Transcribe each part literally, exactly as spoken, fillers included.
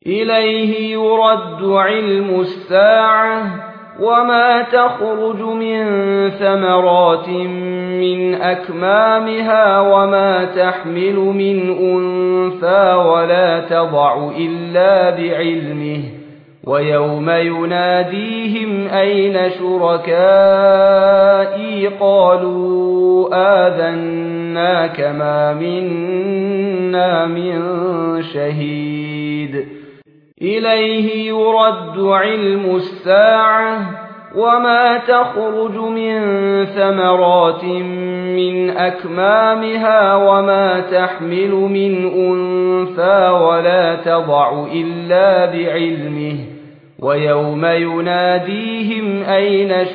إليه يرد علم الساعة وما تخرج من ثمرات من أكمامها وما تحمل من أنثى ولا تضع إلا بعلمه ويوم يناديهم أين شركائي قالوا آذناك ما منا من شهيد إليه يرد علم الساعة وما تخرج من ثمرات من أكمامها وما تحمل من أنثى ولا تضع إلا بعلمه ويوم يناديهم أين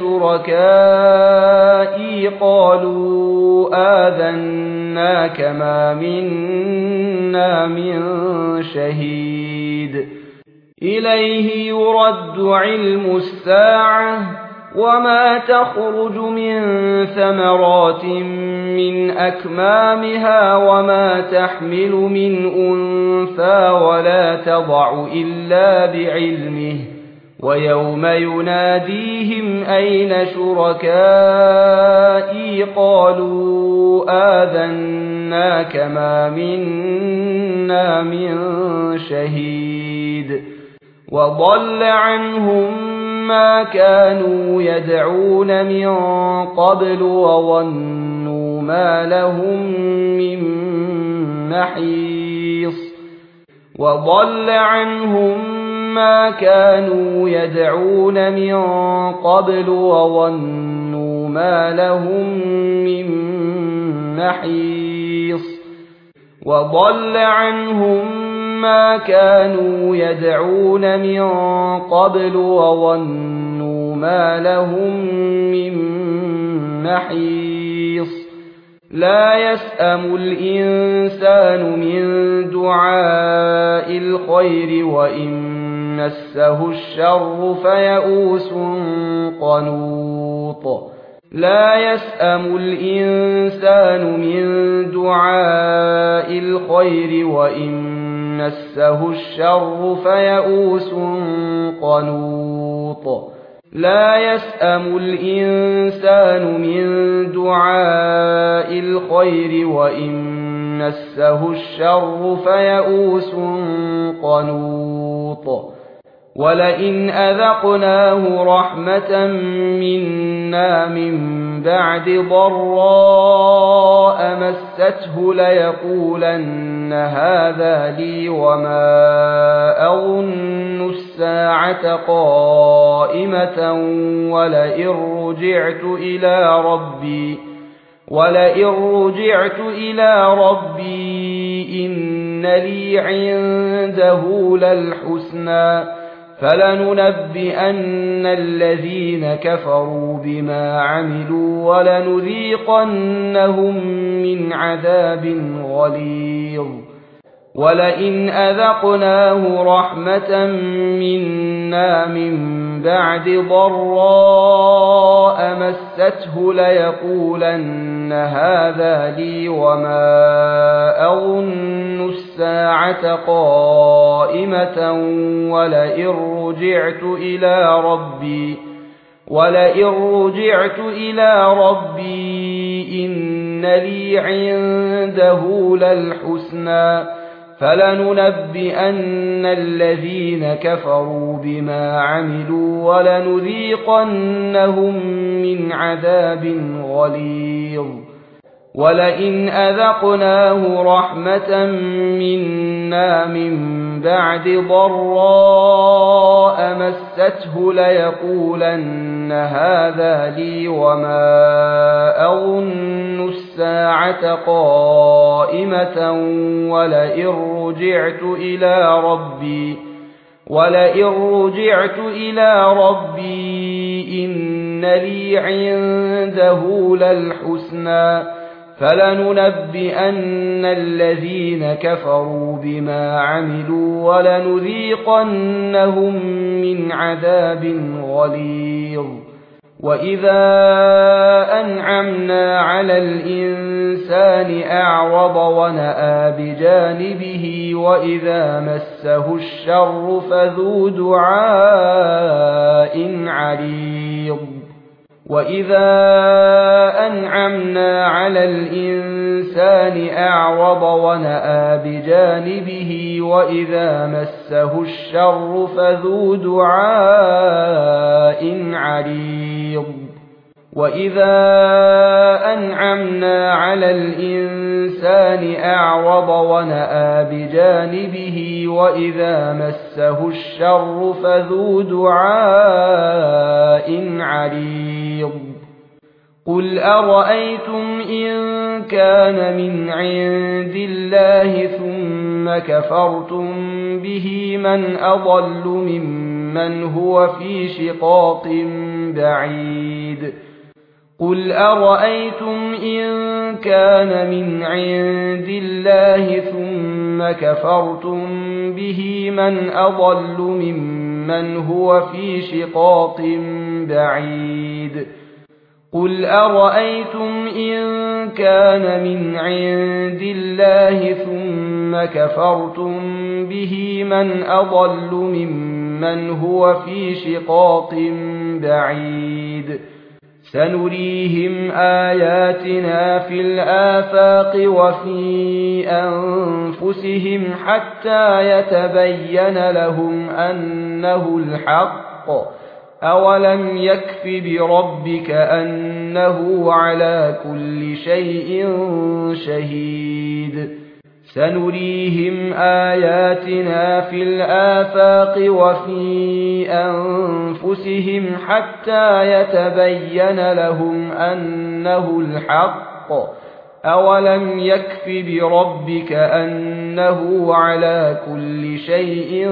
شركائي قالوا آذناك ما منا من شهيد إليه يرد علم الساعة وما تخرج من ثمرات من أكمامها وما تحمل من أنثى ولا تضع إلا بعلمه ويوم يناديهم أين شركائي قالوا آذناك ما منا من شهيد وضل عنهم ما كانوا يدعون من قبل وظنوا ما لهم من محيص وضل عنهم ما كانوا يدعون من قبل وظنوا ما لهم من محيص وضل عنهم ما كانوا يدعون من قبل وظنوا ما لهم من محيص لا يسأم الإنسان من دعاء الخير وإن مسه الشر فيئوس قنوط لا يسأم الإنسان من دعاء الخير وإن مسه الشر فيئوس قنوط لا يسأم الإنسان من دعاء الخير وإن مسه الشر فيئوس قنوط ولئن أذقناه رحمة منا من بعد ضراء مسته ليقولن هذا لي وما أظن الساعة قائمة ولئن رجعت إلى ربي ولئن رجعت إلى ربي إن لي عنده للحسنى فلننبئن الذين كفروا بما عملوا ولنذيقنهم من عذاب غليظ ولئن أذقناه رحمة منا من بعد ضراء مسته ليقولن هذا لي وما أظن الساعة قائمة ولئن رجعت إلى ربي ولئن رجعت إلى ربي إن لي عنده للحسنى فلننبئن الذين كفروا بما عملوا ولنذيقنهم من عذاب غليظ ولئن أذقناه رحمة منا من بعد ضراء مسته ليقولن هذا لي وما أظن الساعة قائمة ولئن رجعت إلى ربي ولئن رجعت إلى ربي إن لي عنده للحسنى فلننبئن الذين كفروا بما عملوا ولنذيقنهم من عذاب غليظ وإذا أنعمنا على الإنسان أعرض ونأى بجانبه وإذا مسه الشر فذو دعاء عريض وإذا أنعمنا على الإنسان أعرض ونأى بجانبه وإذا مسه الشر فذو دعاء عريض وإذا أنعمنا على الإنسان أعرض ونأى بجانبه وإذا مسه الشر فذو دعاء عريض قل أرأيتم إن كان من عند الله ثم كفرتم به من أضل ممن هو في شقاق بعيد قل أرأيتم إن كان من عند الله ثم كفرتم به من أضل ممن هو في شقاق بعيد قل أرأيتم إن كان من عند الله ثم كفرتم به من أضل ممن هو في شقاق بعيد سنريهم آياتنا في الآفاق وفي أنفسهم حتى يتبين لهم أنه الحق أولم يكف بربك أنه على كل شيء شهيد سنريهم آياتنا في الآفاق وفي أنفسهم حتى يتبين لهم أنه الحق أولم يكف بربك أنه على كل شيء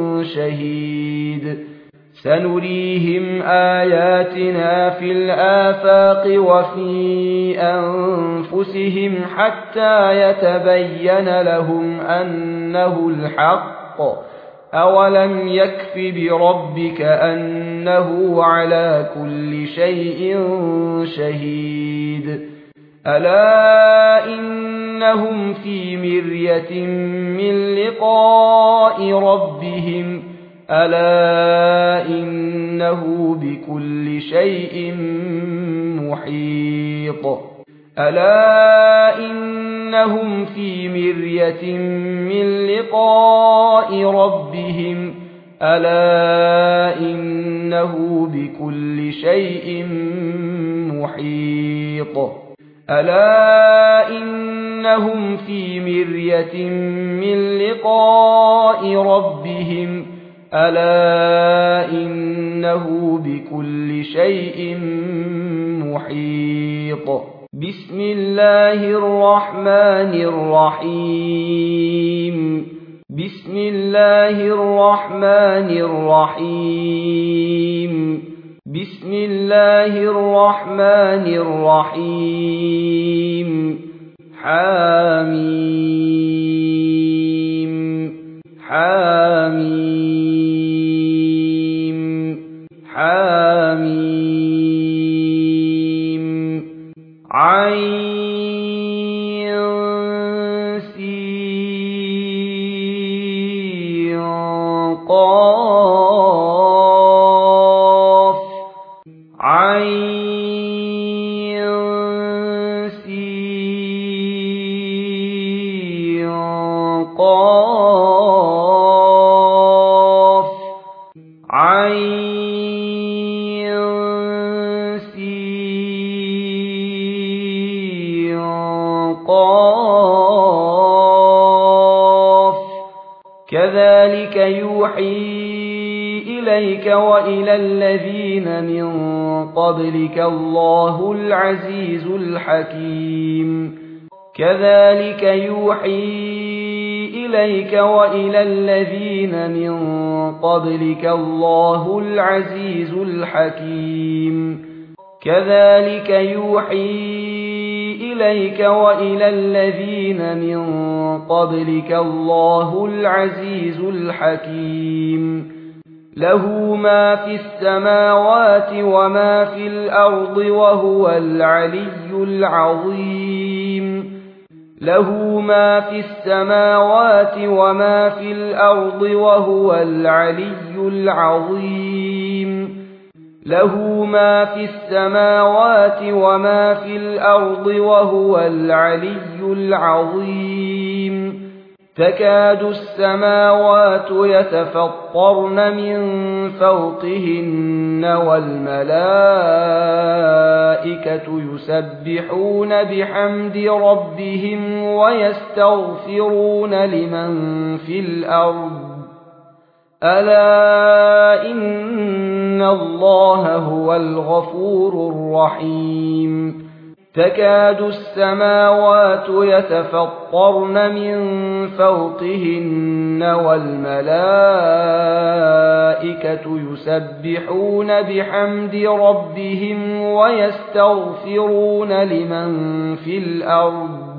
شهيد سنريهم آياتنا في الآفاق وفي أنفسهم حتى يتبين لهم أنه الحق أولم يكف بربك أنه على كل شيء شهيد ألا إنهم في مرية من لقاء ربهم ألا إنه بكل شيء محيط ألا إنهم في مرية من لقاء ربهم ألا إنه بكل شيء محيط ألا إنهم في مرية من لقاء ربهم ألا إنه بكل شيء محيط بسم الله الرحمن الرحيم بسم الله الرحمن الرحيم بسم الله الرحمن الرحيم حميم حميم حميم عين سين قاف عين سين قاف عين سين قاف كذلك يوحي إليك وإلى الذين من قبلك الله العزيز الحكيم كذلك يوحي إليك وإلى الذين من قبلك الله العزيز الحكيم كذلك يوحي إليك وإلى الذين من قبلك الله العزيز الحكيم له ما في السماوات وما في الأرض وهو العلي العظيم له ما في السماوات وما في الأرض وهو العلي العظيم له ما في السماوات وما في الأرض وهو العلي العظيم تكاد السماوات يتفطرن من فوقهن والملائكة يسبحون بحمد ربهم ويستغفرون لمن في الأرض ألا إن الله هو الغفور الرحيم تكاد السماوات يتفطرن من فوقهن والملائكة يسبحون بحمد ربهم ويستغفرون لمن في الأرض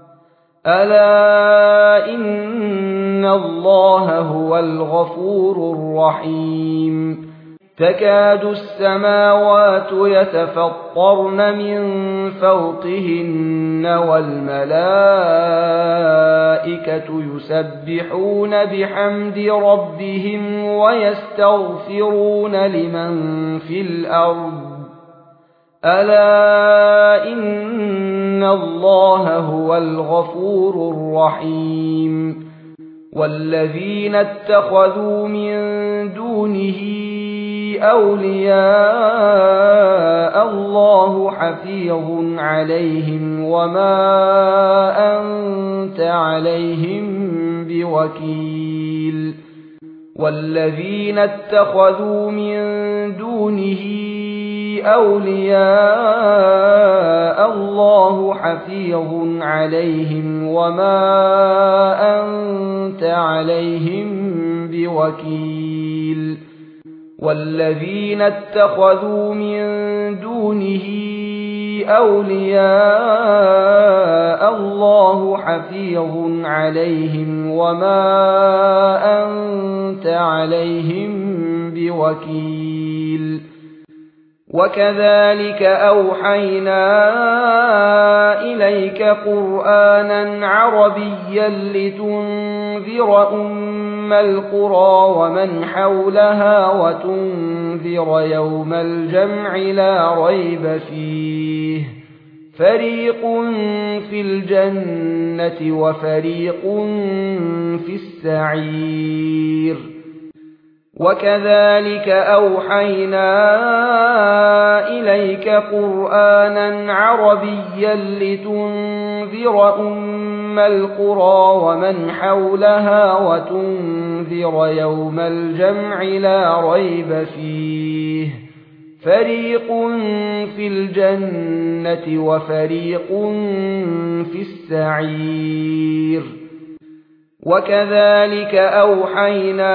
ألا إن الله هو الغفور الرحيم تكاد السماوات يتفطرن من فوقهن والملائكة يسبحون بحمد ربهم ويستغفرون لمن في الأرض ألا إن الله هو الغفور الرحيم والذين اتخذوا من دونه أولياء الله حفيظ عليهم وما أنت عليهم بوكيل والذين اتخذوا من دونه أولياء الله حفيظ عليهم وما أنت عليهم بوكيل والذين اتخذوا من دونه أولياء الله حفيظ عليهم وما أنت عليهم بوكيل وكذلك أوحينا إليك قرآنا عربيا لتنذر أم القرى ومن حولها وتنذر يوم الجمع لا ريب فيه فريق في الجنة وفريق في السعير وكذلك أوحينا إليك قرآنا عربيا لتنذر أم القرى ومن حولها وتنذر يوم الجمع لا ريب فيه فريق في الجنة وفريق في السعير وكذلك أوحينا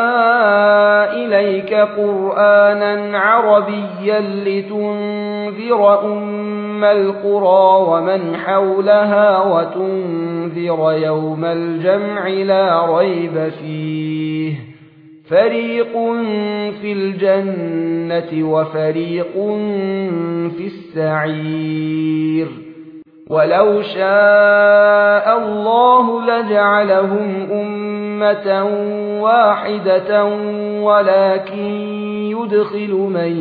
إليك قرآنا عربيا لتنذر أم القرى ومن حولها وتنذر يوم الجمع لا ريب فيه فريق في الجنة وفريق في السعير ولو شاء الله لجعلهم أمة واحدة ولكن يدخل من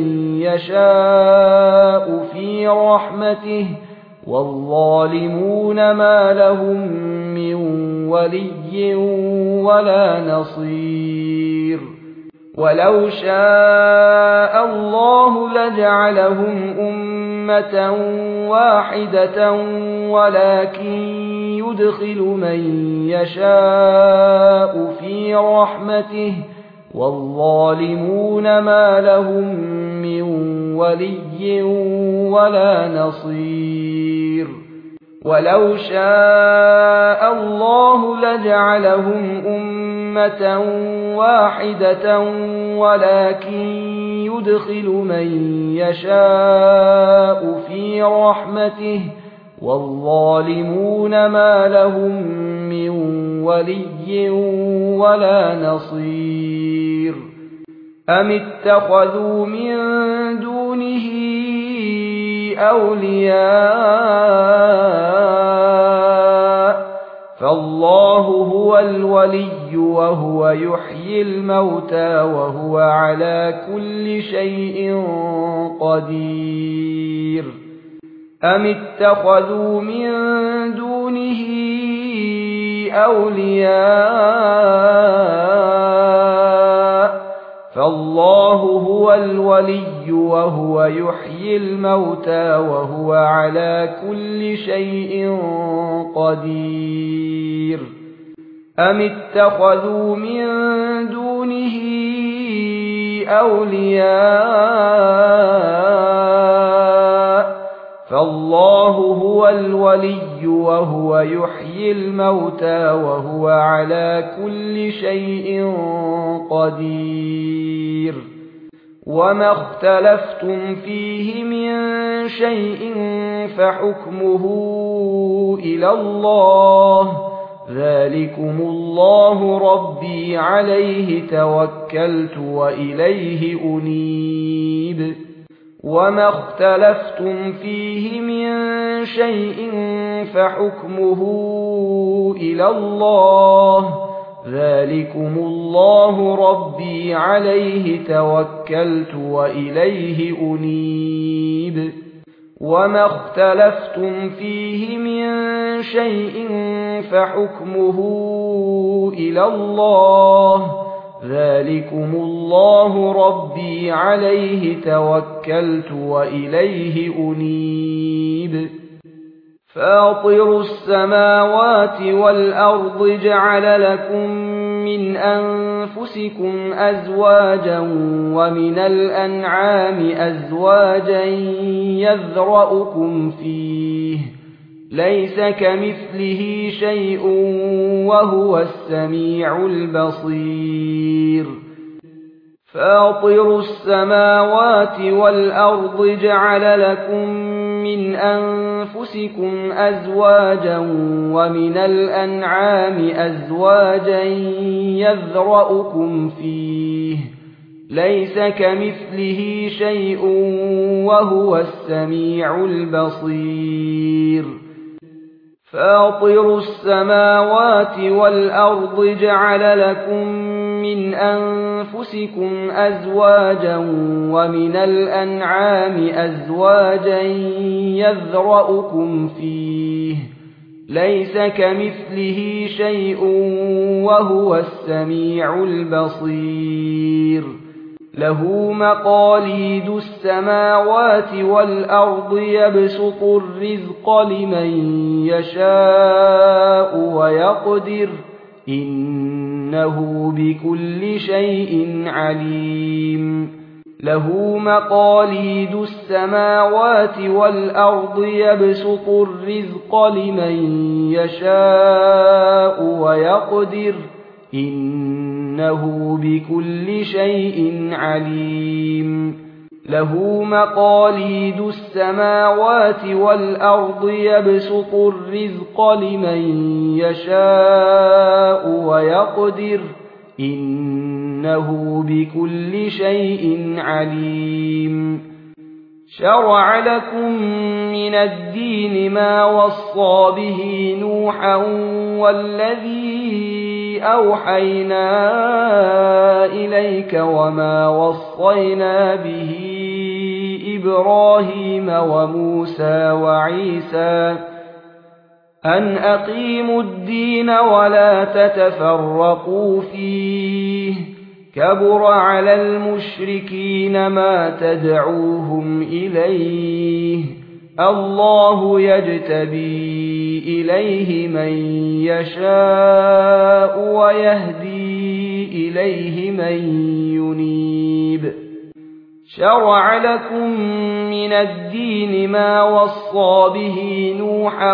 يشاء في رحمته والظالمون ما لهم من ولي ولا نصير ولو شاء الله لجعلهم أمة واحدة ولكن يدخل من يشاء في رحمته والظالمون ما لهم من ولي ولا نصير ولو شاء الله لجعلهم أمة واحدة ولكن يدخل من يشاء في رحمته والظالمون ما لهم من ولي ولا نصير أم اتخذوا من دونه أولياء فالله هو الولي وهو يحيي الموتى وهو على كل شيء قدير أم اتخذوا من دونه أولياء فالله هو الولي وهو يحيي الموتى وهو على كل شيء قدير أم اتخذوا من دونه أولياء فالله هو الولي وهو يحيي الموتى وهو على كل شيء قدير وما اختلفتم فيه من شيء فحكمه إلى الله ذلكم الله ربي عليه توكلت وإليه أنيب وما اختلفتم فيه من شيء فحكمه إلى الله ذلكم الله ربي عليه توكلت وإليه أنيب وما اختلفتم فيه من شيء فحكمه إلى الله ذلكم الله ربي عليه توكلت وإليه أنيب فاطر السماوات والأرض جعل لكم من أنفسكم أزواجا ومن الأنعام أزواجا يذرأكم فيه ليس كمثله شيء وهو السميع البصير فاطر السماوات والأرض جعل لكم من أنفسكم أزواجا ومن الأنعام أزواجا يذرأكم فيه ليس كمثله شيء وهو السميع البصير فاطر السماوات والأرض جعل لكم من أنفسكم أزواجا ومن الأنعام أزواجا يذرأكم فيه ليس كمثله شيء وهو السميع البصير له مقاليد السماوات والأرض يبسط الرزق لمن يشاء ويقدر إنه بكل شيء عليم له مقاليد السماوات والأرض يبسط الرزق لمن يشاء ويقدر إنه بكل شيء عليم له مقاليد السماوات والأرض يبسط الرزق لمن يشاء ويقدر إنه بكل شيء عليم شرع لكم من الدين ما وصى به نوحا والذي أوحينا إليك وما وصينا به إبراهيم وموسى وعيسى أن أقيموا الدين ولا تتفرقوا فيه كبر على المشركين ما تدعوهم إليه الله يجتبي إليه من يشاء ويهدي إليه من ينيب شرع لكم من الدين ما وصى به نوحا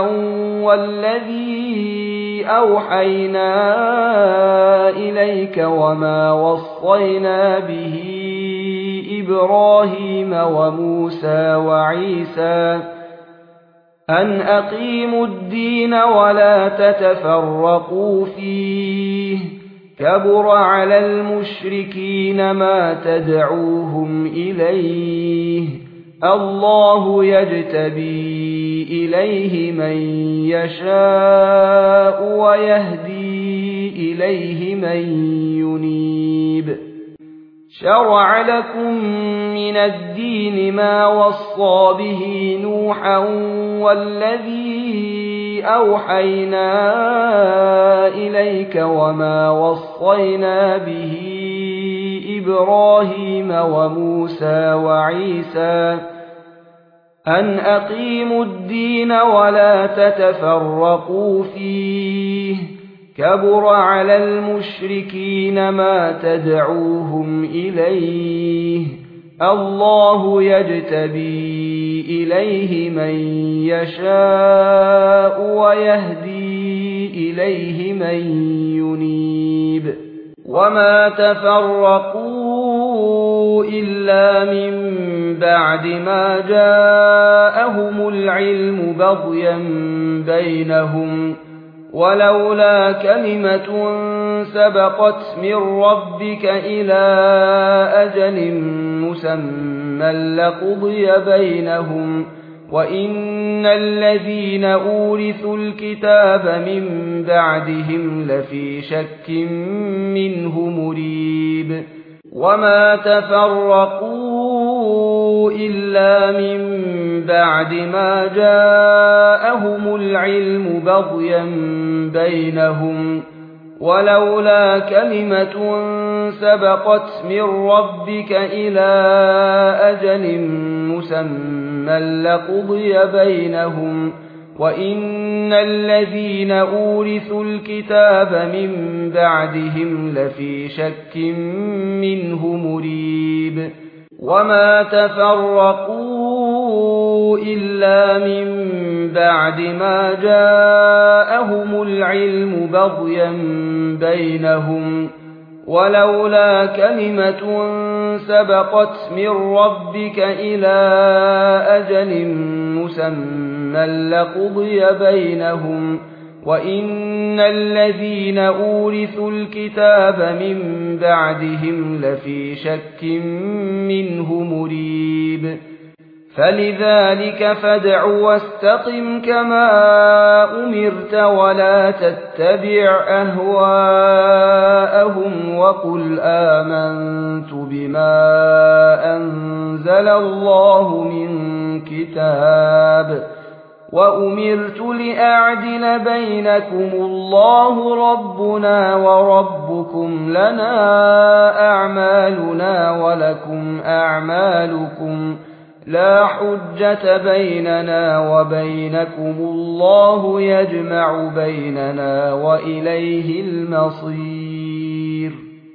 والذي أوحينا إليك وما وصينا به إبراهيم وموسى وعيسى أن أقيموا الدين ولا تتفرقوا فيه كبر على المشركين ما تدعوهم إليه الله يجتبي إليه من يشاء ويهدي إليه من ينيب شرع لكم من الدين ما وصى به نوحا والذي أوحينا إليك وما وصينا به إبراهيم وموسى وعيسى أن أقيموا الدين ولا تتفرقوا فيه كبر على المشركين ما تدعوهم إليه الله يجتبي إليه من يشاء ويهدي إليه من ينيب وما تفرقوا إلا من بعد ما جاءهم العلم بغيا بينهم ولولا كلمة سبقت من ربك إلى أجل مسمى لقضي بينهم وإن الذين أورثوا الكتاب من بعدهم لفي شك منه مريب وما تفرقوا إلا من بعد ما جاءهم العلم بغيا بينهم ولولا كلمة سبقت من ربك إلى أجل مسمى لقضي بينهم وإن الذين أورثوا الكتاب من بعدهم لفي شك منه مريب وما تفرقوا إلا من بعد ما جاءهم العلم بغيا بينهم ولولا كلمة سبقت من ربك إلى أجل مسمى لقضي بينهم وإن الذين أورثوا الكتاب من بعدهم لفي شك منه مريب فلذلك فادع واستقم كما أمرت ولا تتبع أهواءهم وقل آمنت بما أنزل الله من كتاب وأمرت لأعدل بينكم الله ربنا وربكم لنا أعمالنا ولكم أعمالكم لا حجة بيننا وبينكم الله يجمع بيننا وإليه المصير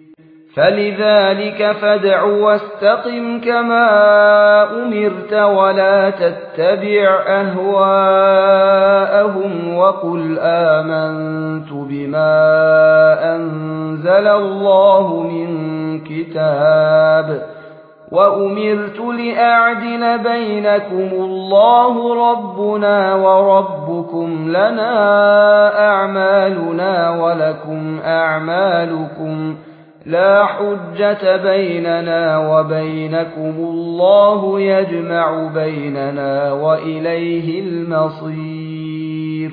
فلذلك فادع واستقم كما أمرت ولا تتبع أهواءهم وقل آمنت بما أنزل الله من كتاب وأمرت لأعدل بينكم الله ربنا وربكم لنا أعمالنا ولكم أعمالكم لا حجة بيننا وبينكم الله يجمع بيننا وإليه المصير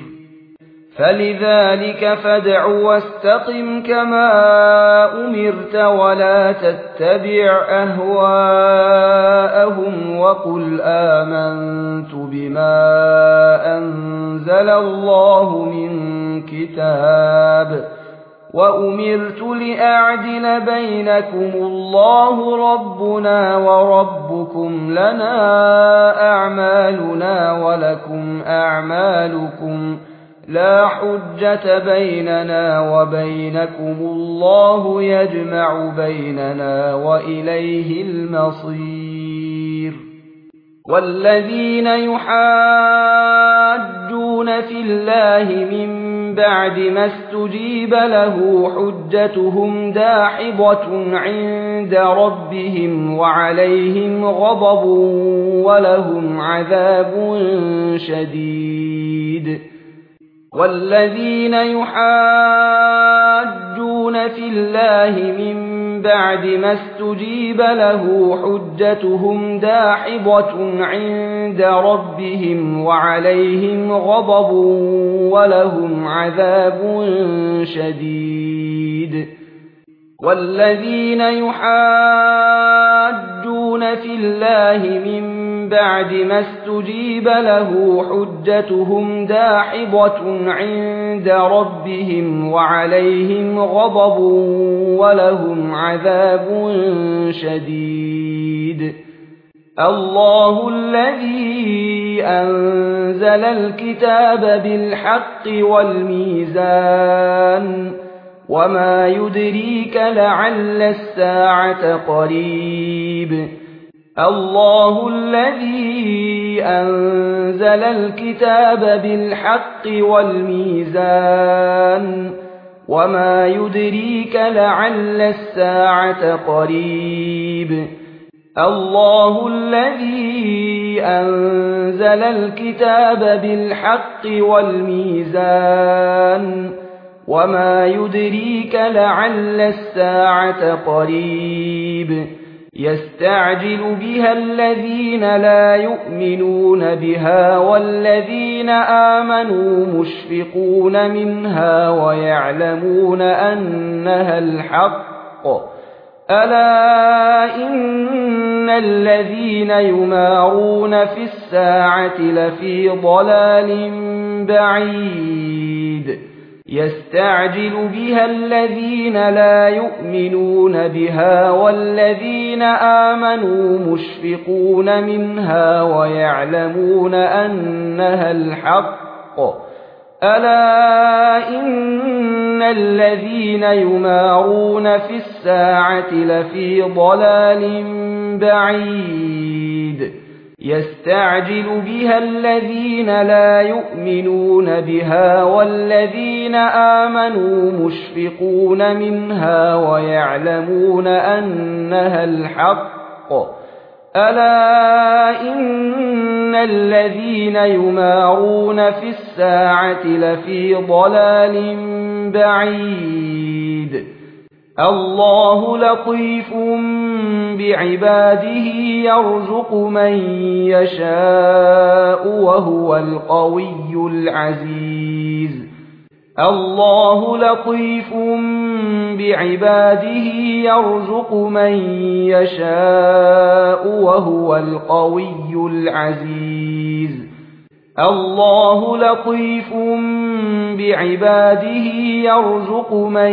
فلذلك فادع واستقم كما أمرت ولا تتبع أهواءهم وقل آمنت بما أنزل الله من كتاب وأمرت لأعدل بينكم الله ربنا وربكم لنا أعمالنا ولكم أعمالكم لا حجة بيننا وبينكم الله يجمع بيننا وإليه المصير والذين يحاجون في الله من بعد ما استجيب له حجتهم داحضة عند ربهم وعليهم غضب ولهم عذاب شديد والذين يحاجون يحاجون في الله من بعد ما استجيب له حجتهم داحضة عند ربهم وعليهم غضب ولهم عذاب شديد. والذين يحاجون في الله من بعد ما استجيب له حجتهم داحضة عند ربهم وعليهم غضب ولهم عذاب شديد. الله الذي أنزل الكتاب بالحق والميزان وما يدريك لعل الساعة قريب. الله الذي أنزل الكتاب بالحق والميزان وما يدريك لعل الساعة قريب. الله الذي أنزل الكتاب بالحق والميزان وما يدريك لعل الساعة قريب. يستعجل بها الذين لا يؤمنون بها والذين آمنوا مشفقون منها ويعلمون أنها الحق. ألا إن الذين يمارون في الساعة لفي ضلال بعيد. يستعجل بها الذين لا يؤمنون بها والذين آمنوا مشفقون منها ويعلمون أنها الحق. ألا إن الذين يمارون في الساعة لفي ضلال بعيد. يستعجل بها الذين لا يؤمنون بها والذين آمنوا مشفقون منها ويعلمون أنها الحق. ألا إن الذين يمارون في الساعة لفي ضلال بعيد. الله لطيف بعباده يرزق من يشاء وهو القوي العزيز. الله لطيف بعباده يرزق من يشاء وهو القوي العزيز. الله لطيف بعباده يرزق من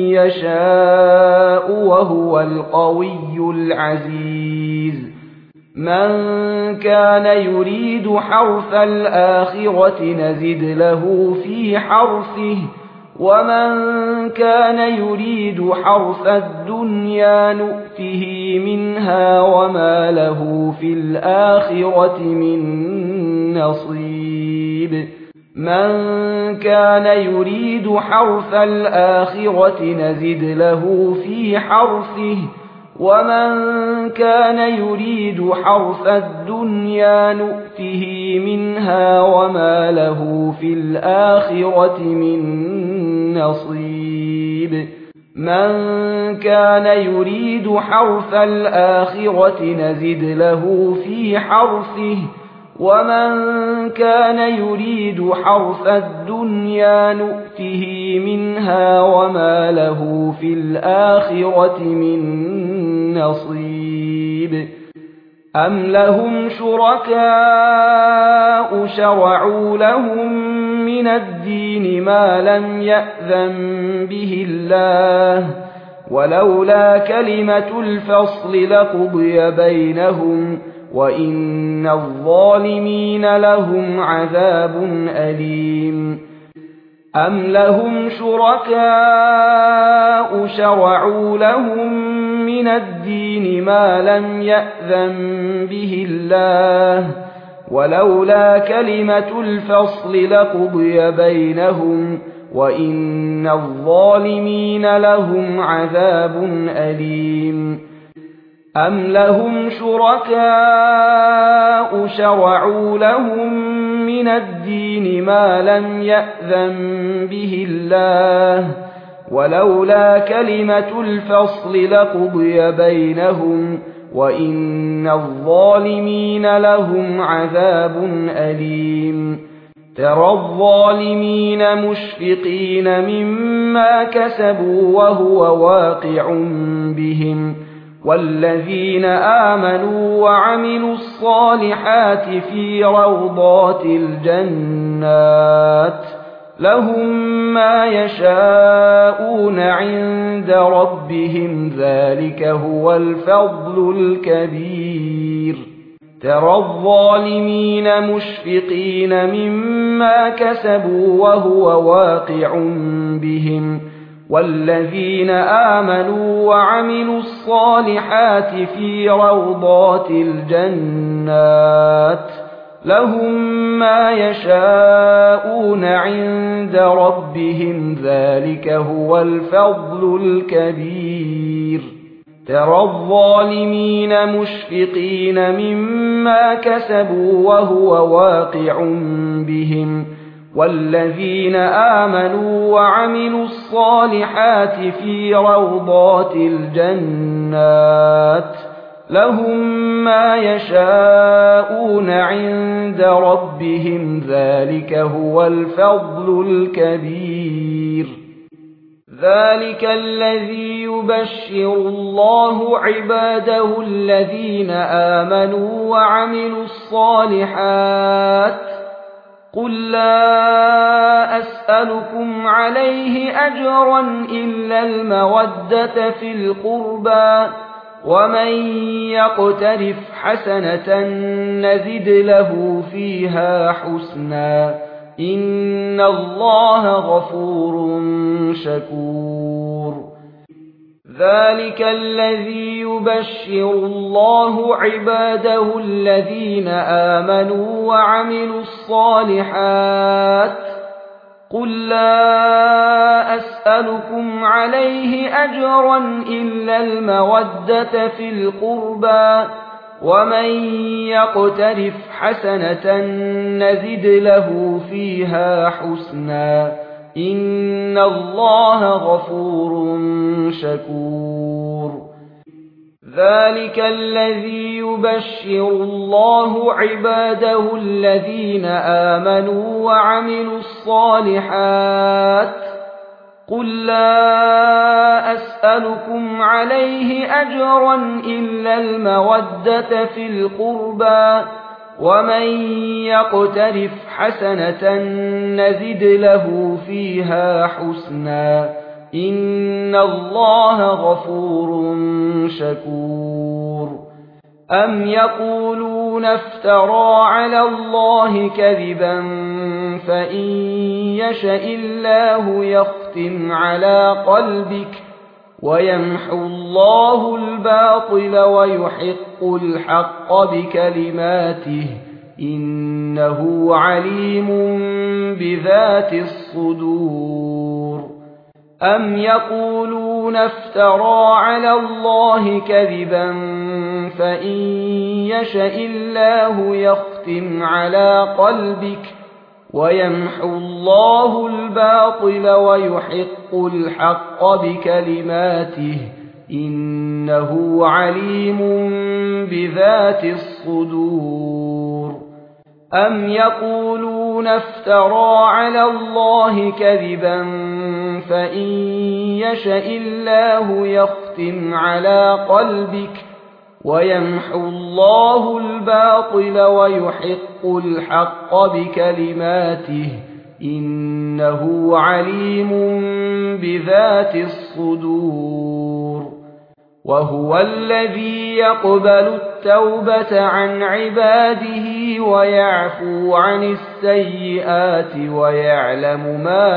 يشاء وهو القوي العزيز. من كان يريد حرث الآخرة نزد له في حرثه ومن كان يريد حرث الدنيا نؤته منها وما له في الآخرة من نصيب. من كان يريد حرث الآخرة نزد له في حرثه ومن كان يريد حرث الدنيا نؤته منها وما له في الآخرة من نصيب. من كان يريد حرث الآخرة نزد له في حرثه ومن كان يريد حرث الدنيا نؤته منها وما له في الآخرة من نصيب. أم لهم شركاء شرعوا لهم من الدين ما لم يأذن به الله ولولا كلمة الفصل لقضي بينهم وإن الظالمين لهم عذاب أليم. أم لهم شركاء شرعوا لهم من الدين ما لم يأذن به الله ولولا كلمة الفصل لقضي بينهم وإن الظالمين لهم عذاب أليم. أم لهم شركاء شرعوا لهم من الدين ما لم يأذن به الله ولولا كلمة الفصل لقضي بينهم وإن الظالمين لهم عذاب أليم ترى الظالمين مشفقين مما كسبوا وهو واقع بهم والذين آمنوا وعملوا الصالحات في روضات الجنات لهم ما يشاءون عند ربهم ذلك هو الفضل الكبير ترى الظالمين مشفقين مما كسبوا وهو واقع بهم والذين آمنوا وعملوا الصالحات في روضات الجنات لهم ما يشاءون عند ربهم ذلك هو الفضل الكبير ترى الظالمين مشفقين مما كسبوا وهو واقع بهم والذين آمنوا وعملوا الصالحات في روضات الجنات لهم ما يشاءون عند ربهم ذلك هو الفضل الكبير ذلك الذي يبشر الله عباده الذين آمنوا وعملوا الصالحات قل لا أسألكم عليه أجرا إلا المودة في القربى ومن يقترف حسنة نزد له فيها حسنا إن الله غفور شكور ذلك الذي يبشر الله عباده الذين آمنوا وعملوا الصالحات قل لا أسألكم عليه أجرا إلا المودة في القربى ومن يقترف حسنة نزد له فيها حسنا إن الله غفور شكور ذلك الذي يبشر الله عباده الذين آمنوا وعملوا الصالحات قل لا أسألكم عليه أجرا إلا المودة في القربى ومن يقترف حسنة نزد له فيها حسنا إن الله غفور شكور أم يقولون افترى على الله كذبا فإن يشأ الله يختم على قلبك ويمحو الله الباطل ويحق الحق بكلماته إنه عليم بذات الصدور أم يقولون افترى على الله كذبا فإن يشأ الله يختم على قلبك ويمحو الله الباطل ويحق الحق بكلماته إنه عليم بذات الصدور أم يقولون افترى على الله كذبا فإن يشأ الله يختم على قلبك ويمحو الله الباطل ويحق الحق بكلماته إنه عليم بذات الصدور وهو الذي يقبل التوبة عن عباده ويعفو عن السيئات ويعلم ما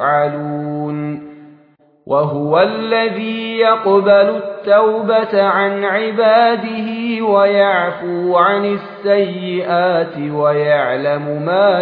تفعلون وهو الذي يقبل التوبة عن عباده ويعفو عن السيئات ويعلم ما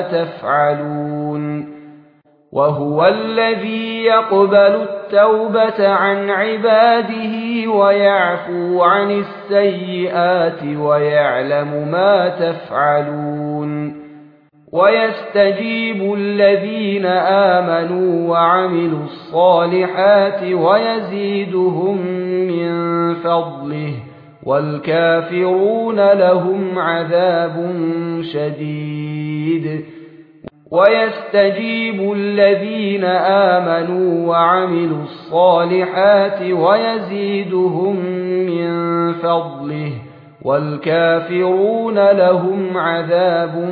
تفعلون وهو الذي يقبل التوبة عن عباده ويعفو عن السيئات ويعلم ما تفعلون ويستجيب الذين آمنوا وعملوا الصالحات ويزيدهم من فضله والكافرون لهم عذاب شديد ويستجيب الذين آمنوا وعملوا الصالحات ويزيدهم من فضله والكافرون لهم عذاب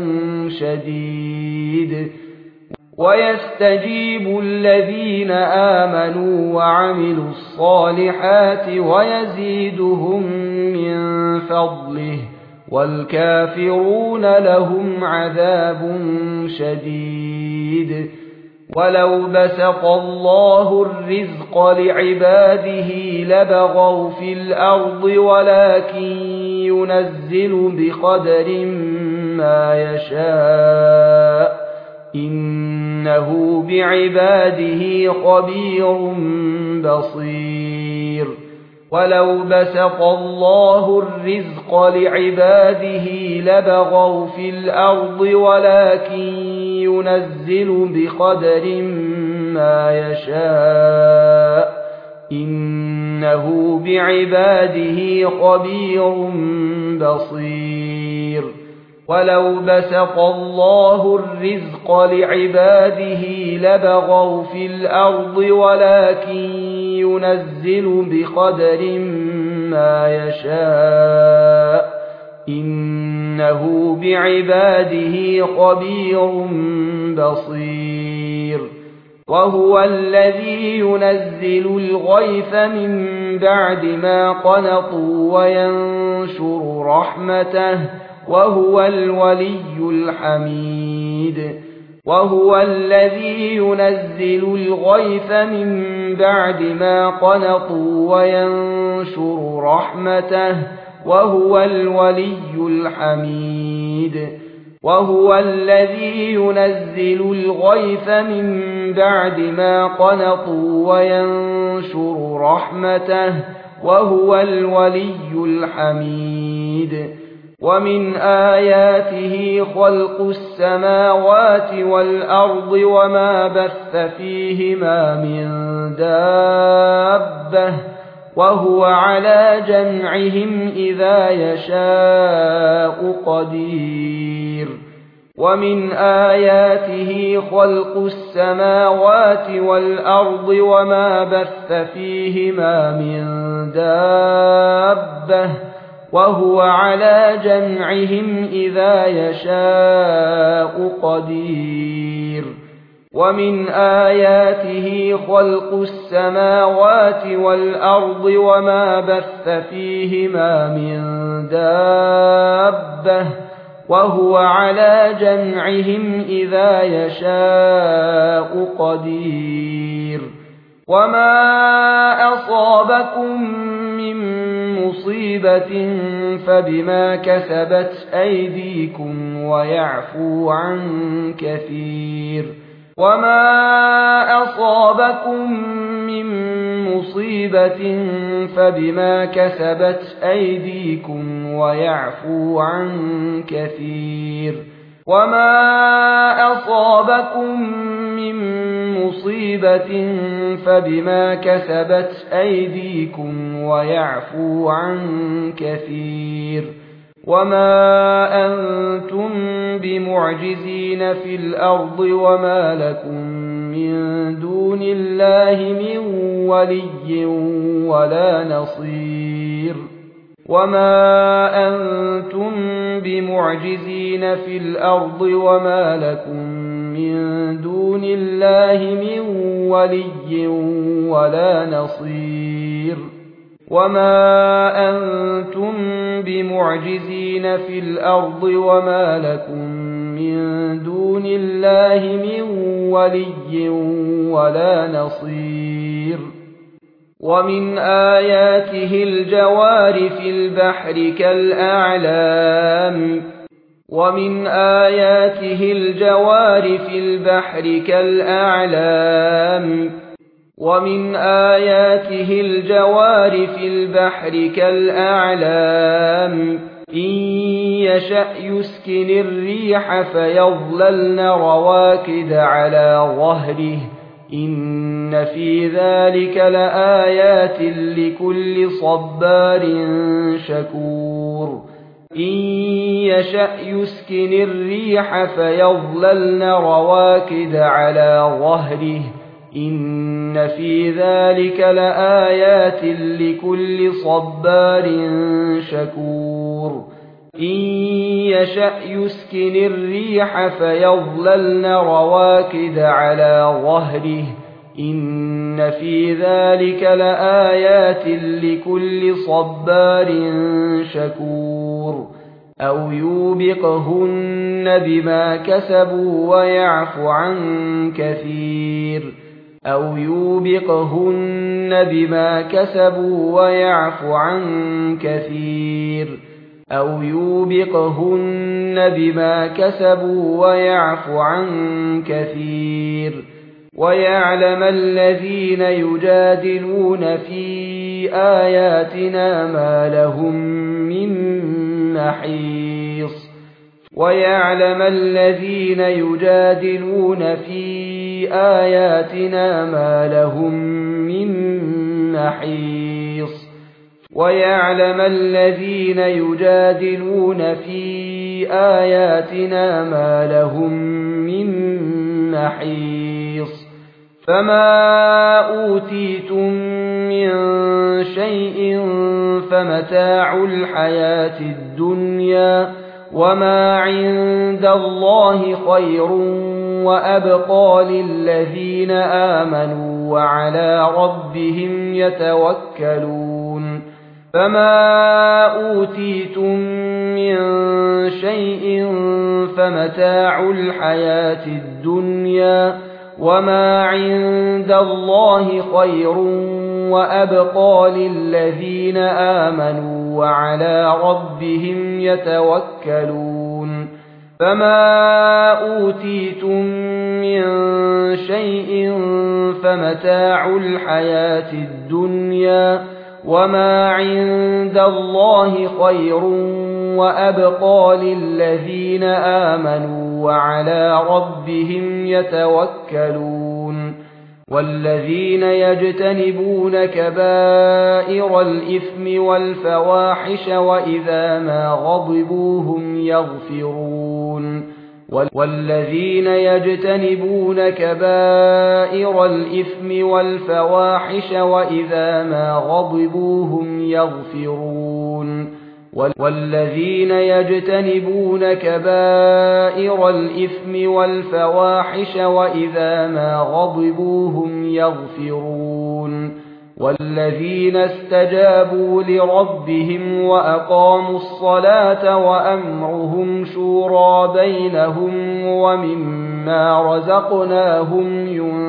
شديد ويستجيب الذين آمنوا وعملوا الصالحات ويزيدهم من فضله والكافرون لهم عذاب شديد ولو بسط الله الرزق لعباده لبغوا في الأرض ولكن ينزل بقدر ما يشاء إنه بعباده خبير بصير ولو بسط الله الرزق لعباده لبغوا في الأرض ولكن ينزل بقدر ما يشاء إنه بعباده خبير بصير ولو بسط الله الرزق لعباده لبغوا في الأرض ولكن ينزل بقدر ما يشاء إنه بعباده خبير بصير وهو الذي ينزل الغيث من بعد ما قنطوا وينشر رحمته وهو الولي الحميد وهو الذي ينزل الغيث من بعد ما قنطوا وينشر رحمته وهو الولي الحميد وهو الذي ينزل الغيث من بعد ما قنطوا وينشر رحمته وهو الولي الحميد ومن آياته خلق السماوات والأرض وما بث فيهما من دابة وهو على جمعهم إذا يشاء قدير ومن آياته خلق السماوات والأرض وما بث فيهما من دابة وهو على جمعهم إذا يشاء قدير ومن آياته خلق السماوات والأرض وما بث فيهما من دابة وهو على جمعهم إذا يشاء قدير وما أصابكم من مصيبة فبما كسبت أيديكم ويعفو عن كثير وما أصابكم من مصيبة فبما كسبت أيديكم ويعفو عن كثير وما أصابكم من مصيبة فبما كسبت أيديكم ويعفو عن كثير وما أنتم بمعجزين في الأرض وما لكم من دون الله من ولي ولا نصير وما أنتم بمعجزين في الأرض وما لكم من دون الله من ولي ولا نصير وما أنتم بمعجزين في الأرض وما لكم من دون الله من ولي ولا نصير ومن آياته الجوار في البحر كالأعلام ومن آياته الجوار في البحر كالأعلام ومن آياته الجوار في البحر كالأعلام إن يشأ يسكن الريح فيظللن رواكد على ظهره إن في ذلك لآيات لكل صبار شكور إن يشأ يسكن الريح فيظللن رواكد على ظهره إن في ذلك لآيات لكل صبار شكور إن يشأ يسكن الريح فيظللن رواكد على ظهره إن في ذلك لآيات لكل صبار شكور أو يوبقهن بما كسبوا ويعفو عن كثير أو يوبقهن بما كسبوا ويعفو عن كثير أو يوبقهن بما كسبوا ويعفو عن كثير ويعلم الذين يجادلون في آياتنا ما لهم من محيص ويعلم الذين يجادلون في آياتنا ما لهم من محيص ويعلم الذين يجادلون في آياتنا ما لهم من محيص فما أوتيتم من شيء فمتاع الحياة الدنيا وما عند الله خير وأبقى للذين آمنوا وعلى ربهم يتوكلون فما أوتيتم من شيء فمتاع الحياة الدنيا وما عند الله خير وأبقى للذين آمنوا وعلى ربهم يتوكلون فما أوتيتم من شيء فمتاع الحياة الدنيا وما عند الله خير وأبقى للذين آمنوا وعلى ربهم يتوكلون والذين يجتنبون كبائر الإثم والفواحش وإذا ما غضبوا هم يغفرون والذين يجتنبون كبائر الإثم والفواحش وإذا ما غضبوا هم يغفرون والذين يجتنبون كبائر الإثم والفواحش وإذا ما غضبوا هم يغفرون والذين استجابوا لربهم وأقاموا الصلاة وأمرهم شورى بينهم ومما رزقناهم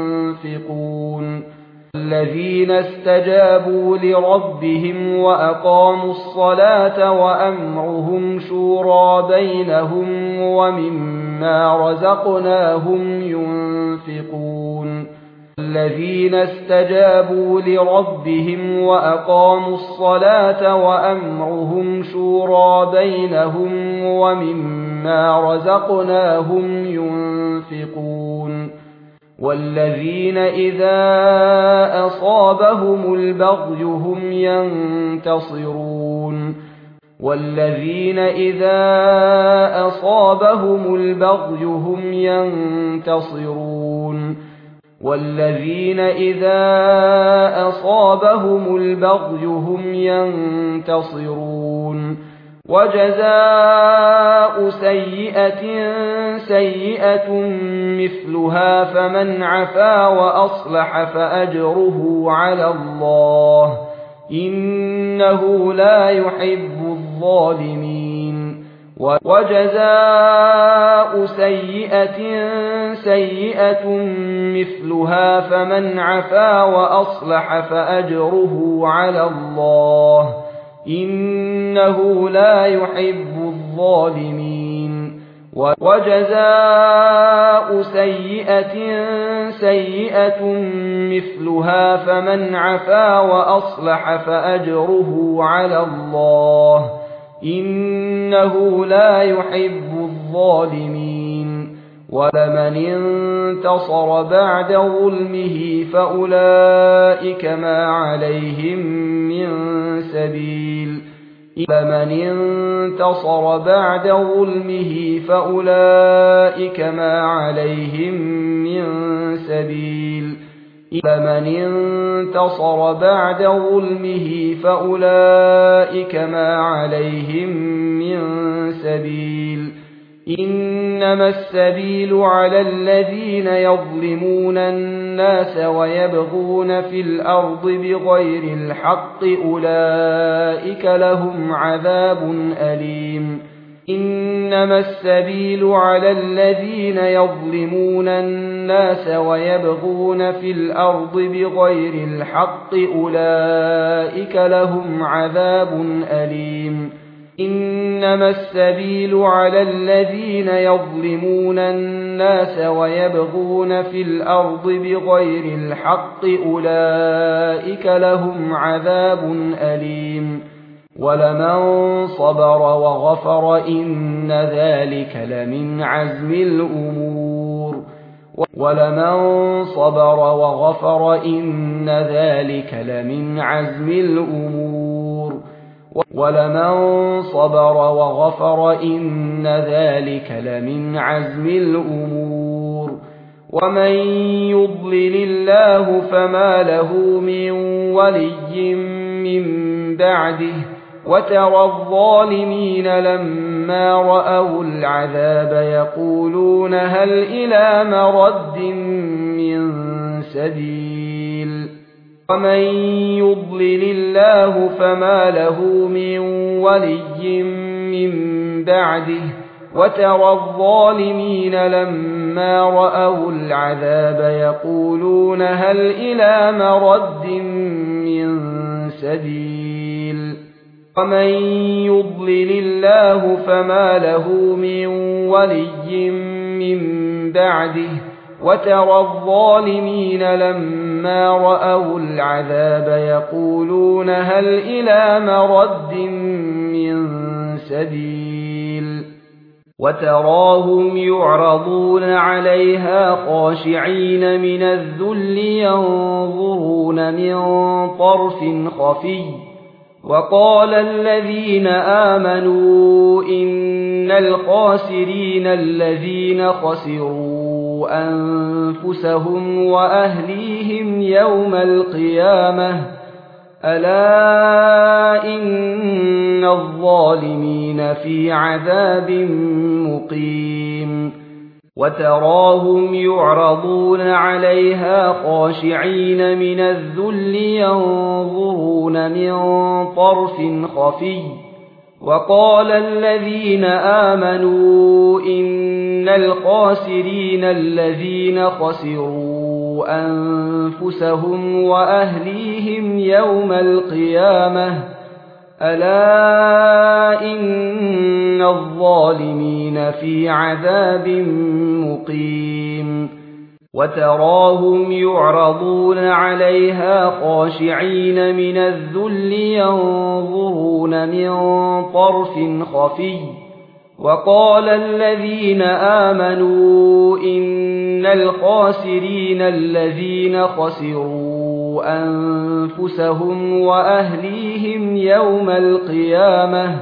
ينفقون الذين استجابوا لربهم وأقاموا الصلاة وأمرهم شورى بينهم ومما رزقناهم ينفقون الذين استجابوا لربهم وأقاموا الصلاة وأمرهم شورى بينهم ومما رزقناهم ينفقون والذين إذا أصابهم البغي هم ينتصرون والذين إذا أصابهم البغي هم ينتصرون والذين إذا أصابهم البغي هم ينتصرون وجزاء سيئة سيئة مثلها فمن عفا وأصلح فأجره على الله إنه لا يحب الظالمين وجزاء سيئة سيئة مثلها فمن عفا وأصلح فأجره على الله إنه لا يحب الظالمين وجزاء سيئة سيئة مثلها فمن عفا وأصلح فأجره على الله إنه لا يحب الظالمين ولمن انتصر بعد ظلمه فأولئك ما عليهم من سبيل لمن انتصر بعد ظلمه فأولئك ما عليهم من سبيل لمن انتصر بعد ظلمه فأولئك ما عليهم من سبيل إنما السبيل على الذين يظلمون الناس ويبغون في الأرض بغير الحق أولئك لهم عذاب أليم إنما السبيل على الذين يظلمون الناس ويبغون في الأرض بغير الحق أولئك لهم عذاب أليم إنما السبيل على الذين يظلمون الناس ويبغون في الأرض بغير الحق أولئك لهم عذاب أليم ولمن صبر وغفر إن ذلك لمن عزم الأمور ولمن صبر وغفر إن ذلك لمن عزم الأمور ولمن صبر وغفر إن ذلك لمن عزم الأمور ومن يضلل الله فما له من ولي من بعده وترى الظالمين لما رأوا العذاب يقولون هل إلى مرد من سبيل ومن يضلل الله فما له من ولي من بعده وترى الظالمين لما رأوا العذاب يقولون هل إلى مرد من سبيل ومن يضلل الله فما له من ولي من بعده وترى الظالمين لما رأوا العذاب يقولون هل إلى مرد من سبيل وتراهم يعرضون عليها خاشعين من الذل ينظرون من طرف خفي وقال الذين آمنوا إن الخاسرين الذين خسروا أنفسهم وأهليهم يوم القيامة ألا إن الظالمين في عذاب مقيم وتراهم يعرضون عليها خاشعين من الذل ينظرون من طرف خفي وقال الذين آمنوا إن الخاسرين الذين خسروا أنفسهم وأهليهم يوم القيامة ألا إن الظالمين في عذاب مقيم وتراهم يعرضون عليها خاشعين من الذل ينظرون من طرف خفي وقال الذين آمنوا إن الخاسرين الذين خسروا أنفسهم وأهليهم يوم القيامة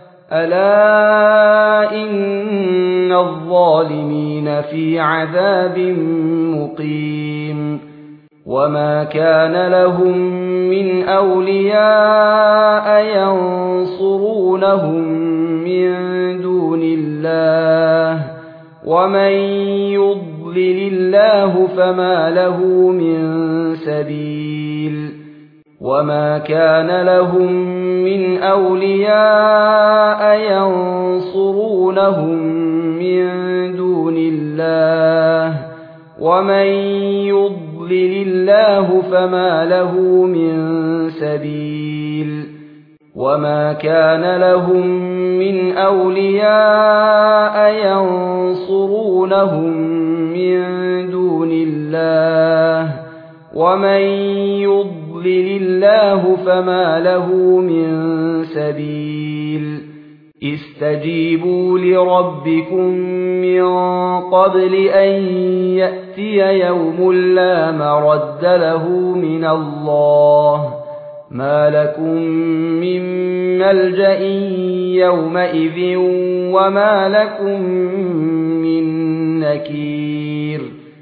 ألا إن الظالمين في عذاب مقيم وما كان لهم من أولياء ينصرونهم من دون الله ومن يضلل الله فما له من سبيل وما كان لهم من أولياء ينصرونهم من دون الله ومن يضلل الله فما له من سبيل وما كان لهم من أولياء ينصرونهم من دون الله ومن يضلل الله فما له من سبيل استجيبوا لربكم من قبل أن يأتي يوم لا مرد له من الله ما لكم من ملجأ يومئذ وما لكم من نكير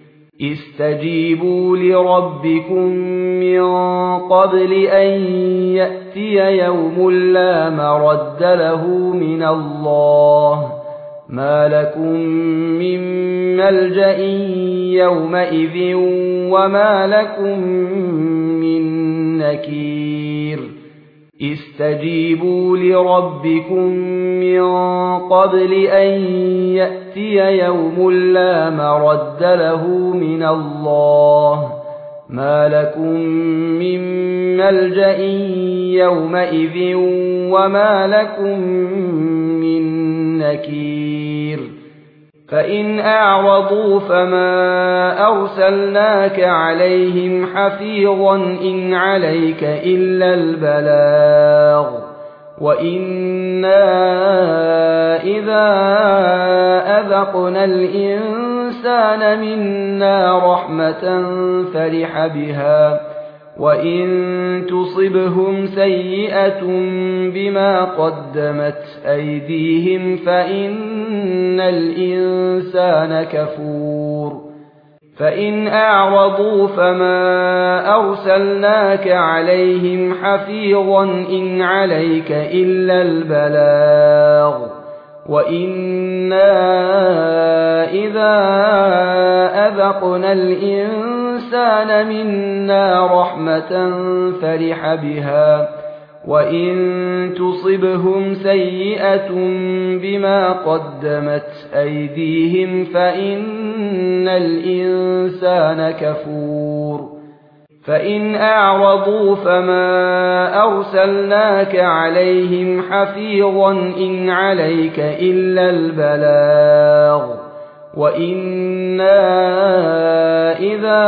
استجيبوا لربكم من قبل أن يأتي يوم لا مرد له من الله ما لكم من ملجأ يومئذ وما لكم من نكير استجيبوا لربكم من قبل أن يأتي يوم لا مرد له من الله ما لكم من ملجأ يومئذ وما لكم من نكير فإن أعرضوا فما أرسلناك عليهم حفيظا إن عليك إلا البلاغ وإنا إذا أذقنا الإنسان منا رحمة فرح بها وإن تصبهم سيئة بما قدمت أيديهم فإن الإنسان كفور فإن أعرضوا فما أرسلناك عليهم حفيظا إن عليك إلا البلاغ وإنا إذا أذقنا الإنسان منا رحمة فرح بها وإن تصبهم سيئة بما قدمت أيديهم فإن الإنسان كفور فإن أعرضوا فما أرسلناك عليهم حفيظا إن عليك إلا البلاغ وإنا إذا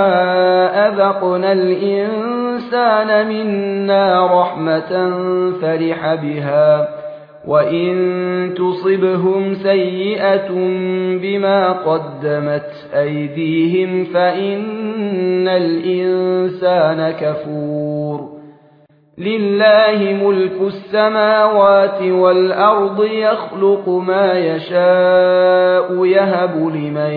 أذقنا الإنسان منا رحمة فرح بها وإن تصبهم سيئة بما قدمت أيديهم فإن الإنسان كفور لله ملك السماوات والأرض يخلق ما يشاء يهب لمن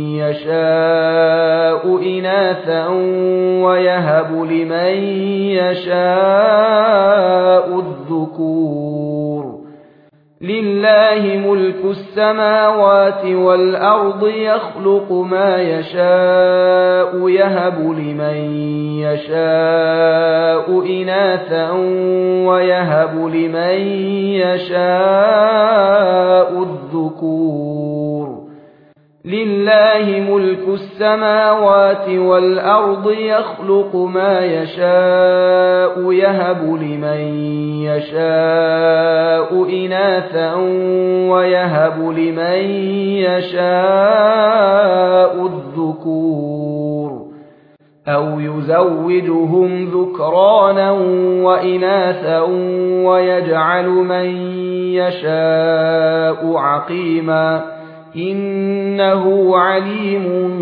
يشاء إناثا ويهب لمن يشاء الذكور لله ملك السماوات والأرض يخلق ما يشاء يهب لمن يشاء إناثا ويهب لمن يشاء الذكور لله ملك السماوات والأرض يخلق ما يشاء يهب لمن يشاء إناثا ويهب لمن يشاء الذكور أو يزوجهم ذكرانا وإناثا ويجعل من يشاء عقيما إنه عليم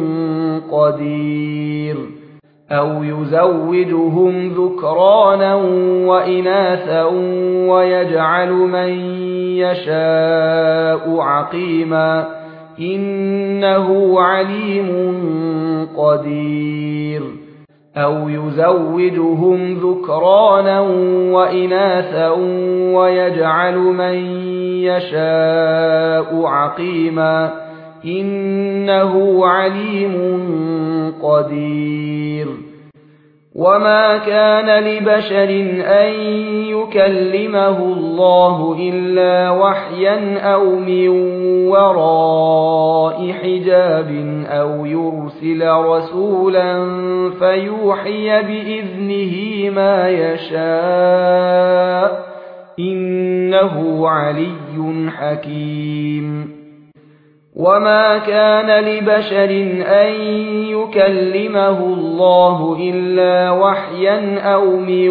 قدير أو يزوجهم ذكرانا وإناثا ويجعل من يشاء عقيما إنه عليم قدير أو يزوجهم ذكرانا وإناثا ويجعل من يشاء عقيما إنه عليم قدير وما كان لبشر أن يكلمه الله إلا وحيا أو من وراء حجاب أو يرسل رسولا فيوحي بإذنه ما يشاء إنه علي حكيم وما كان لبشر أن يكلمه الله إلا وحيا أو من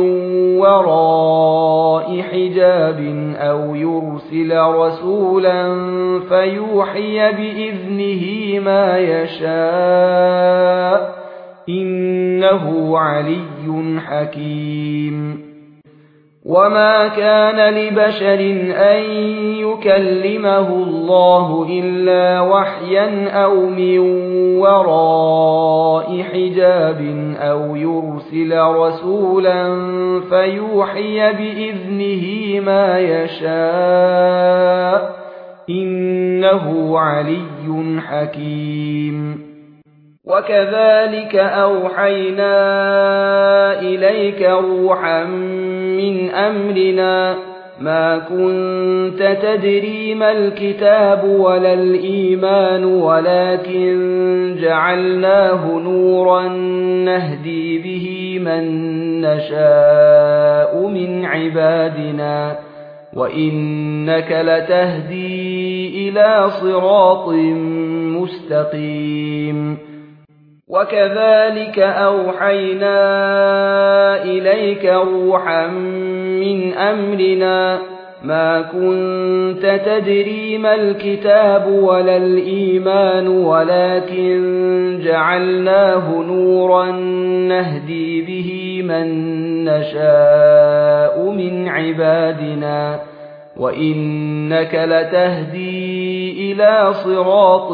وراء حجاب أو يرسل رسولا فيوحي بإذنه ما يشاء إنه علي حكيم وما كان لبشر أن يكلمه الله إلا وحيا أو من وراء حجاب أو يرسل رسولا فيوحي بإذنه ما يشاء إنه علي حكيم وكذلك أوحينا إليك روحا من أمرنا ما كنت تدري ما الكتاب ولا الإيمان ولكن جعلناه نورا نهدي به من نشاء من عبادنا وإنك لتهدي إلى صراط مستقيم وكذلك أوحينا إليك روحا من أمرنا ما كنت تدري ما الكتاب ولا الإيمان ولكن جعلناه نورا نهدي به من نشاء من عبادنا وإنك لتهدي إلى صراط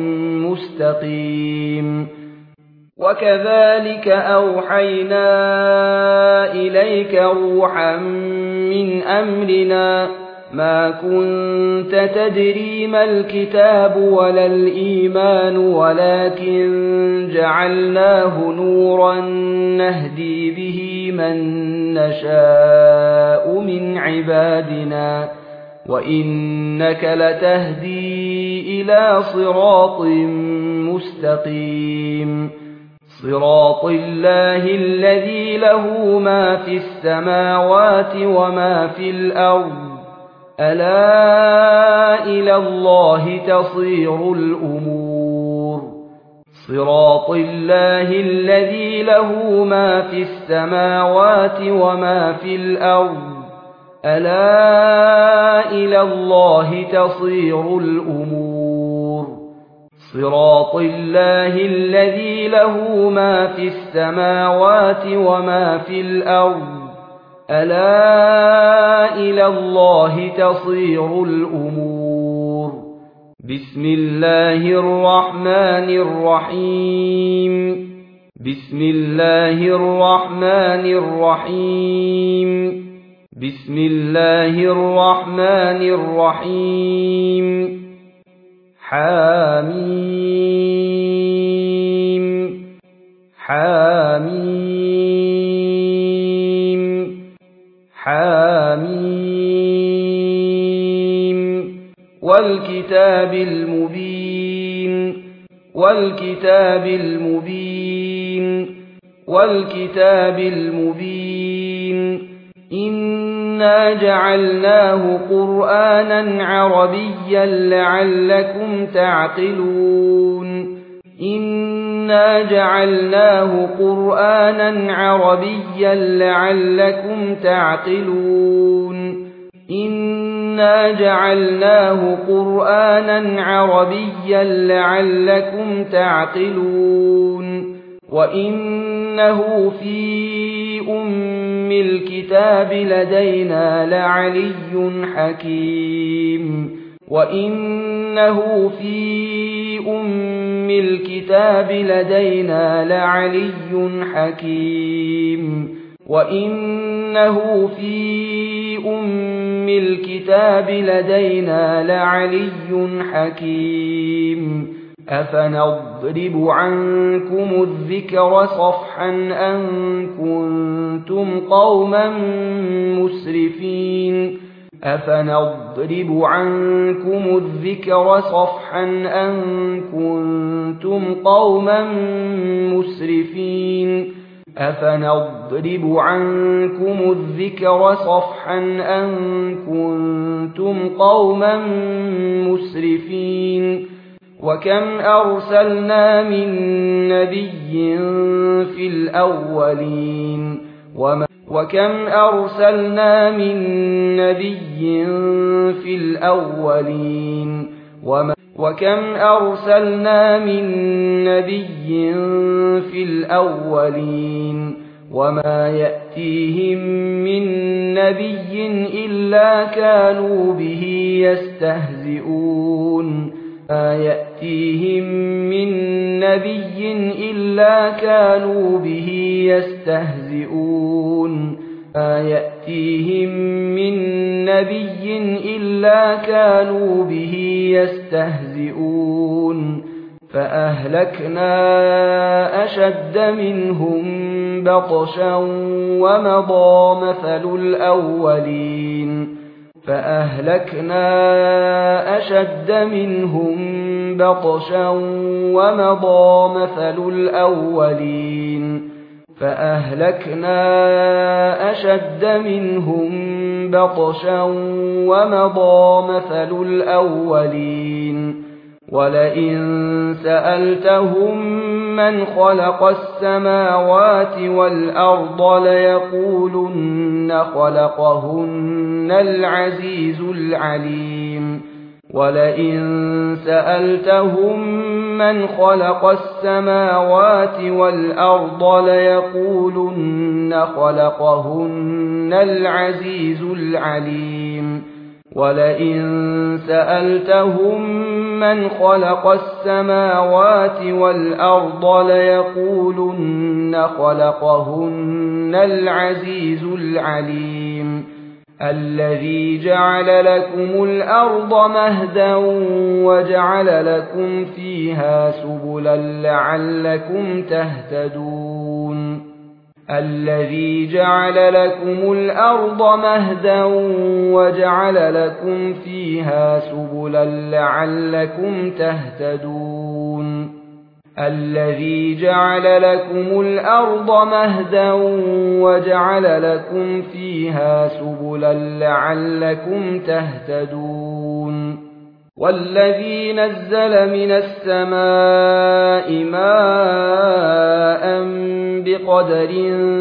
مستقيم وكذلك أوحينا إليك روحا من أمرنا ما كنت تدري ما الكتاب ولا الإيمان ولكن جعلناه نورا نهدي به من نشاء من عبادنا وإنك لتهدي إلى صراط مستقيم صراط الله الذي له ما في السماوات وما في الأرض ألا إلى الله تصير الأمور صراط الله الذي له ما في السماوات وما في الأرض ألا إلى الله تصير الأمور صراط الله الذي له ما في السماوات وما في الأرض ألا إلى الله تصير الأمور بسم الله الرحمن الرحيم بسم الله الرحمن الرحيم بسم الله الرحمن الرحيم حاميم حاميم حاميم والكتاب المبين والكتاب المبين والكتاب المبين إنا جعلناه قرآنا عربيا لعلكم تعقلون إنا جعلناه قرآنا عربيا لعلكم تعقلون إنا جعلناه قرآنا عربيا لعلكم تعقلون وإنه في أم الكتاب لدينا لعلي حكيم وإنه في أم الكتاب لدينا لعلي حكيم وإنه في أم الكتاب لدينا لعلي حكيم أفنضرب عنكم الذكر صفحا أن كنتم قوما مسرفين أفنضرب عنكم الذكر صفحا أن كنتم قوما مسرفين أفنضرب عنكم الذكر صفحا أن كنتم قوما مسرفين وكم أرسلنا من نبي في الأولين وما وكم أرسلنا من نبي في الأولين وما وكم أرسلنا من نبي في الأولين وما يأتيهم من نبي إلا كانوا به يستهزئون ما يأتيهم من نبي إلا كانوا به يستهزئون ما يأتيهم من نبي إلا كانوا به يستهزئون فأهلكنا أشد منهم بطشا ومضى مثل الأولين فأهلكنا أشد منهم بطشا ومضى مثل الأولين فأهلكنا أشد منهم بطشا ومضى مثل الأولين ولئن سألتهم من خلق السماوات والأرض ليقولن خلقهن العزيز العليم ولئن سألتهم من خلق السماوات والأرض ليقولن خلقهن العزيز العليم ولئن سألتهم من خلق السماوات والأرض ليقولن خلقهن العزيز العليم الذي جعل لكم الأرض مهدا وجعل لكم فيها سبلا لعلكم تهتدون الذي جعل لكم الأرض مهدا وجعل لكم فيها سبلا لعلكم تهتدون الذي جعل لكم الأرض مهدا وجعل لكم فيها سبلا لعلكم تهتدون والذي نزل من السماء ماء بقدر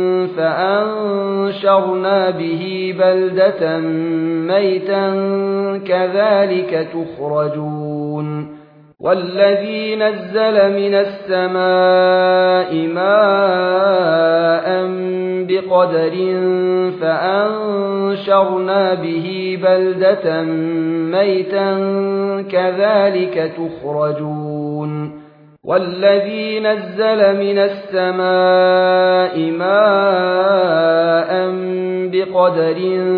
فأنشرنا به بلدة ميتا كذلك تخرجون والذي نزل من السماء ماء بقدر فأنشرنا به بلدة ميتا كذلك تخرجون والذي نزل من السماء ماء بقدر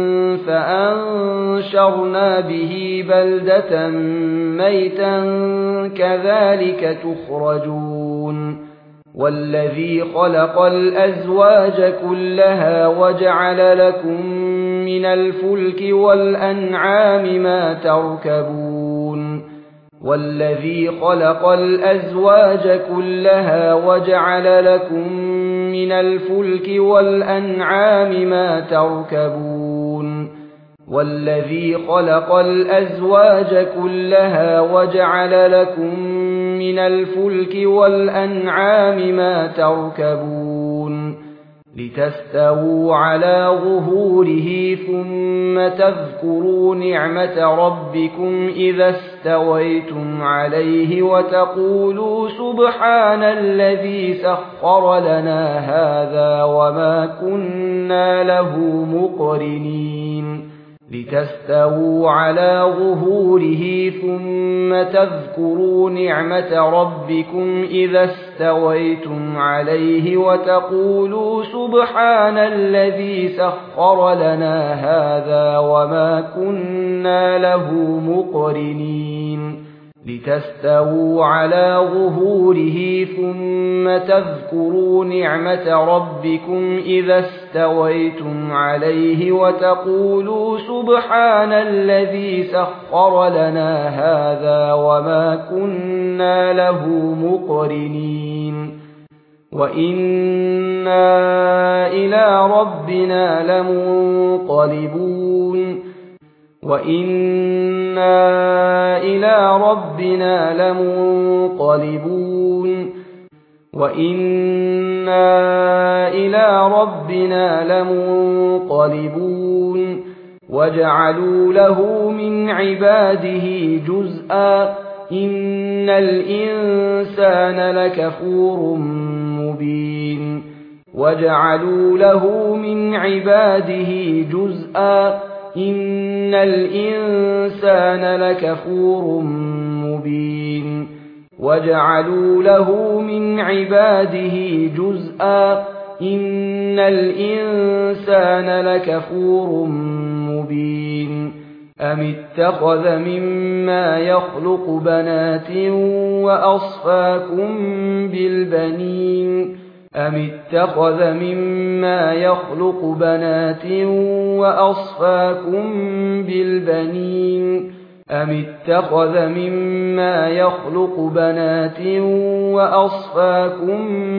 فأنشرنا به بلدة ميتا كذلك تخرجون والذي خلق الأزواج كلها وجعل لكم من الفلك والأنعام ما تركبون والذي خلق الأزواج كلها وجعل لكم من الفلك والأنعام ما تركبون والذي خلق الأزواج كلها وجعل لكم من الفلك والأنعام ما تركبون لتستووا على ظهوره ثم تذكروا نعمة ربكم إذا استويتم عليه وتقولوا سبحان الذي سخر لنا هذا وما كنا له مقرنين لتستووا على ظهوره ثم تذكروا نعمة ربكم إذا استويتم عليه وتقولوا سبحان الذي سخر لنا هذا وما كنا له مقرنين لتستووا على ظهوره ثم تذكروا نعمة ربكم إذا استويتم عليه وتقولوا سبحان الذي سخر لنا هذا وما كنا له مقرنين وإنا إلى ربنا لمنقلبون وإنا إلى ربنا لمنقلبون وإنا إلى ربنا لمنقلبون وجعلوا له من عباده جزءا إن الإنسان لكفور مبين وجعلوا له من عباده جزءا إن الإنسان لكفور مبين وجعلوا له من عباده جزءا إن الإنسان لكفور مبين أم اتخذ مما يخلق بنات وأصفاكم بالبنين أم اتخذ مما يخلق بنات وأصفاكم بالبنين أم اتخذ مما يخلق بنات وأصفاكم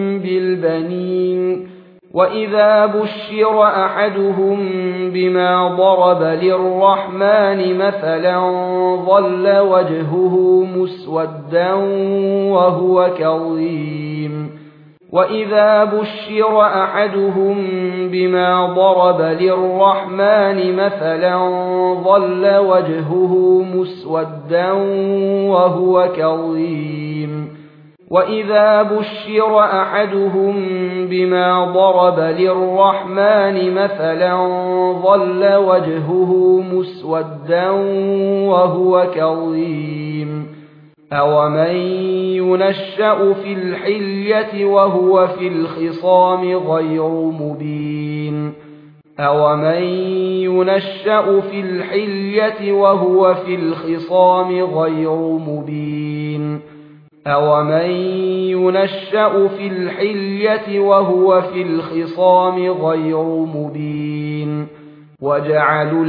بالبنين وإذا بشر أحدهم بما ضرب للرحمن مثلا ظل وجهه مسودا وهو كظيم وإذا بشر أحدهم بما ضرب للرحمن مثلا ظل وجهه مسودا وهو كظيم وإذا بشر أحدهم بما ضرب للرحمن مثلا ظل وجهه مسودا وهو كظيم أومن ينشأ في الحلية وهو في الخصام غير مبين أومن ينشأ في الحلية وهو في الخصام غير مبين أومن ينشأ في الحلية وهو في الخصام غير مبين وجعلوا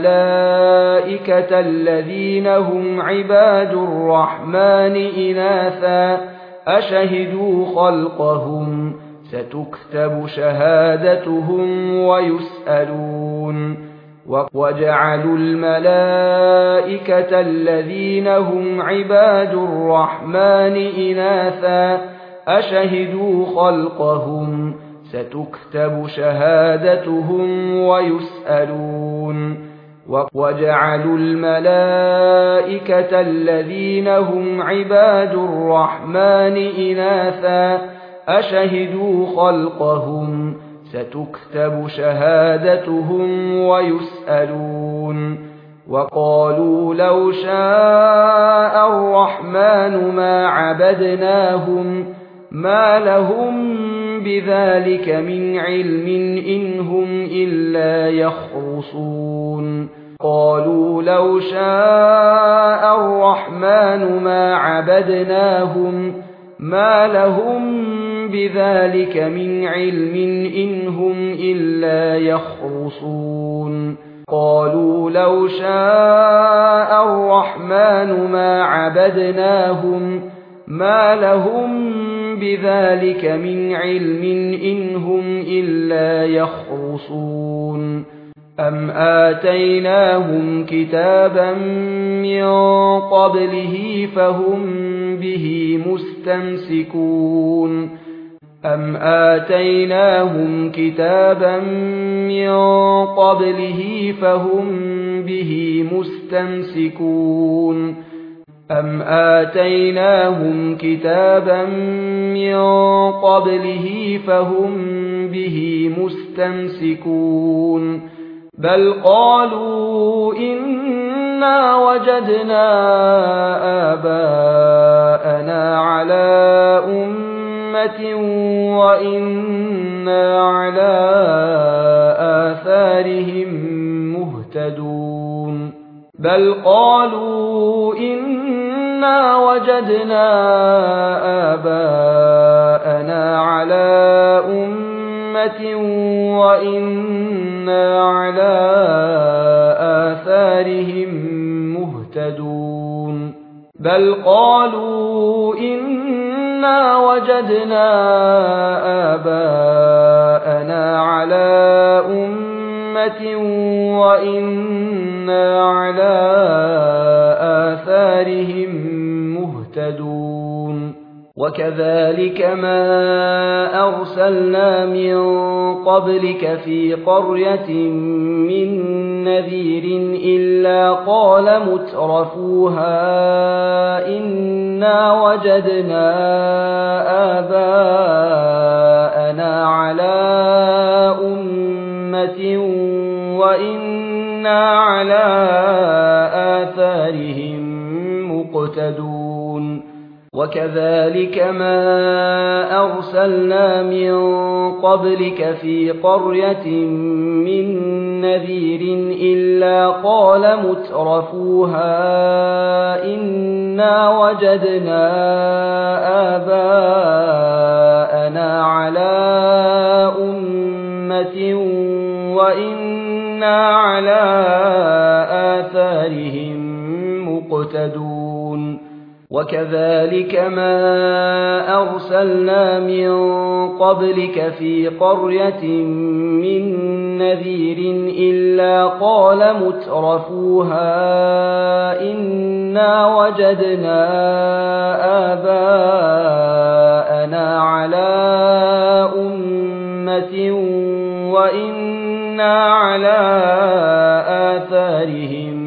الملائكة الذين هم عباد الرحمن إناثا أشهدوا خلقهم ستكتب شهادتهم ويسألون وجعلوا الملائكة الذين هم عباد الرحمن إناثا أشهدوا خلقهم ستكتب شهادتهم ويسألون وجعلوا الملائكة الذين هم عباد الرحمن إناثا أشهدوا خلقهم ستكتب شهادتهم ويسألون وقالوا لو شاء الرحمن ما عبدناهم ما لهم بذلك من علم إن هم إلا يخرصون قالوا لو شاء الرحمن ما عبدناهم ما لهم بذلك من علم إن هم إلا يخرصون قالوا لو شاء الرحمن ما عبدناهم ما لهم بذلك من علم إن هم إلا يخرصون أم آتيناهم كتابا من قبله فهم به مستمسكون أم آتيناهم كتابا من قبله فهم به مستمسكون أم آتيناهم كتابا من قبله فهم به مستمسكون بل قالوا إنا وجدنا آباءنا على أمة وإنا على آثارهم مهتدون بل قالوا إنا وجدنا آباءنا على أمة وإنا على آثارهم مهتدون بل قالوا إنا وجدنا آباءنا على أمة أمة وإنا على آثارهم مهتدون وكذلك ما أرسلنا من قبلك في قرية من نذير إلا قال مترفوها إنا وجدنا آباءنا على أمة وإنا على آثارهم مقتدون وكذلك ما أرسلنا من قبلك في قرية من نذير إلا قال مترفوها إنا وجدنا آباءنا على أمة وإنا على آثارهم مقتدون وكذلك ما أرسلنا من قبلك في قرية من نذير إلا قال مترفوها إنا وجدنا آباءنا على أمة وإنا على آثارهم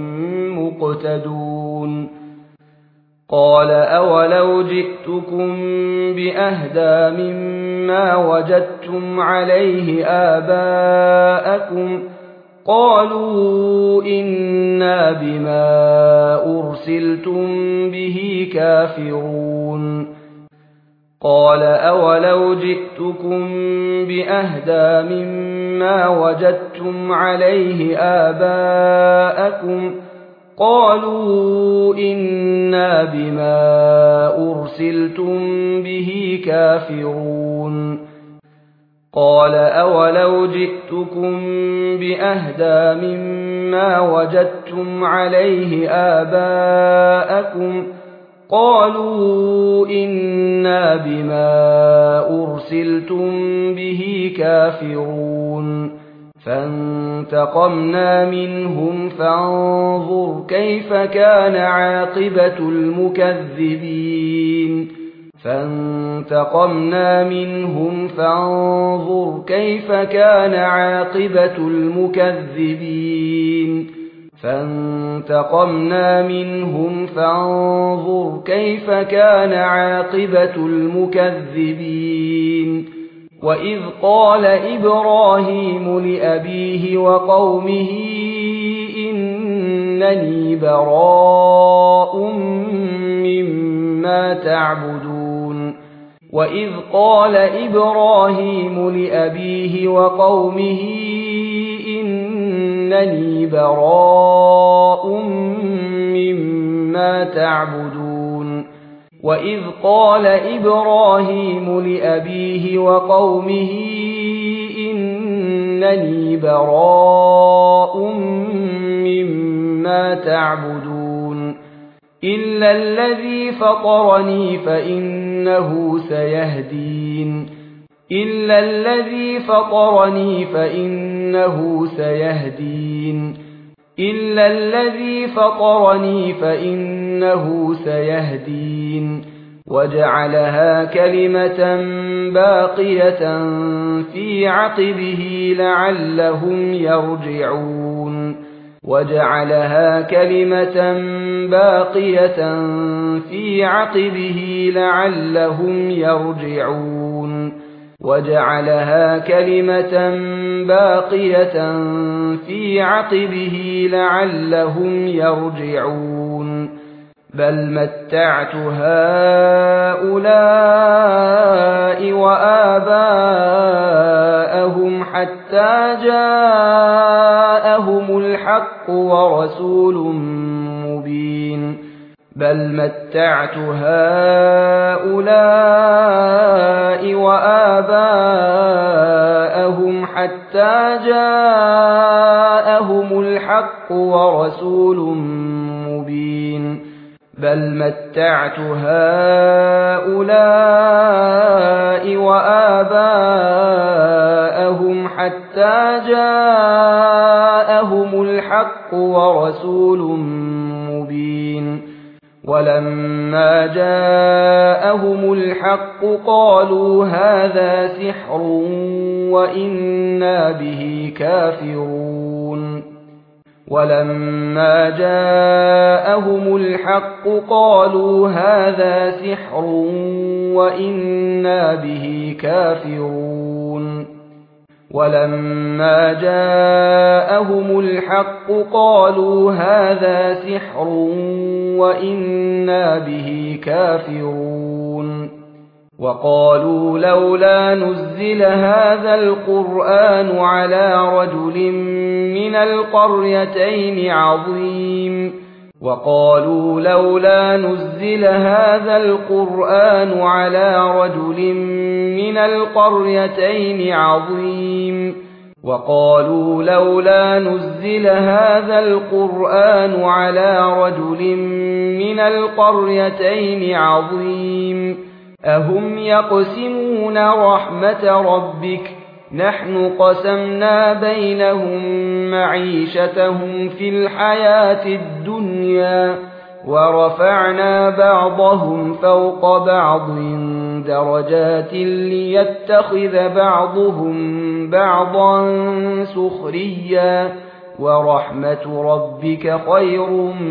مقتدون قال أولو جئتكم بأهدى مما وجدتم عليه آباءكم قالوا إنا بما أرسلتم به كافرون قال أولو جئتكم بأهدى مما وجدتم عليه آباءكم قالوا إنا بما أرسلتم به كافرون قال أولو جئتكم بأهدى مما وجدتم عليه آباءكم قالوا إنا بما أرسلتم به كافرون فانتقمنا منهم فانظر كيف كان عاقبة المكذبين فانتقمنا منهم فانظر كيف كان عاقبة المكذبين فانتقمنا منهم فانظر كيف كان عاقبة المكذبين وإذ قال إبراهيم لأبيه وقومه إنني براء مما تعبدون وإذ قال إبراهيم لأبيه وقومه إنني براء مما تعبدون وإذ قال إبراهيم لأبيه وقومه إنني براء مما تعبدون إلا الذي فطرني فإنه سيهدين إلا الذي فطرني فإنه سيهدين إلا الذي فطرني فإنه سيهدين وجعلها كلمة باقية في عقبه لعلهم يرجعون وجعلها كلمة باقية في عقبه لعلهم يرجعون وجعلها كلمة باقية في عقبه لعلهم يرجعون بل متعت هؤلاء وآباءهم حتى جاءهم الحق ورسول مبين بل متعت هؤلاء وآباءهم حتى جاءهم الحق ورسول مبين بل متعت هؤلاء وآباءهم حتى جاءهم الحق ورسول مبين ولما جاءهم الحق قالوا هذا سحر وإنا به كافرون ولما جاءهم الحق قالوا هذا سحر وإنا به كافرون ولما جاءهم الحق قالوا هذا سحر وإنا به كافرون وقالوا لولا نزل هذا القرآن على رجل من القريتين عظيم وقالوا لولا نزل هذا القرآن على رجل من القريتين عظيم وقالوا لولا نزل هذا القرآن على رجل من القريتين عظيم أهم يقسمون رحمة ربك نحن قسمنا بينهم معيشتهم في الحياة الدنيا ورفعنا بعضهم فوق بعض درجات ليتخذ بعضهم بعضا سخريا ورحمة ربك خير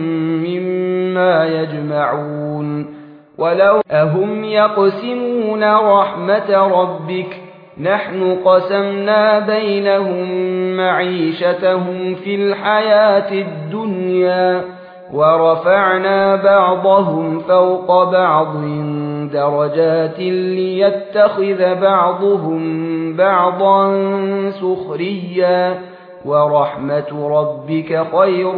مما يجمعون ولو أهم يقسمون رحمة ربك نحن قسمنا بينهم معيشتهم في الحياة الدنيا ورفعنا بعضهم فوق بعض درجات ليتخذ بعضهم بعضا سخريا ورحمة ربك خير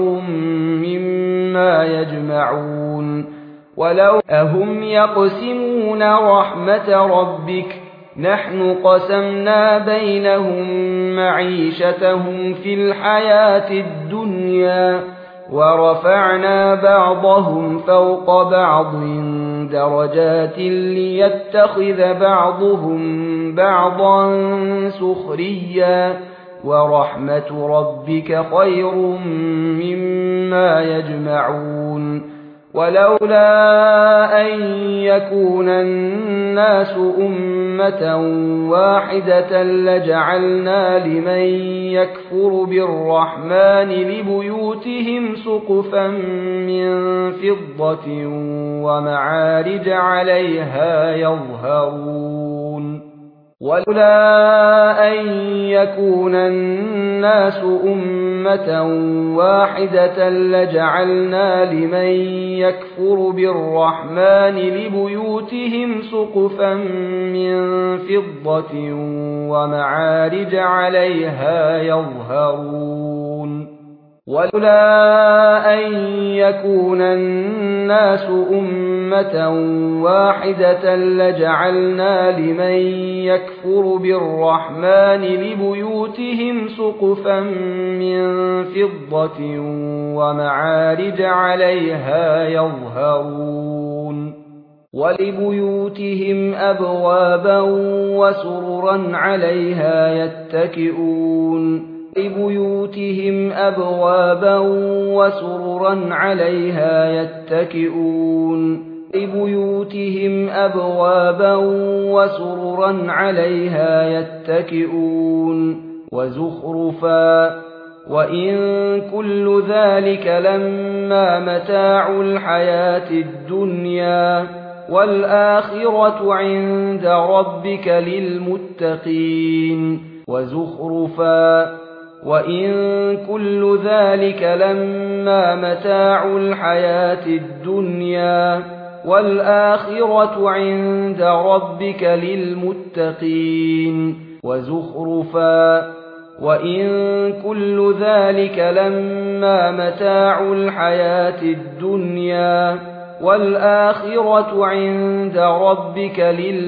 مما يجمعون ولو أهم يقسمون رحمة ربك نحن قسمنا بينهم معيشتهم في الحياة الدنيا ورفعنا بعضهم فوق بعض درجات ليتخذ بعضهم بعضا سخريا ورحمة ربك خير مما يجمعون ولولا أن يكون الناس أمة واحدة لجعلنا لمن يكفر بالرحمن لبيوتهم سقفا من فضة ومعارج عليها يظهرون ولولا أن يكون الناس أمة واحدة لجعلنا لمن يكفر بالرحمن لبيوتهم سقفا من فضة ومعارج عليها يظهرون ولولا أن يكون الناس أمة واحدة لجعلنا لمن يكفر بالرحمن لبيوتهم سقفا من فضة ومعارج عليها يظهرون ولبيوتهم أبوابا وسررا عليها يتكئون لبيوتهم أبوابا وسررا عليها يتكئون لبيوتهم أبوابا وسررا عليها يتكئون وزخرفا وإن كل ذلك لما متاع الحياة الدنيا والآخرة عند ربك للمتقين وزخرفا وإن كل ذلك لما متاع الحياة الدنيا والآخرة عند ربك للمتقين وزخرفا وإن كل ذلك لما متاع الحياة الدنيا والآخرة عند ربك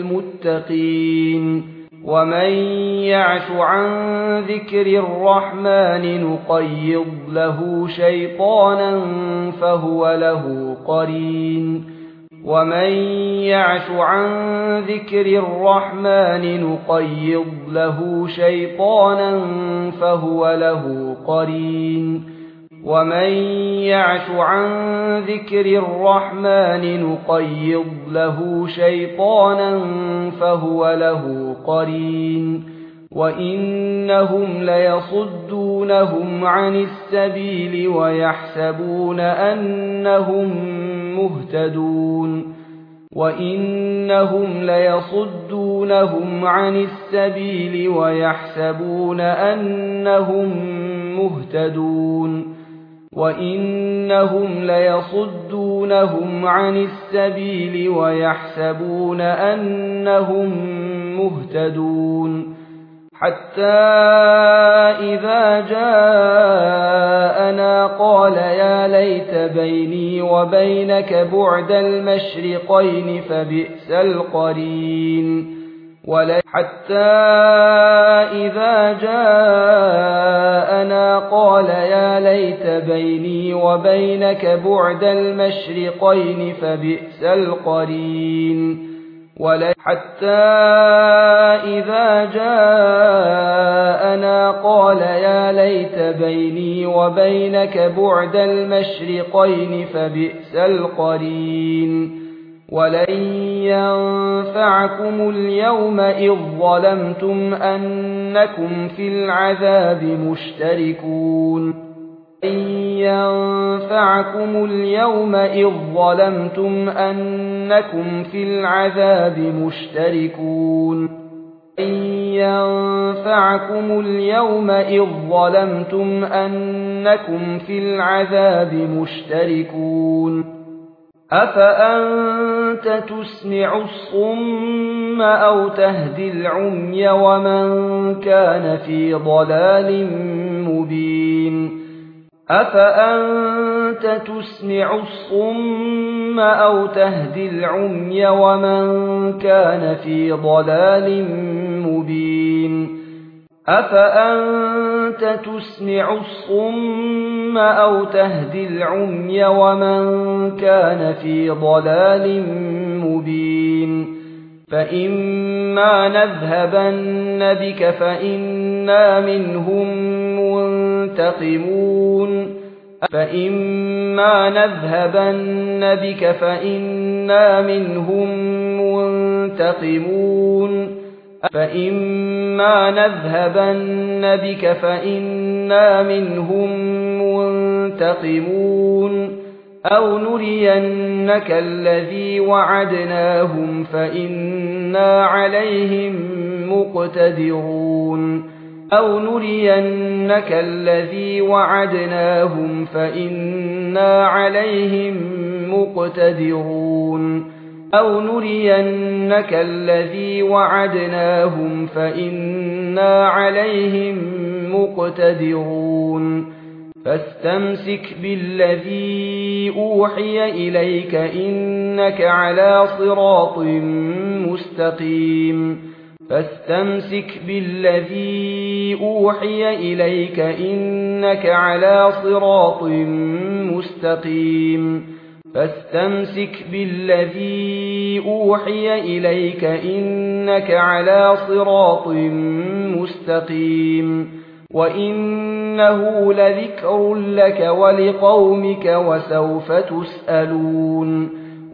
للمتقين ومن يعش عن ذكر الرحمن نقيض له شيطانا فهو له قرين ومن يعش عن ذكر الرحمن نقيض له شيطانا فهو له قرين ومن يعش عن ذكر الرحمن نقيض له شيطانا فهو له قرين وإنهم ليصدونهم عن السبيل ويحسبون أنهم مهتدون وإنهم ليصدونهم عن السبيل ويحسبون أنهم مهتدون وإنهم ليصدونهم عن السبيل ويحسبون أنهم مهتدون حتى إذا جاءنا قال يا ليت بيني وبينك بعد المشرقين فبئس القرين حتى إذا جاءنا قال يا ليت بيني وبينك بعد المشرقين فبئس القرين حتى إذا جاءنا قال يا ليت بيني وبينك بعد المشرقين فبئس القرين ولن ينفعكم اليوم إذ ظلمتم أنكم في العذاب مشتركون لن ينفعكم اليوم إذ ظلمتم أنكم في العذاب مشتركون لن ينفعكم اليوم إذ ظلمتم أنكم في العذاب مشتركون أفأنت تسمع الصم أو تهدي العمي ومن كان في ضلال مبين أفأنت تسمع الصم أو تهدي العمي ومن كان في ضلال مبين أفأنت تسمع الصم أو تهدي العمي ومن كان في ضلال مبين فإما نذهبن بك فإنا منهم منتقمون فإما نذهبن بك فإنا منهم منتقمون فإما نذهبن بك فإنا منهم منتقمون أو نرينك الذي وعدناهم فإنا عليهم مقتدرون أو نرينك الذي وعدناهم فإنا عليهم مقتدرون أو نرينك الذي وعدناهم فإنا عليهم مقتدرون فاستمسك بالذي أوحي إليك إنك على صراط مستقيم فاستمسك بالذي أوحي إليك إنك على صراط مستقيم فاستمسك بالذي أوحي إليك إنك على صراط مستقيم وإنه لذكر لك ولقومك وسوف تسألون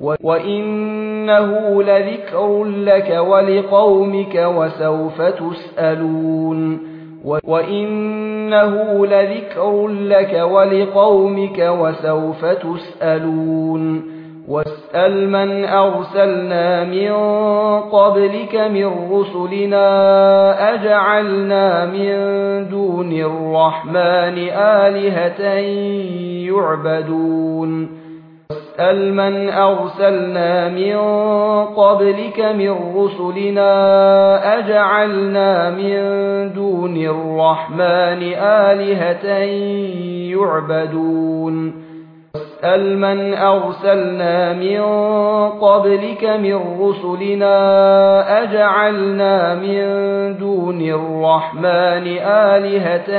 وإنه لذكر لك ولقومك وسوف تسألون وإنه لذكر لك ولقومك وسوف تسألون واسأل من أرسلنا من قبلك من رسلنا أجعلنا من دون الرحمن آلهة يعبدون واسأل من أرسلنا من قبلك من رسلنا أجعلنا من دون الرحمن آلهة يعبدون واسأل من أرسلنا من قبلك من رسلنا أجعلنا من دون الرحمن آلهة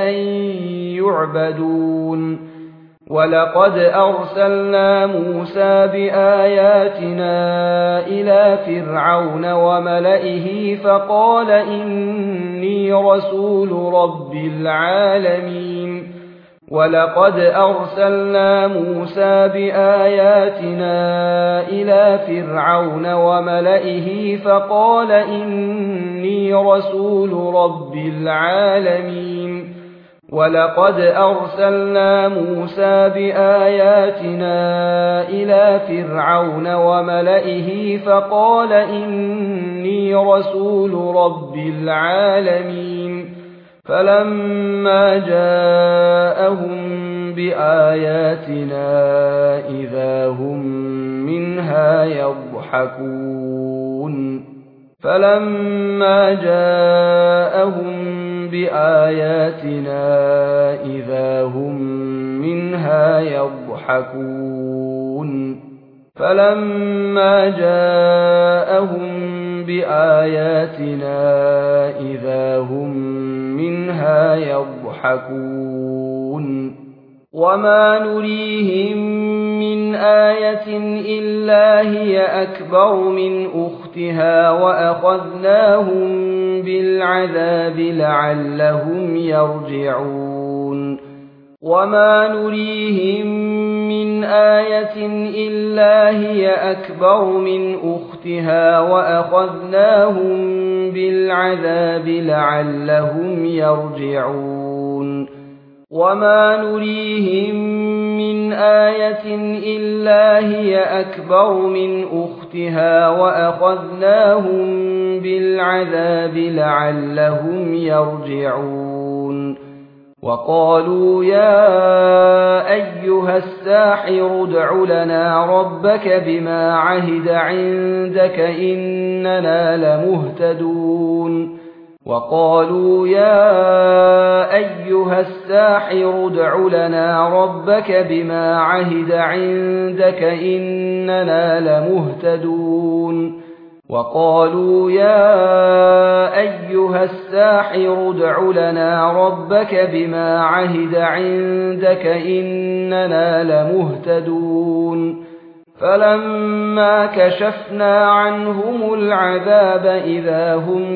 يعبدون ولقد أرسلنا موسى بآياتنا إلى فرعون وملئه فقال إني رسول رب العالمين ولقد أرسلنا موسى بآياتنا إلى فرعون وملئه فقال إني رسول رب العالمين ولقد أرسلنا موسى بآياتنا إلى فرعون وملئه فقال إني رسول رب العالمين فلما جاءهم بآياتنا إذا هم منها يضحكون فلما جاءهم بآياتنا إذا هم منها يضحكون فلما جاءهم بآياتنا إذا هم منها يضحكون وما نريهم من آية إلا هي أكبر من أختها وأخذناهم بالعذاب لعلهم يرجعون وما نريهم من آية إلا هي أكبر من أختها وأخذناهم بالعذاب لعلهم يرجعون وما نريهم من آية إلا هي أكبر من أختها وأخذناهم بالعذاب لعلهم يرجعون وقالوا يا أيها الساحر ادع لنا ربك بما عهد عندك إننا لمهتدون وقالوا يا أيها الساحر ادع لنا ربك بما عهد عندك إننا لمهتدون وقالوا يا أيها الساحر ادع لنا ربك بما عهد عندك إننا لمهتدون فلما كشفنا عنهم العذاب إذا هم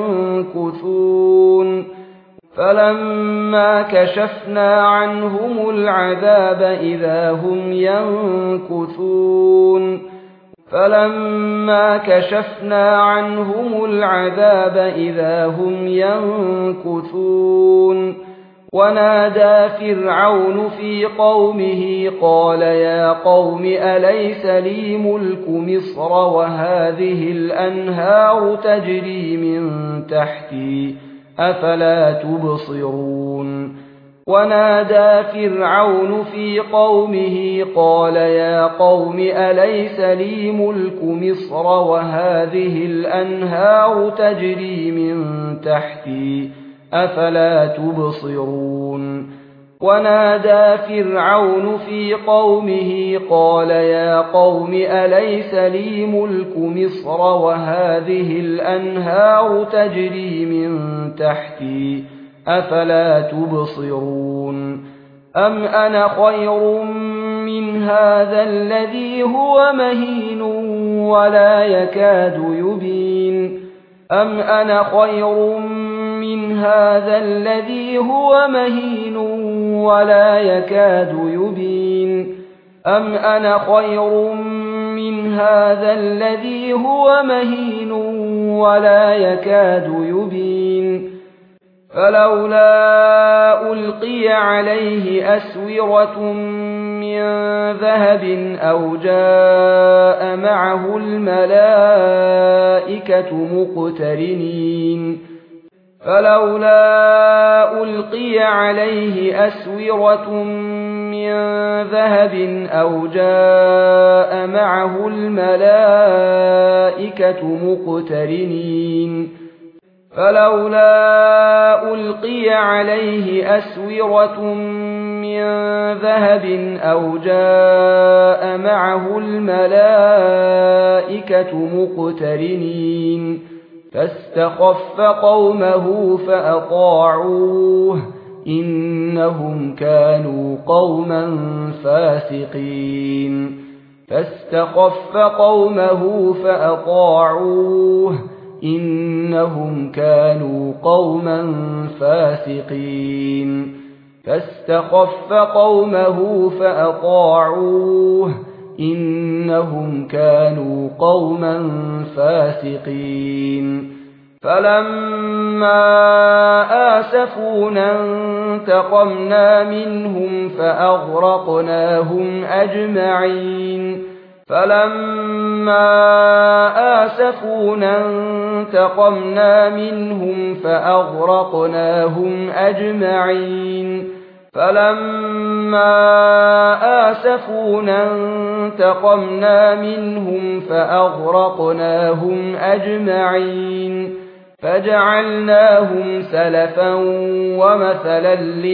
ينكثون فلما كشفنا عنهم العذاب إذا هم ينكثون فلما كشفنا عنهم العذاب إذا هم ينكثون ونادى فرعون في قومه قال يا قوم أليس لي ملك مصر وهذه الأنهار تجري من تحتي أفلا تبصرون ونادى فرعون في قومه قال يا قوم أليس لي ملك مصر وهذه الأنهار تجري من تحتي أفلا تبصرون ونادى فرعون في قومه قال يا قوم أليس لي ملك مصر وهذه الأنهار تجري من تحتي أفلا تبصرون أم أنا خير من هذا الذي هو مهين ولا يكاد يبين أم أنا خير من هذا الذي هو مهين ولا يكاد يبين أم أنا خير من هذا الذي هو مهين ولا يكاد يبين فلولا ألقي عليه أسورة من ذهب أو جاء معه الملائكة مقترنين فلولا ألقي عليه أسورة من ذهب أو جاء معه الملائكة مقترنين فلولا ألقي عليه أسورة من ذهب أو جاء معه الملائكة مقترنين فاستخف قومه فأطاعوه إنهم كانوا قوما فاسقين فاستخف قومه فأطاعوه إنهم كانوا قوما فاسقين فاستخف قومه فأطاعوه إنهم كانوا قوما فاسقين فلما آسفونا انتقمنا منهم فأغرقناهم أجمعين فلما آسفونا انتقمنا منهم فأغرقناهم أجمعين فلما آسفونا انتقمنا منهم فأغرقناهم أجمعين فجعلناهم سلفا ومثلا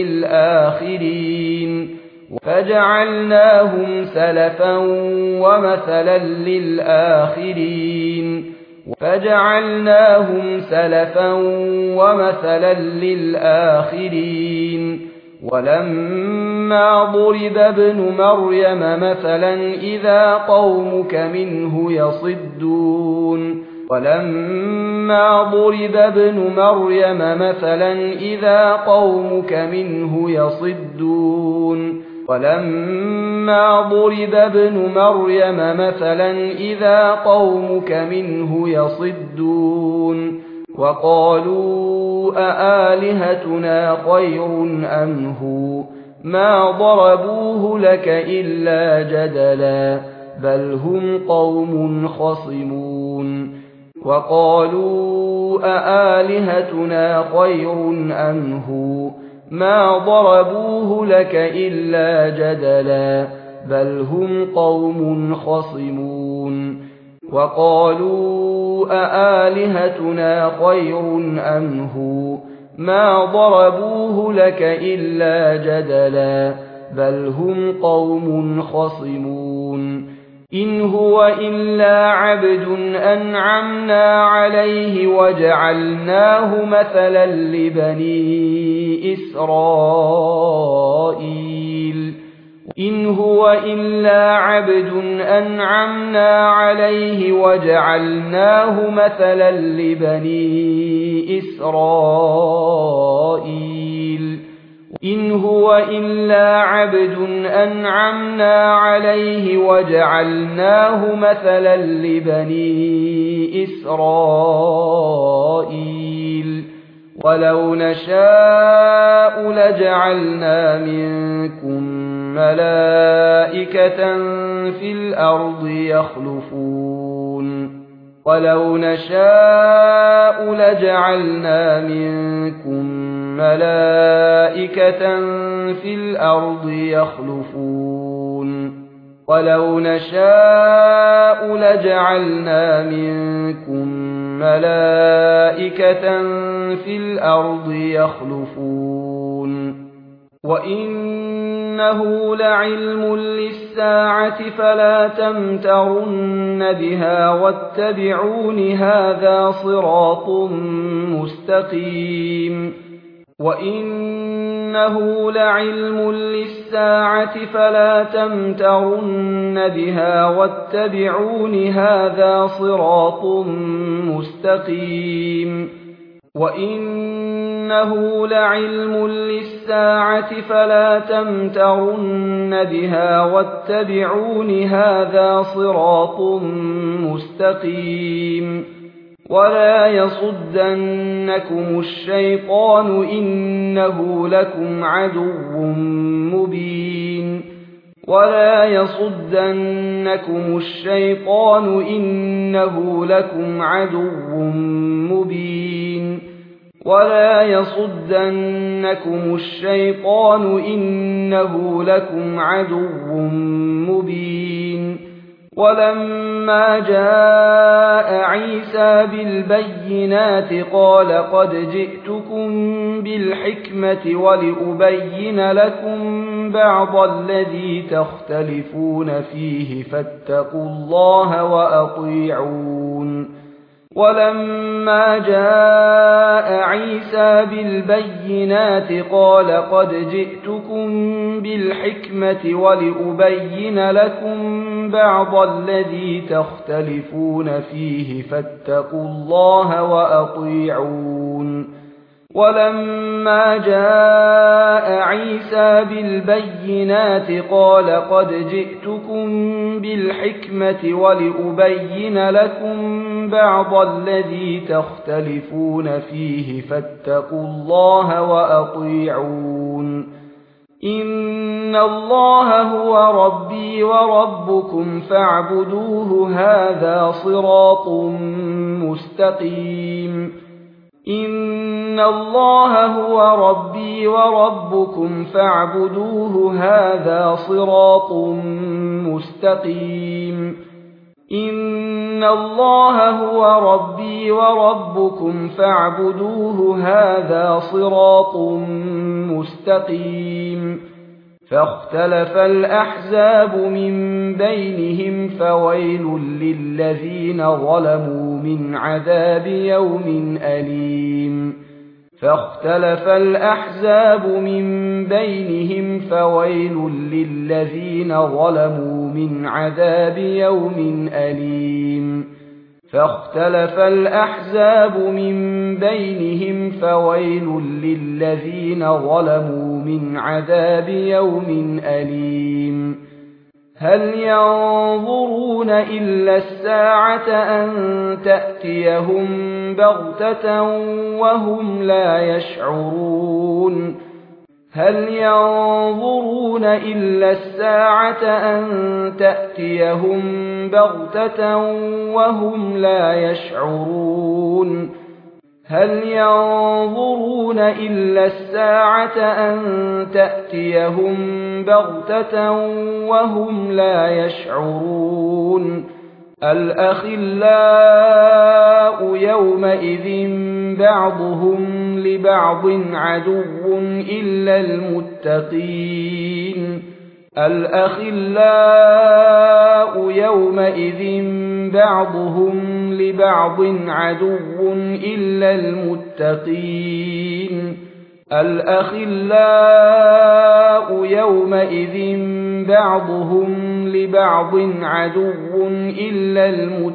للآخرين فجعلناهم سلفا ومثلا للآخرين فجعلناهم سلفا ومثلا للآخرين ولما ضرب ابن مريم مثلا إذا قومك منه يصدون ولما ضرب ابن مريم مثلا إذا قومك منه يصدون ولما ضرب ابن مريم مثلا إذا قومك منه يصدون وقالوا أآلهتنا خير أم هو ما ضربوه لك إلا جدلا بل هم قوم خصمون وقالوا أآلهتنا خير أم هو ما ضربوه لك إلا جدلا بل هم قوم خصمون وقالوا أآلهتنا خير أم هو ما ضربوه لك إلا جدلا بل هم قوم خصمون إن هو إلا عبد أنعمنا عليه وجعلناه مثلا لبني إسرائيل إن هو إلا عبد أنعمنا عليه وجعلناه مثلا لبني إسرائيل إن هو إلا عبد أنعمنا عليه وجعلناه مثلا لبني إسرائيل ولو نشاء لجعلنا منكم ملائكة في الأرض يخلفون ولو نشاء لجعلنا منكم ملائكة في الأرض يخلفون ولو نشاء لجعلنا منكم ملائكة في الأرض يخلفون وإنه لعلم للساعة فلا تمترن بها واتبعون هذا صراط مستقيم وإنه لعلم للساعة فلا تمترن بها واتبعون هذا صراط مستقيم وإنه لعلم للساعة فلا تمترن بها واتبعون هذا صراط مستقيم ولا يصدنكم الشيطان إنه لكم عدو مبين ولا يصدنكم الشيطان إنه لكم عدو مبين ولا يصدنكم الشيطان إنه لكم عدو مبين ولما جاء عيسى بالبينات قال قد جئتكم بالحكمة ولأبين لكم بعض الذي تختلفون فيه فاتقوا الله وأطيعون ولما جاء عيسى بالبينات قال قد جئتكم بالحكمة ولأبين لكم بعض الذي تختلفون فيه فاتقوا الله وأطيعون ولما جاء عيسى بالبينات قال قد جئتكم بالحكمة ولأبين لكم بعض الذي تختلفون فيه فاتقوا الله وأطيعون إن الله هو ربي وربكم فاعبدوه هذا صراط مستقيم إن الله هو ربي وربكم فاعبدوه هذا صراط مستقيم إن الله هو ربي وربكم فاعبدوه هذا صراط مستقيم فاختلف الأحزاب من بينهم فويل للذين ظلموا من عذاب يوم أليم فاختلف الأحزاب من بينهم فويل للذين ظلموا من عذاب يوم أليم فاختلف الأحزاب من بينهم فويل للذين ظلموا من عذاب يوم أليم هل ينظرون إلا الساعة أن تأتيهم بغتة وهم لا يشعرون هل ينظرون إلا الساعة أن تأتيهم بغتة وهم لا يشعرون هل ينظرون إلا الساعة أن تأتيهم بغتة وهم لا يشعرون الأخلاء يومئذ بعضهم لبعض عدو إلا المتقين الأخلاء يومئذ بعضهم لبعض عدو إلا المتقين الأخلاء يومئذ بعضهم لبعض عدو إلا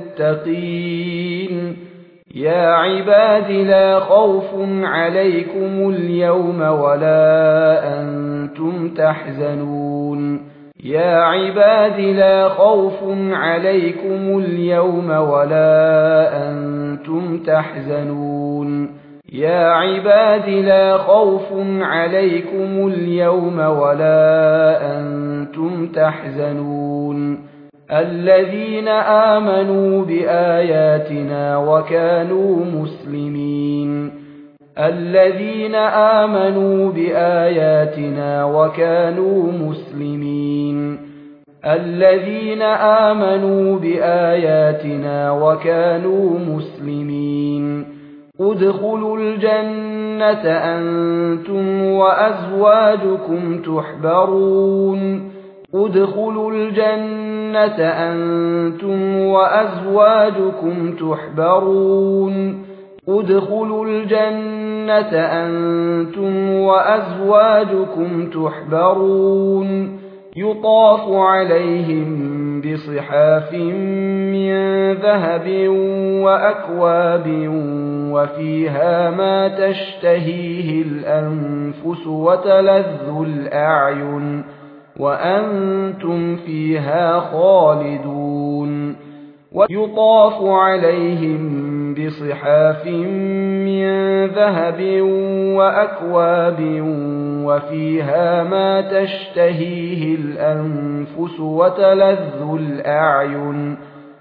المتقين يا عباد لا خوف عليكم اليوم ولا أنتم تحزنون يا عباد لا خوف عليكم اليوم ولا أنتم تحزنون يا عباد لا خوف عليكم اليوم ولا أنتم تحزنون الذين آمنوا بآياتنا وكانوا مسلمين الذين آمنوا بآياتنا وكانوا مسلمين الذين آمنوا بآياتنا وكانوا مسلمين ادخلوا الجنة أنتم وأزواجكم تحبرون ادخلوا الجنة أنتم وأزواجكم تحبرون ادخلوا الجنة أنتم وأزواجكم تحبرون يطاف عليهم بصحاف من ذهب وأكواب وفيها ما تشتهيه الأنفس وتلذ الأعين وأنتم فيها خالدون ويطاف عليهم بصحاف من ذهب وأكواب وفيها ما تشتهيه الأنفس وتلذ الأعين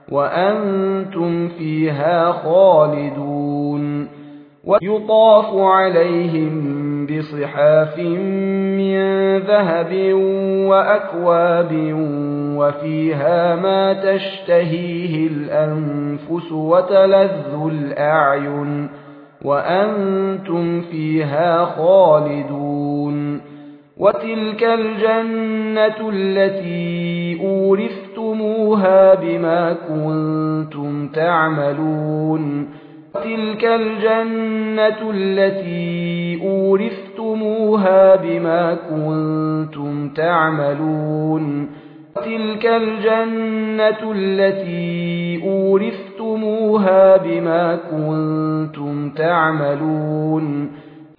وأنتم فيها خالدون ويطاف عليهم بصحاف من ذهب وأكواب وفيها ما تشتهيه الأنفس وتلذ الأعين وأنتم فيها خالدون وتلك الجنة التي أورثتموها بما كنتم تعملون تلك الجنة التي أورثتموها بما كنتم تعملون تلك الجنة التي أورثتموها بما كنتم تعملون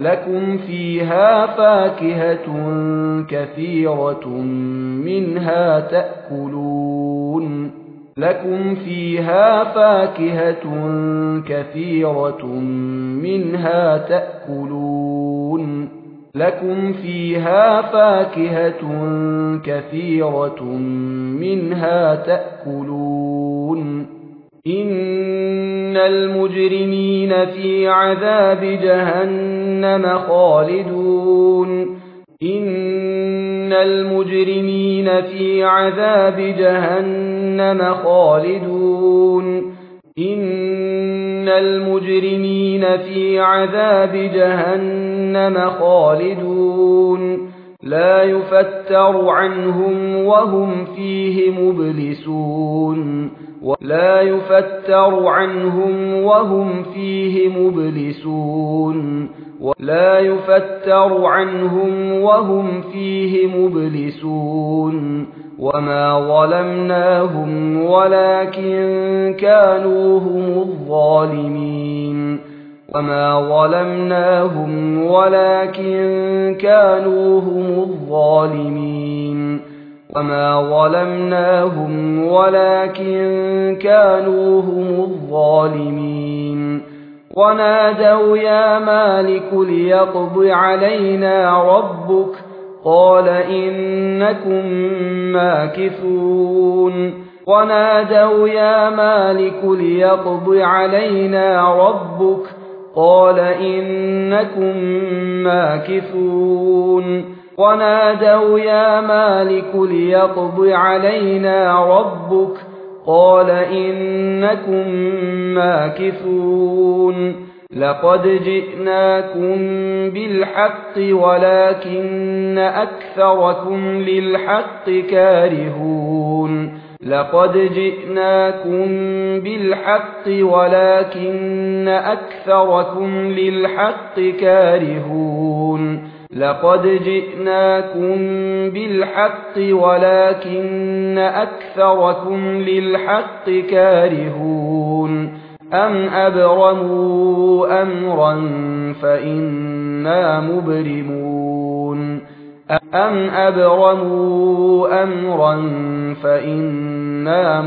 لكم فيها فاكهة كثيرة منها تأكلون لكم فيها فاكهة كثيرة منها تأكلون لكم فيها فاكهة كثيرة منها تأكلون إن المجرمين في عذاب جهنم خالدون إن المجرمين في عذاب جهنم خالدون إن المجرمين في عذاب جهنم خالدون لا يفتر عنهم وهم فيه مبلسون لا يفتر عنهم وهم فيه مبلسون لا يفتر عنهم وهم فيه مبلسون وما ظلمناهم ولكن كانوا هم الظالمين وما ظلمناهم ولكن كانوا هم الظالمين وما ظلمناهم ولكن كانوا هم الظالمين ونادوا يا مالك ليقض علينا ربك قال إنكم ماكثون ونادوا يا مالك ليقض علينا ربك قال إنكم ماكثون ونادوا يا مالك ليقض علينا ربك قال إنكم ماكثون لقد جئناكم بالحق ولكن أكثركم للحق كارهون لقد جئناكم بالحق ولكن أكثركم للحق كارهون لقد جئناكم بالحق ولكن أكثركم للحق كارهون أم أبرموا أمرا فإنا مبرمون أم أبرموا أمرا فإنا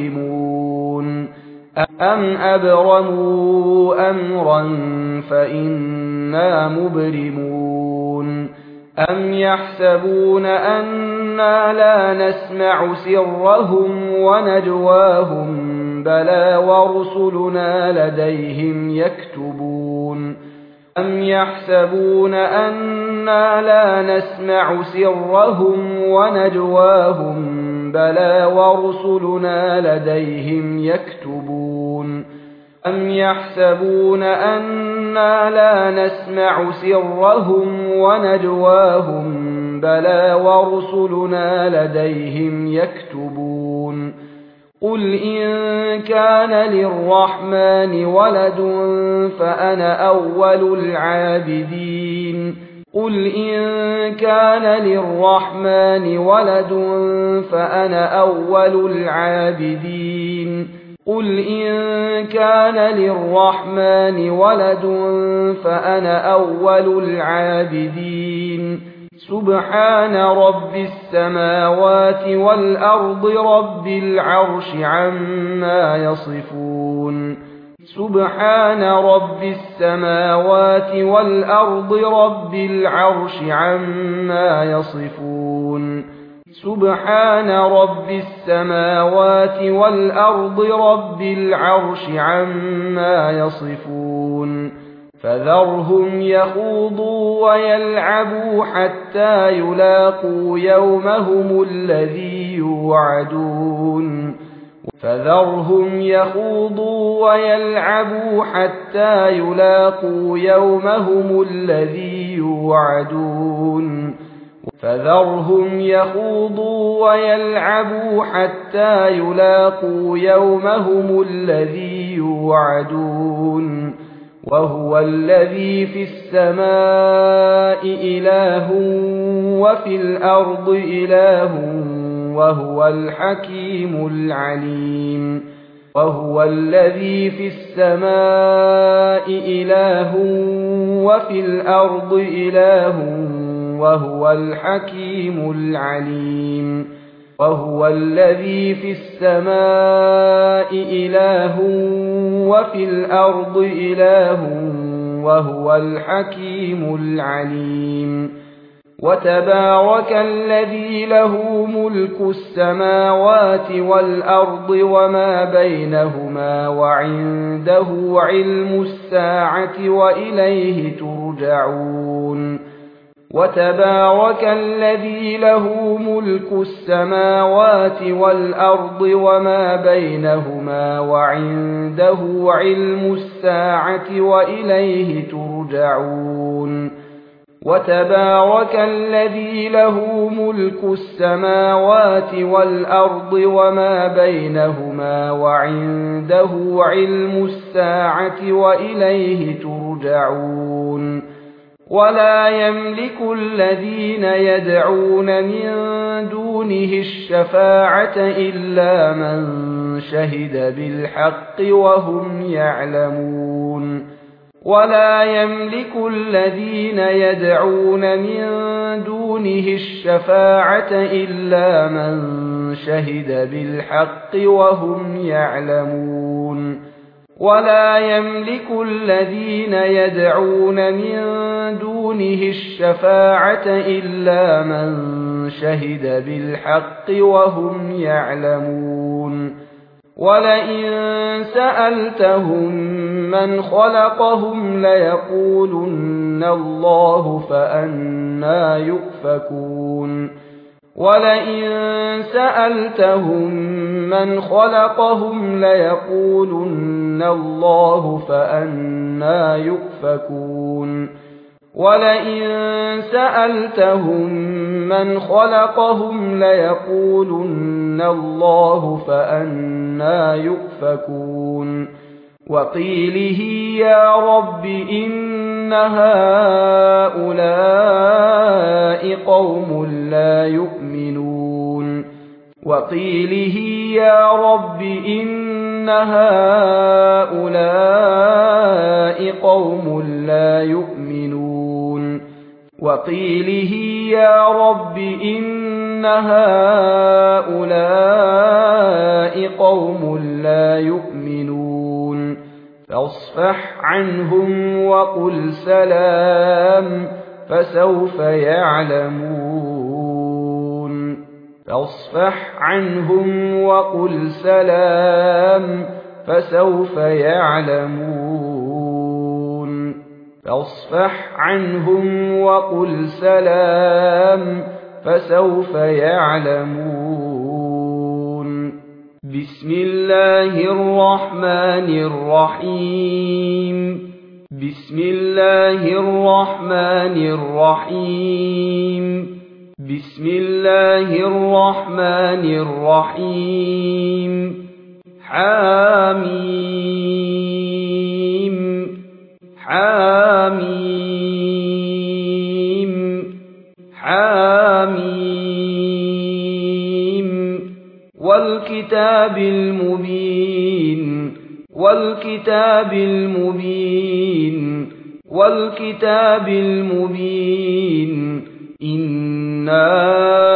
مبرمون أم أبرموا أمرا فإنا مبرمون أم يحسبون أنا لا نسمع سرهم ونجواهم بلى ورسلنا لديهم يكتبون أم يحسبون أنا لا نسمع سرهم ونجواهم بلى ورسلنا لديهم يكتبون أم يحسبون أنا لا نسمع سرهم ونجواهم بلى ورسلنا لديهم يكتبون قل إن كان للرحمن ولد فأنا أول العابدين قل إن كان للرحمن ولد فأنا أول العابدين قل إن كان للرحمن ولد فأنا أول العابدين سبحان رب السماوات والأرض رب العرش عما يصفون سبحان رب السماوات والأرض رب العرش عما يصفون سبحان رب السماوات والأرض رب العرش عما يصفون فذرهم يخوضوا ويلعبوا حتى يلاقوا يومهم الذي يوعدون فذرهم يخوضوا ويلعبوا حتى يلاقوا يومهم الذي يوعدون فذرهم يخوضوا ويلعبوا حتى يلاقوا يومهم الذي يوعدون وهو الذي في السماء إله وفي الأرض إله وهو الحكيم العليم وهو الذي في السماء إله وفي الأرض إله وهو الحكيم العليم وهو الذي في السماء إله وفي الأرض إله وهو الحكيم العليم وتبارك الذي له ملك السماوات والأرض وما بينهما وعنده علم الساعة وإليه ترجعون وتبارك الذي له ملك السماوات والأرض وما بينهما وعنده علم الساعة وإليه ترجعون وتبارك الذي له ملك السماوات والأرض وما بينهما وعنده علم الساعة وإليه ترجعون ولا يملك الذين يدعون من دونه الشفاعة إلا من شهد بالحق وهم يعلمون ولا يملك الذين يدعون من دونه الشفاعة إلا من شهد بالحق وهم يعلمون ولا يملك الذين يدعون من دونه الشفاعة إلا من شهد بالحق وهم يعلمون ولئن سألتهم من خلقهم ليقولن الله فأنى يؤفكون ولئن سألتهم من خلقهم ليقولن الله فأنى يؤفكون ولئن سألتهم من خلقهم ليقولن الله فأنى يؤفكون وقيله يا رب إن هؤلاء قوم لا يؤمنون وقيله يا رب إن هؤلاء قوم لا يؤمنون وقيله يا رب إن هؤلاء قوم لا يؤمنون فاصفح عنهم وقل سلام فسوف يعلمون فاصفح عنهم وقل سلام فسوف يعلمون فاصفح عنهم وقل سلام فسوف يعلمون بسم الله الرحمن الرحيم بسم الله الرحمن الرحيم بسم الله الرحمن الرحيم حميم حميم حميم والكتاب المبين والكتاب المبين والكتاب المبين إنا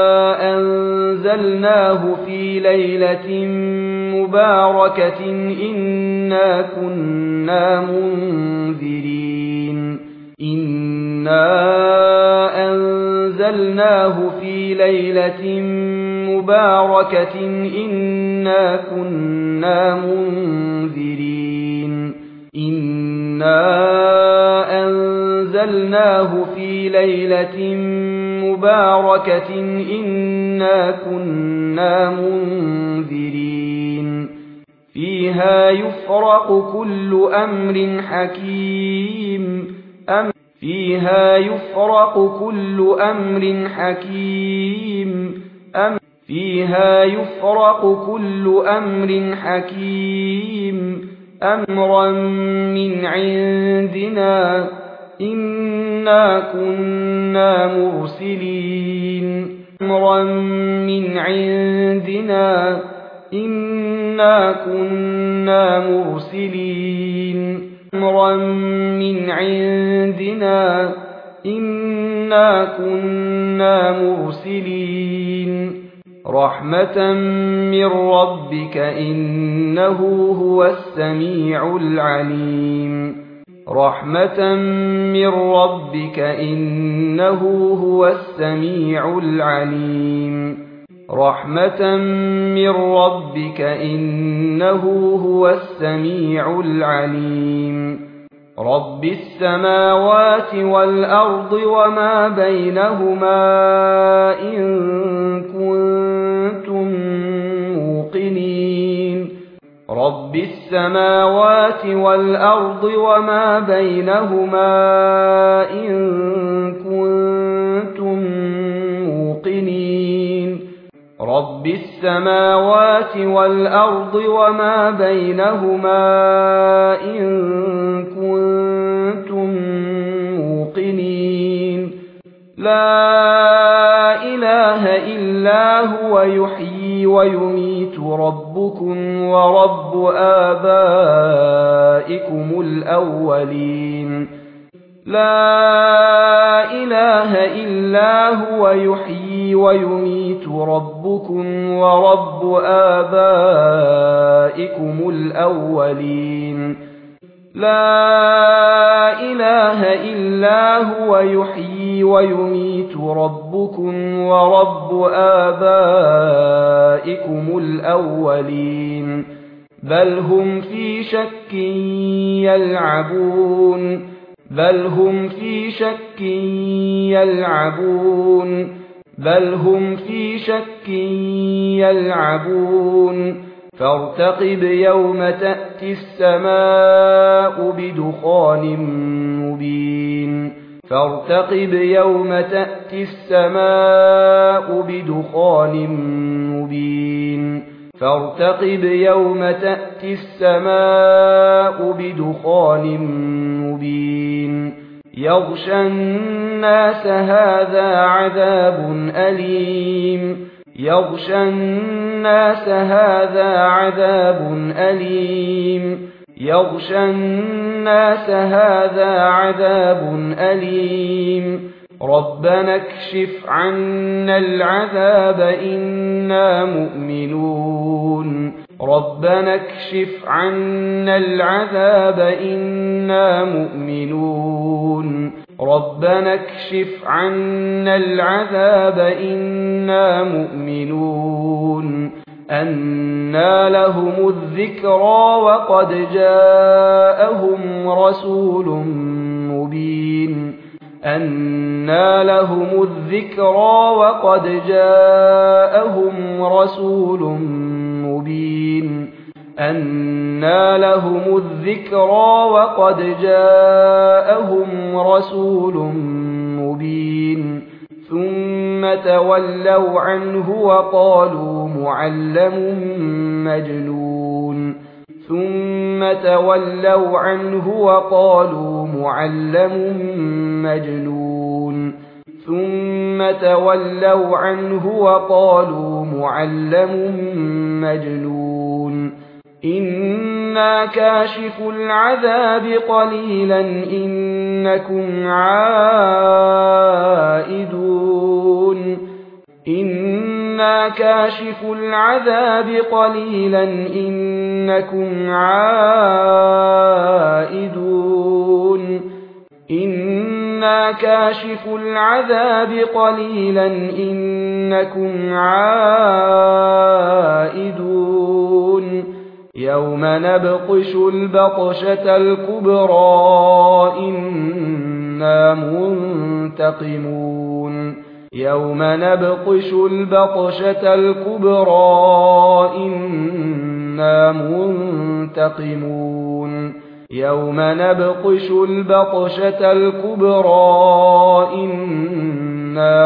أنزلناه في ليلة مباركة إنا كنا منذرين إنا أنزلناه في ليلة مباركة إنا كنا منذرين إنا أنزلناه في ليلة مباركة إنا كنا منذرين فيها يفرق كل أمر حكيم أم فيها يفرق كل أمر حكيم أم فيها يفرق كل أمر حكيم أمرا من عندنا إنا كنا مرسلين أمرا من عندنا إنا كنا مرسلين أمرا من عندنا إنا كنا مرسلين رحمة من ربك إنه هو السميع العليم رحمة من ربك إنه هو السميع العليم رحمة من ربك إنه هو السميع العليم رب السماوات والأرض وما بينهما إن كنتم موقنين رب السماوات والأرض وما بينهما إن كنتم موقنين رب السماوات والأرض وما بينهما إن كنتم موقنين لا إله إلا هو يحيي ويميت ربكم ورب آبائكم الأولين لا إله إلا هو يحيي ويميت ربكم ورب آبائكم الأولين لا إله إلا هو يحيي ويميت ربكم ورب آبائكم الأولين بل هم في شك يلعبون بل هم في شك يلعبون بل هم في شك يلعبون فارتقب يوم تأتي السماء بدخان مبين فارتقب يوم تأتي السماء بدخان مبين فارتقب يوم تأتي السماء بدخان مبين يغشى الناس هذا عذاب أليم يغشى الناس هذا عذاب أليم يغشى الناس هذا عذاب أليم ربنا اكشف عنا العذاب إنا مؤمنون ربنا اكشف عنا العذاب إنا مؤمنون ربنا اكشف عنا العذاب إنا مؤمنون أنى لهم الذكرى وقد جاءهم رسول مبين أنى لهم الذكرى وقد جاءهم رسول مبين أنى لهم الذكرى وقد جاءهم رسول مبين ثم تولوا عنه وقالوا معلم مجنون ثم تولوا عنه وقالوا معلم مجنون ثم تولوا عنه وقالوا معلم مجنون إنا كاشف العذاب قليلا إنكم عائدون إنا كاشف العذاب قليلا إنكم عائدون إنا كاشف العذاب قليلا إنكم عائدون يوم نبطش البطشة الكبرى إنا منتقمون يوم نبطش البطشة الكبرى إنا منتقمون يوم نبطش البطشة الكبرى إنا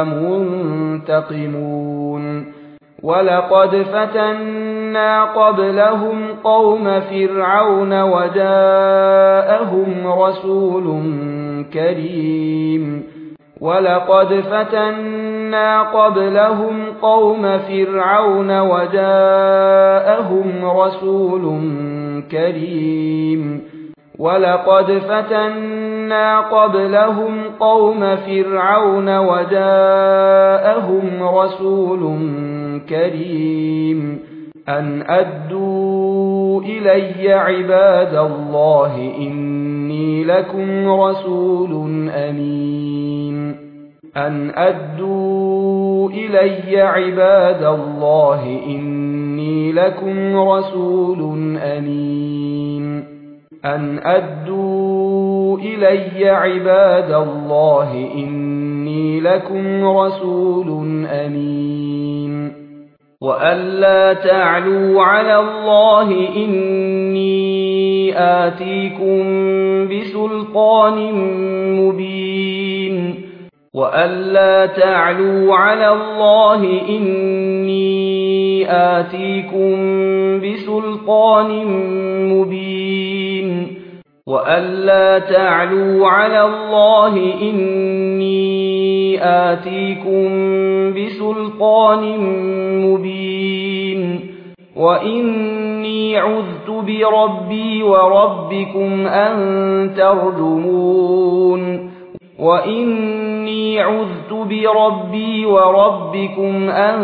منتقمون ولقد فتنا قبلهم قوم فرعون وجاءهم رسول كريم ولقد فتنا قبلهم قوم فرعون وجاءهم رسول كريم ولقد فتنا قبلهم قوم فرعون وجاءهم رسول كريم أن أدوا إلي عباد الله إني لكم رسول أمين أن أدوا إلي عباد الله إني لكم رسول أمين أن أدوا إلي عباد الله إني لكم رسول أمين وألا تعلوا على الله إني آتيكم بسلطان مبين وألا تعلوا على الله إني آتيكم بسلطان مبين وألا تعلوا على الله إني آتيكم بسلطان مبين وإني عذت بربي وربكم أن ترجمون وإني عذت بربي وربكم أن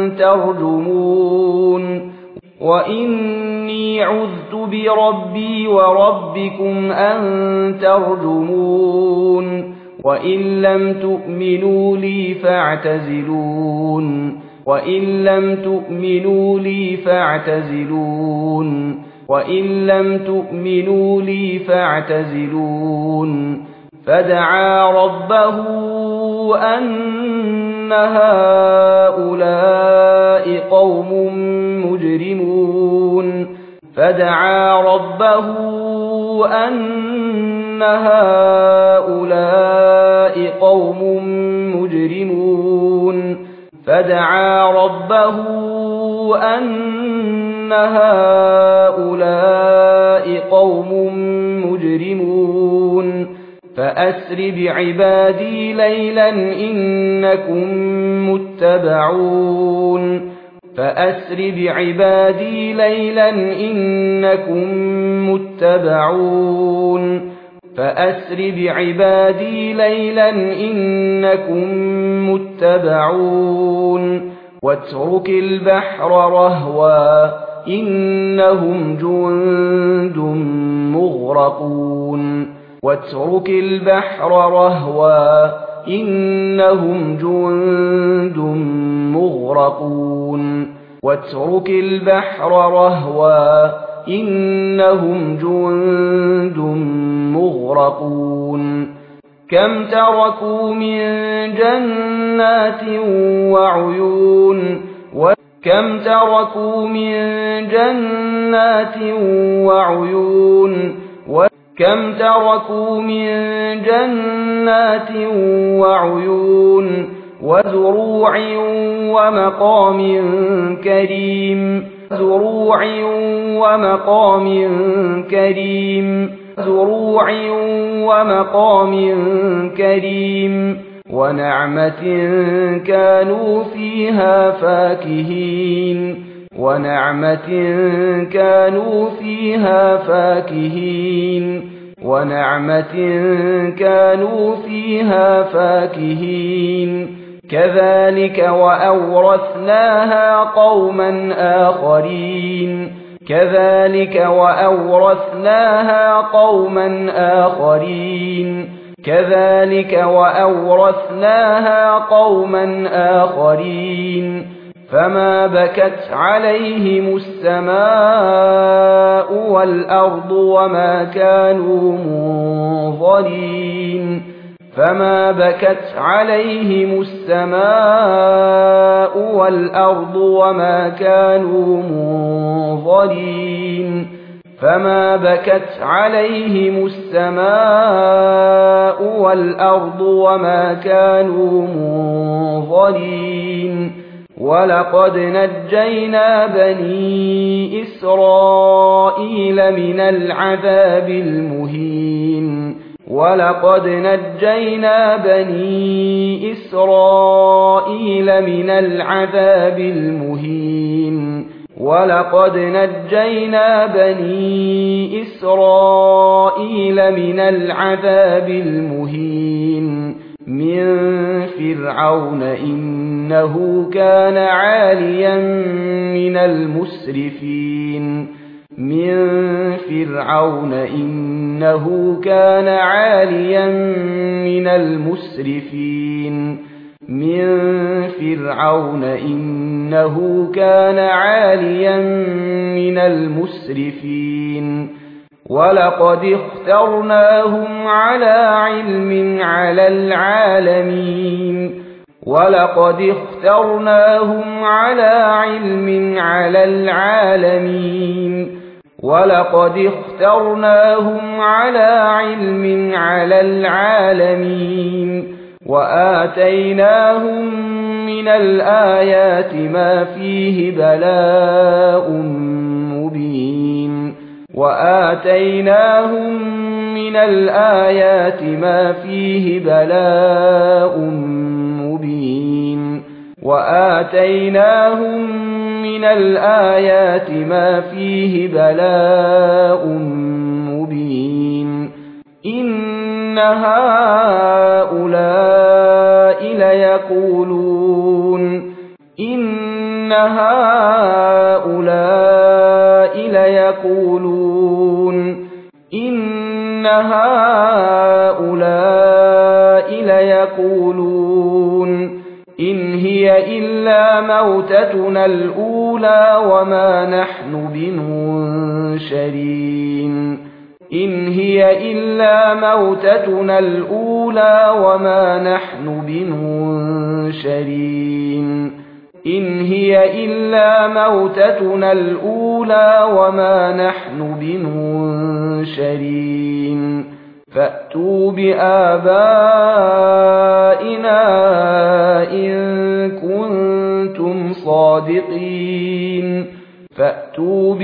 ترجمون وإني عذت بربي وربكم أن ترجمون وإن لم تؤمنوا لي فاعتزلون وإن لم تؤمنوا لي فاعتزلون وإن لم تؤمنوا لي فاعتزلون فدعا ربه أن هؤلاء قوم مجرمون فدعا ربه أن هؤلاء قوم مجرمون فدعا ربه أن هؤلاء قوم مجرمون فأسر بعبادي ليلا إنكم متبعون فأسر بعبادي ليلا إنكم متبعون فأسر بعبادي ليلا إنكم متبعون واترك البحر رهوا إنهم جند مغرقون واترك البحر رهوا إنهم جند مغرقون واترك البحر رهوا إنهم جند مغرقون كم تركوا من جنات وعيون وكم تركوا من جنات وعيون وكم تركوا من جنات وعيون وزروع ومقام كريم زروع ومقام كريم زروع ومقام كريم ونعمة كانوا فيها فاكهين ونعمة كانوا فيها فاكهين ونعمة كانوا فيها فاكهين كذلك وأورثناها قوما آخرين كذلك وأورثناها قوما آخرين كذلك وأورثناها قوما آخرين فما بكت عليهم السماء والأرض وما كانوا منظرين فما بكت عليهم السماء والأرض وما كانوا منظرين فما بكت عليهم السماء والأرض وما كانوا منظرين ولقد نجينا بني إسرائيل من العذاب المهين ولقد نجينا بني إسرائيل من العذاب المهين ولقد نجينا بني إسرائيل من العذاب المهين من فرعون إنه كان عاليا من المسرفين من فرعون إنه كان عاليا من المسرفين من فرعون إنه كان عاليا من المسرفين ولقد اخترناهم على علم على العالمين ولقد اخترناهم على علم على العالمين ولقد اخترناهم على علم على العالمين وآتيناهم من الآيات ما فيه بلاء مبين وآتيناهم من الآيات ما فيه بلاء مبين وآتيناهم من الآيات ما فيه بلاء مبين إن هؤلاء ليقولون إن هؤلاء ليقولون إن هؤلاء ليقولون إن هي إلا موتتنا الأولى وما نحن بمنشرين إن هي إلا موتتنا الأولى وما نحن بمنشرين إن هي إلا موتتنا الأولى وما نحن بمنشرين فأتوا بآبائنا إن كنتم صادقين فأتوا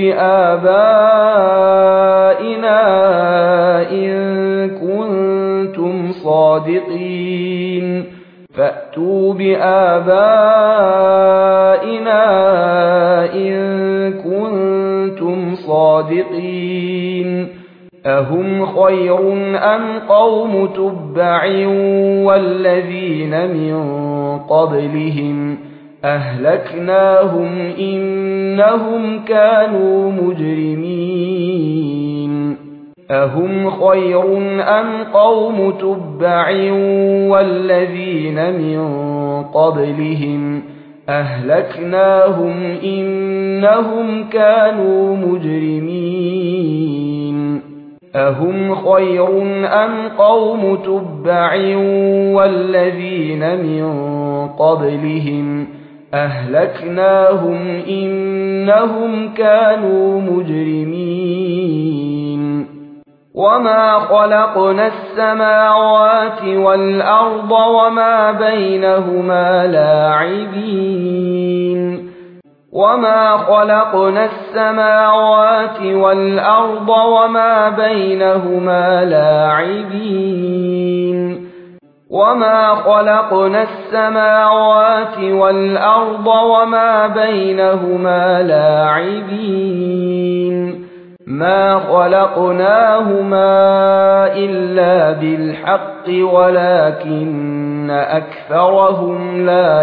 بآبائنا إن كنتم صادقين فأتوا بآبائنا إن كنتم صادقين أهم خير أم قوم تبع والذين من قبلهم أهلكناهم إنهم كانوا مجرمين أهم خير أم قوم تبع والذين من قبلهم أهلكناهم إنهم كانوا مجرمين أهم خير أم قوم تبع والذين من قبلهم أهلكناهم إنهم كانوا مجرمين وما خلقنا السماوات والأرض وما بينهما لاعبين وما خلقنا السماوات والأرض وما بينهما لاعبين وما خلقنا السماوات والأرض وما بينهما لاعبين ما خلقناهما إلا بالحق ولكن أكثرهم لا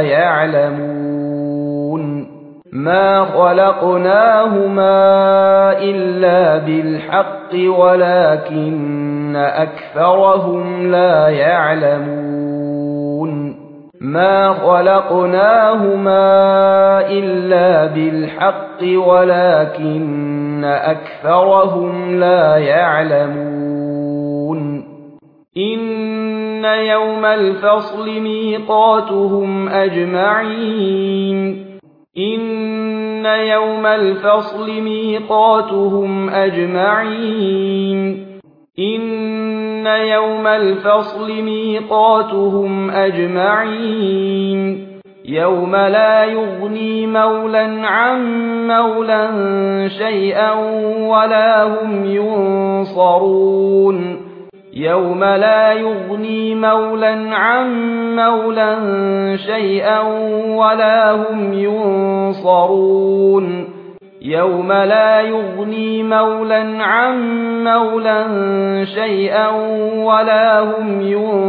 يعلمون ما خلقناهما إلا بالحق ولكن أكثرهم لا يعلمون ما خلقناهما إلا بالحق ولكن أكثرهم لا يعلمون إن يوم الفصل ميقاتهم أجمعين إن يوم الفصل ميقاتهم أجمعين إن يوم الفصل ميقاتهم أجمعين يوم لا يغني مولا عن مولا شيئا ولا هم ينصرون يوم لا يغني مولا عن مولا شيئا ولا هم ينصرون يوم لا يغني مولى عن مولى شيئا ولا هم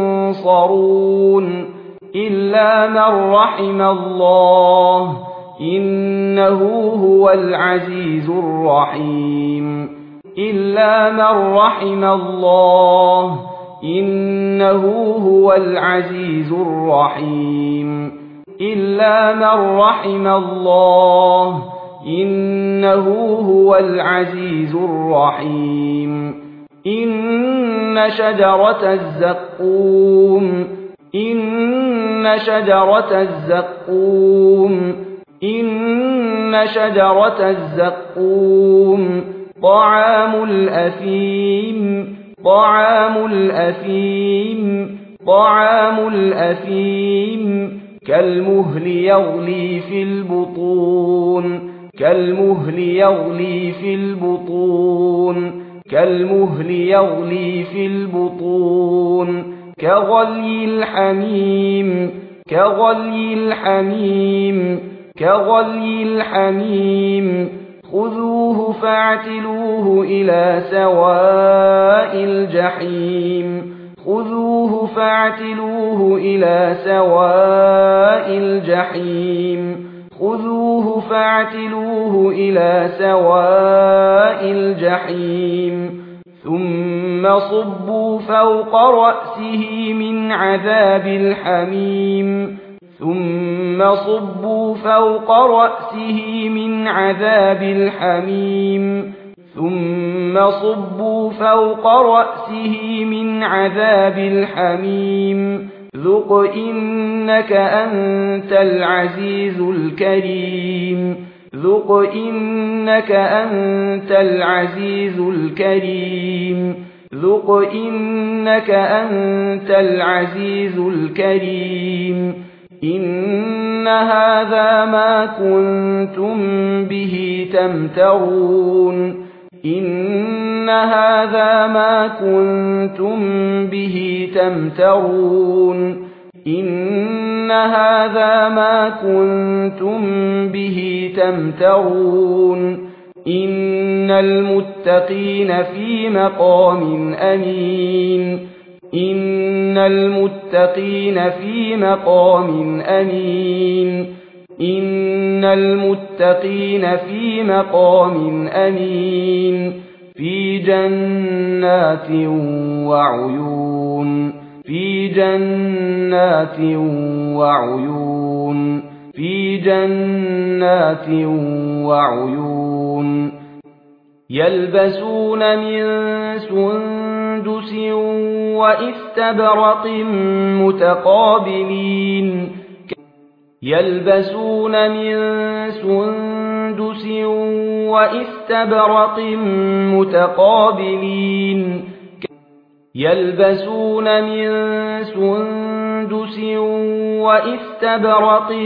ينصرون إلا من رحم الله إنه هو العزيز الرحيم إلا من رحم الله إنه هو العزيز الرحيم إلا من رحم الله إنه هو العزيز الرحيم إن شجرة الزقوم إن شجرة الزقوم إن شجرة الزقوم طعام الأثيم طعام الأثيم طعام الأثيم كالمهل يغلي في البطون كالمهل يغلي في البطون كالمهل يغلي في البطون كغلي الحميم كغلي الحميم كغلي الحميم خذوه فاعتلوه إلى سواء الجحيم خذوه فاعتلوه إلى سواء الجحيم خذوه فاعتلوه إلى سواء الجحيم ثم صبوا فوق رأسه من عذاب الحميم ثم صبوا فوق رأسه من عذاب الحميم ثم صبوا فوق رأسه من عذاب الحميم ذق إنك أنت العزيز الكريم ذق إنك أنت العزيز الكريم ذق إنك أنت العزيز الكريم إن هذا ما كنتم به تمترون إن هذا ما كنتم به تمترون إن هذا ما كنتم به تمترون إن المتقين في مقام أمين إن المتقين في مقام أمين إن المتقين في مقام أمين في جنات وعيون في جنات وعيون في جنات وعيون يلبسون من سندس وإستبرق متقابلين يلبسون من سندس وإستبرق متقابلين يلبسون من سندس وإستبرق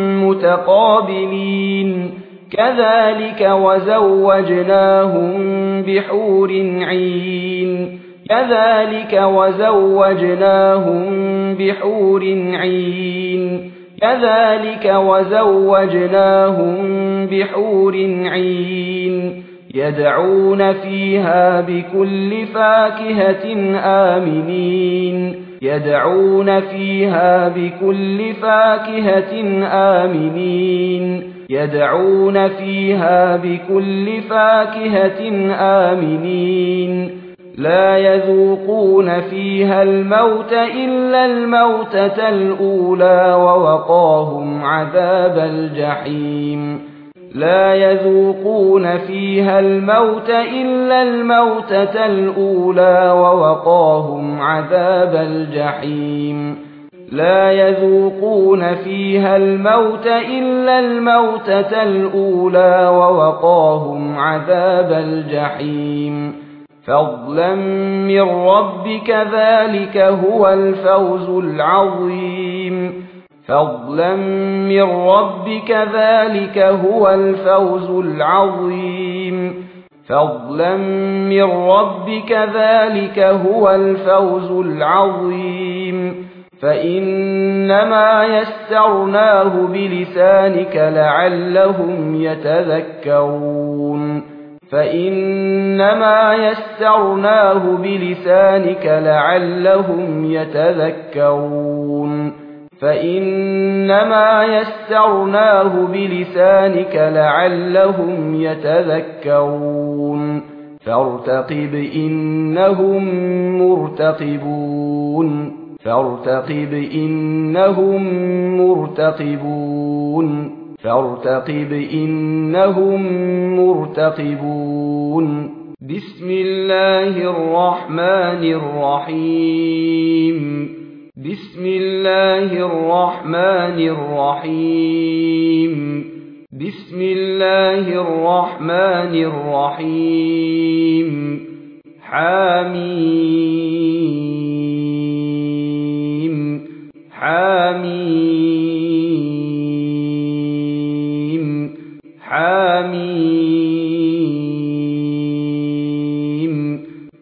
متقابلين كذلك وزوجناهم بحور عين كذلك وزوجناهم بحور عين كذلك وزوجناهم بحور عين يدعون فيها بكل فاكهة آمنين يدعون فيها بكل فاكهة آمنين يدعون فيها بكل فاكهة آمنين لا يذوقون فيها الموت إلا الموتة الأولى ووقاهم عذاب الجحيم لا يذوقون فيها الموت إلا الموتة الأولى ووقاهم عذاب الجحيم لا يذوقون فيها الموت إلا الموتة الأولى ووقاهم عذاب الجحيم فضلا من ربك ذلك هو الفوز العظيم فضلا من ربك ذلك هو الفوز العظيم فضلا من ربك ذلك هو الفوز العظيم فإنما يسرناه بلسانك لعلهم يتذكرون فإنما يسرناه بلسانك لعلهم يتذكرون فإنما يسرناه بلسانك لعلهم يتذكرون فارتقب إنهم مرتقبون فارتقب إنهم مرتقبون فارتقب إنهم مرتقبون بسم الله الرحمن الرحيم بسم الله الرحمن الرحيم بسم الله الرحمن الرحيم حميم حميم حميم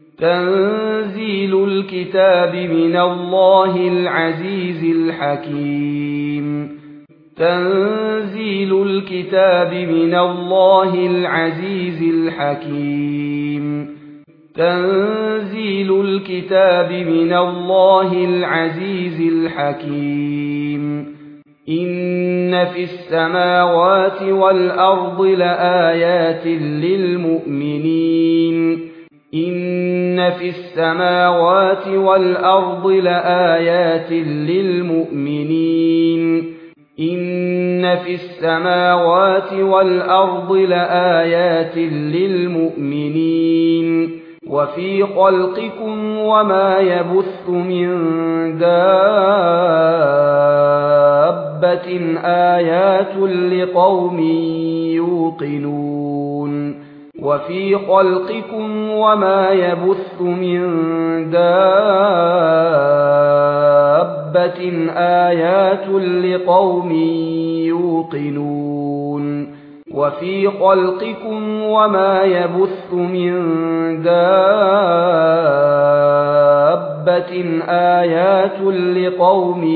تنزيل الكتاب من الله العزيز الحكيم تنزيل الكتاب من الله العزيز الحكيم تنزيل الكتاب من الله العزيز الحكيم إن في السماوات والأرض لآيات للمؤمنين إن في السماوات والأرض لآيات للمؤمنين إن في السماوات والأرض لآيات للمؤمنين وفي خلقكم وما يبث من دابة آيات لقوم يوقنون وفي خلقكم وما يبث من دابة آيات لقوم يوقنون وفي خلقكم وما يبث من دابة آيات لقوم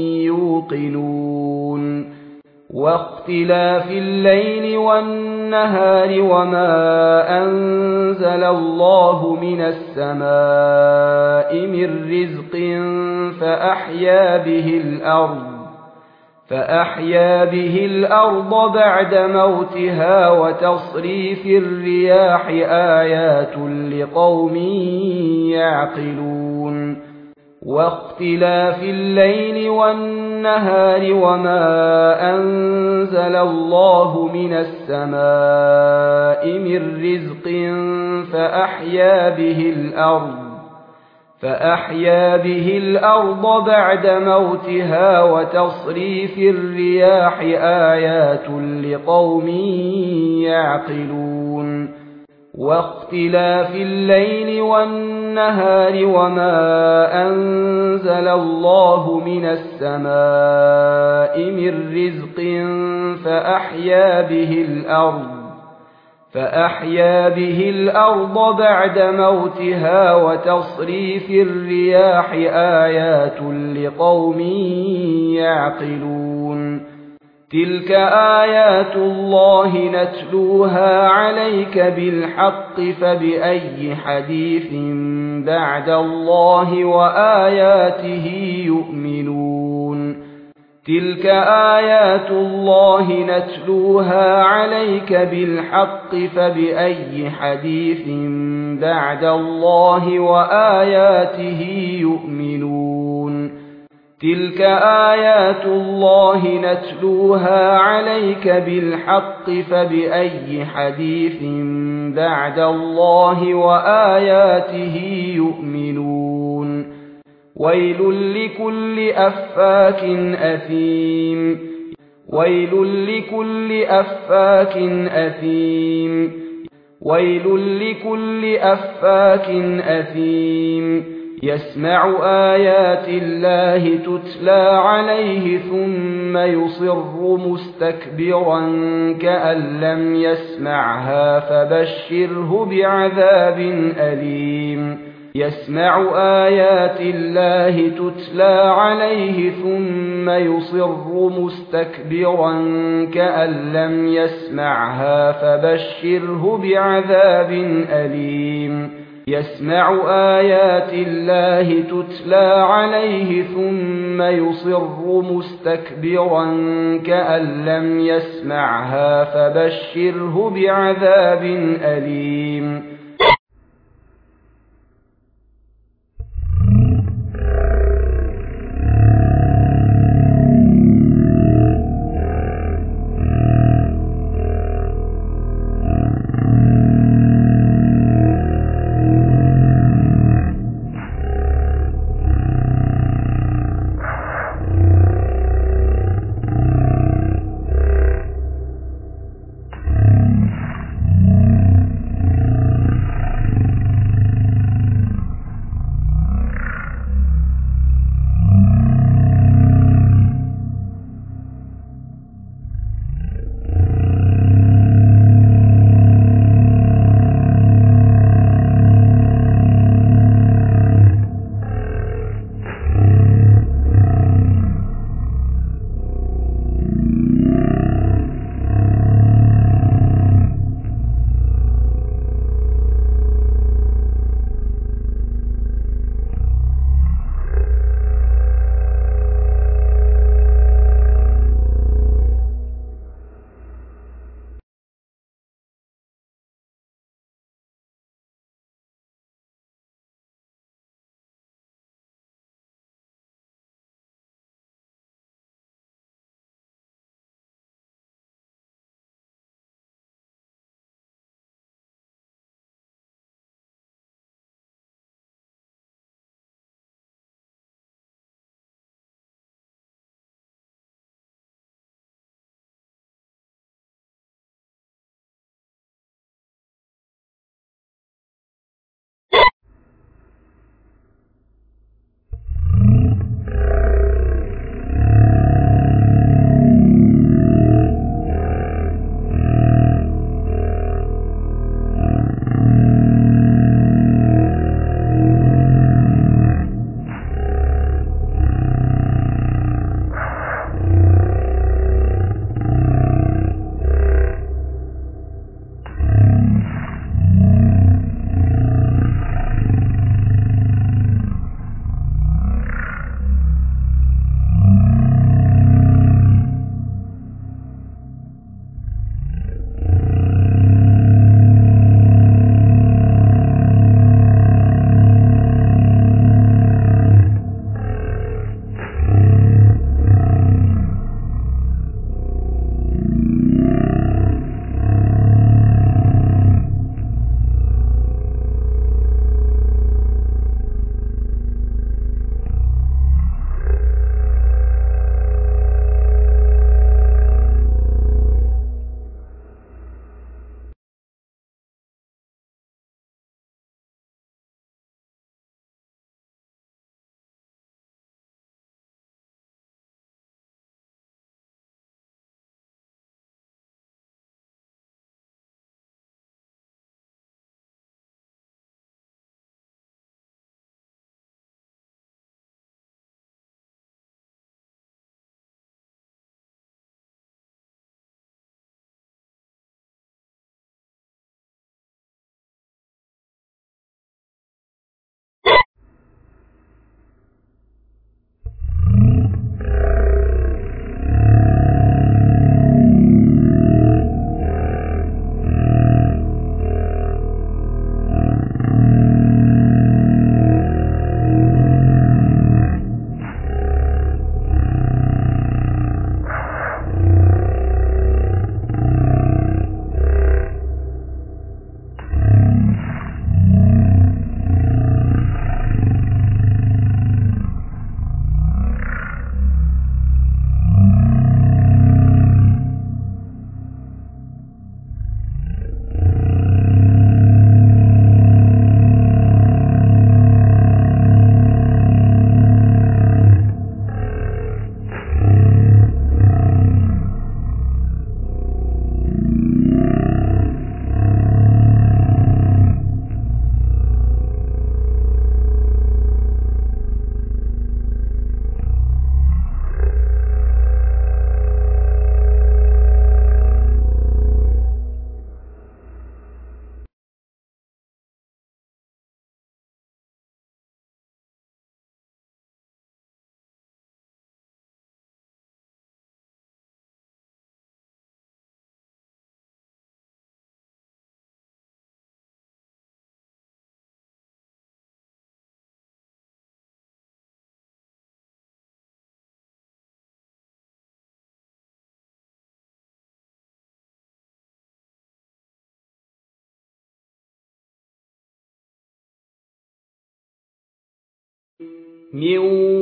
يوقنون واختلاف الليل والنهار وما أنزل الله من السماء من رزق فأحيا به الأرض فأحيا به الأرض بعد موتها وتصريف الرياح آيات لقوم يعقلون واختلاف الليل والنهار وما أنزل الله من السماء من رزق فأحيا به الأرض فأحيا به الأرض بعد موتها وتصريف الرياح آيات لقوم يعقلون واختلاف الليل والنهار وما أنزل الله من السماء من رزق فأحيا به الأرض فأحيا به الأرض بعد موتها وتصريف الرياح آيات لقوم يعقلون تلك آيات الله نتلوها عليك بالحق فبأي حديث بعد الله وآياته يؤمنون تلك آيات الله نتلوها عليك بالحق فبأي حديث بعد الله وآياته يؤمنون تلك آيات الله نتلوها عليك بالحق فبأي حديث بعد الله وآياته يؤمنون ويل لكل أفاك أثيم ويل لكل أفاك أثيم ويل لكل أفاك أثيم يسمع آيات الله تتلى عليه ثم يصر مستكبرا كأن لم يسمعها فبشره بعذاب أليم يسمع آيات الله تتلى عليه ثم يصر مستكبرا كأن لم يسمعها فبشره بعذاب أليم يسمع آيات الله تتلى عليه ثم يصر مستكبرا كأن لم يسمعها فبشره بعذاب أليم من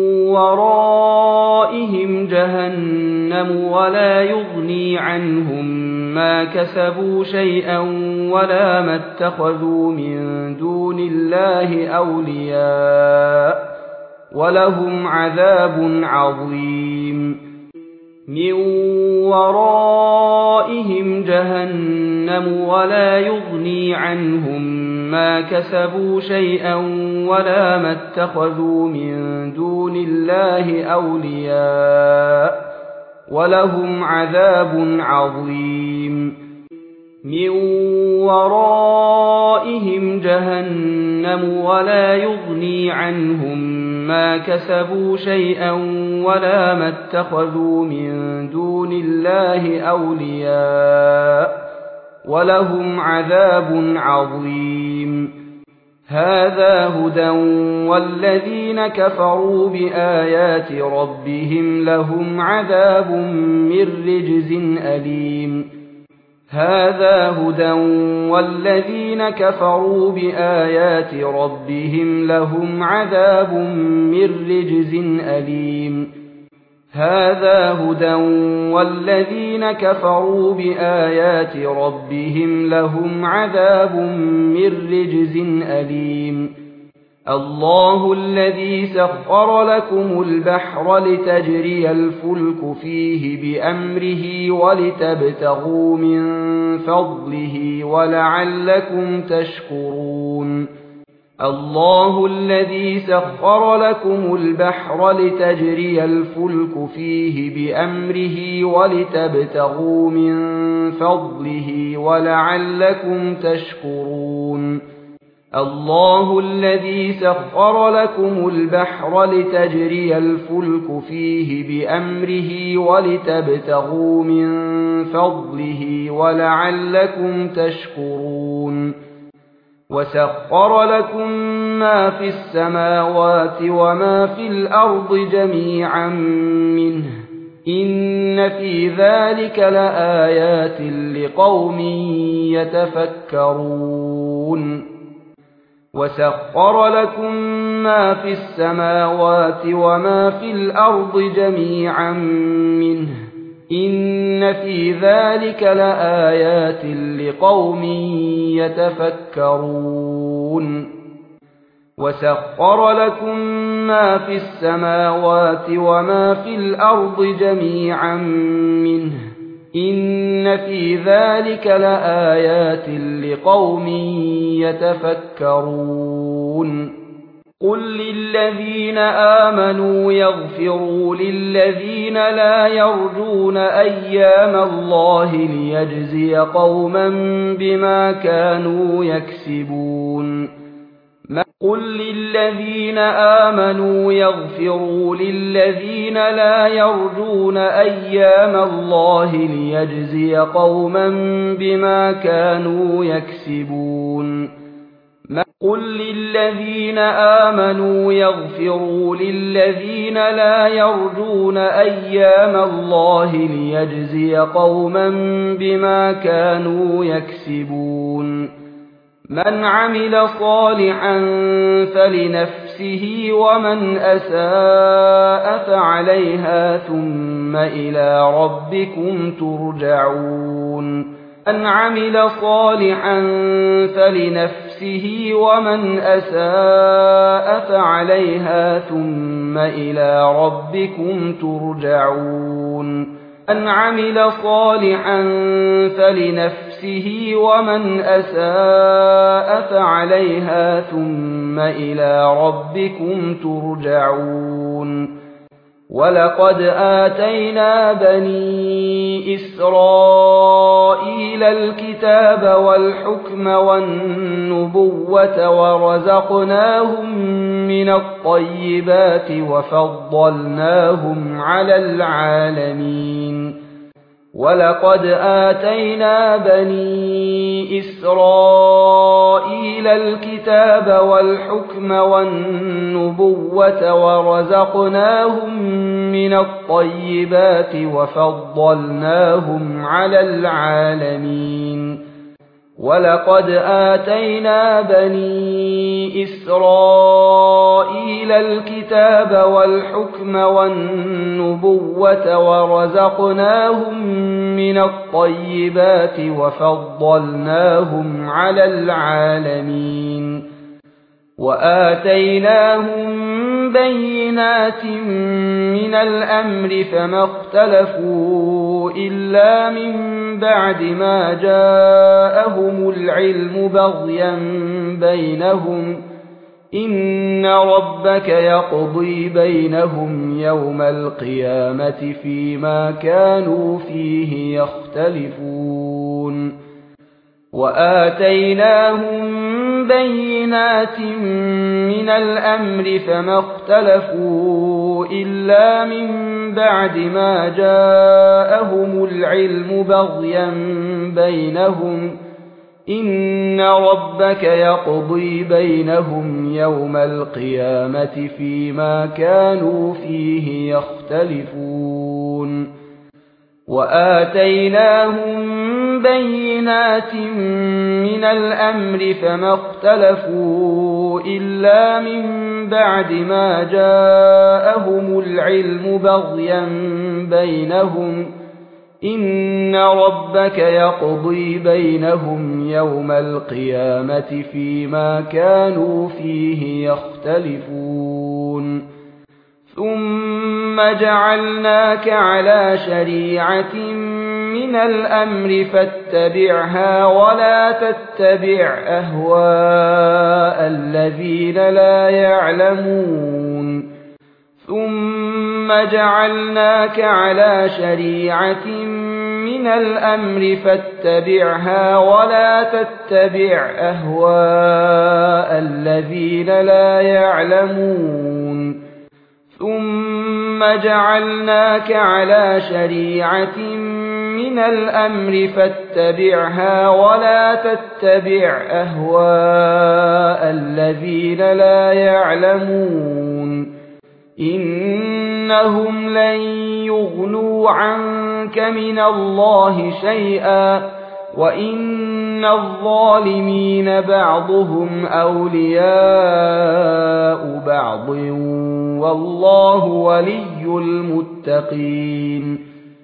ورائهم جهنم ولا يغني عنهم ما كسبوا شيئا ولا ما اتخذوا من دون الله أولياء ولهم عذاب عظيم من ورائهم جهنم ولا يغني عنهم ما كسبوا شيئا ولا ما اتخذوا من دون الله أولياء ولهم عذاب عظيم من ورائهم جهنم ولا يغني عنهم ما كسبوا شيئا ولا ما اتخذوا من دون الله أولياء ولهم عذاب عظيم هذا هدى والذين كفروا بآيات ربهم لهم عذاب من رجز أليم هذا هدى والذين كفروا بآيات ربهم لهم عذاب من رجز أليم هذا هدى والذين كفروا بآيات ربهم لهم عذاب من رجز أليم الله الذي سخر لكم البحر لتجري الفلك فيه بأمره ولتبتغوا من فضله ولعلكم تشكرون الله الذي سخر لكم البحر لتجري الفلك فيه بأمره ولتبتغوا من فضله ولعلكم تشكرون الله الذي سخر لكم البحر لتجري الفلك فيه بأمره ولتبتغوا من فضله ولعلكم تشكرون وسخر لكم ما في السماوات وما في الأرض جميعا منه إن في ذلك لآيات لقوم يتفكرون وسخر لكم ما في السماوات وما في الأرض جميعا منه إن في ذلك لآيات لقوم يتفكرون وسخر لكم ما في السماوات وما في الأرض جميعا منه إن في ذلك لآيات لقوم يتفكرون قل للذين آمنوا يغفروا للذين لا يرجون أيام الله ليجزي قوما بما كانوا يكسبون قل للذين آمنوا يغفروا للذين لا يرجون أيام الله ليجزي قوما بما كانوا يكسبون قل للذين آمنوا يغفروا للذين لا يرجون أيام الله ليجزي قوما بما كانوا يكسبون من عمل صالحا فلنفسه ومن أساء فعليها ثم إلى ربكم ترجعون من عمل صالحا فلنفسه ومن أساء فعليها ثم إلى ربكم ترجعون من عمل صالحا فلنفسه ومن أساء فعليها ثم إلى ربكم ترجعون ولقد آتينا بني إسرائيل الكتاب والحكم والنبوة ورزقناهم من الطيبات وفضلناهم على العالمين ولقد آتينا بني إسرائيل الكتاب والحكم والنبوة ورزقناهم من الطيبات وفضلناهم على العالمين ولقد آتينا بني إسرائيل الكتاب والحكم والنبوة ورزقناهم من الطيبات وفضلناهم على العالمين وآتيناهم بينات من الأمر فما اختلفوا إلا من بعد ما جاءهم العلم بغيا بينهم إن ربك يقضي بينهم يوم القيامة فيما كانوا فيه يختلفون وآتيناهم بينات من الأمر فما اختلفوا إلا من بعد ما جاءهم العلم بغيا بينهم إن ربك يقضي بينهم يوم القيامة فيما كانوا فيه يختلفون وآتيناهم بينات من الأمر فما اختلفوا إلا من بعد ما جاءهم العلم بغيا بينهم إن ربك يقضي بينهم يوم القيامة فيما كانوا فيه يختلفون ثم جعلناك على شريعة من الأمر فاتبعها ولا تتبع أهواء الذين لا يعلمون ثم جعلناك على شريعة من الأمر فاتبعها ولا تتبع أهواء الذين لا يعلمون ثم جعلناك على شريعة من الأمر فاتبعها ولا تتبع أهواء الذين لا يعلمون إنهم لن يغنوا عنك من الله شيئا وإن الظالمين بعضهم أولياء بعض والله ولي المتقين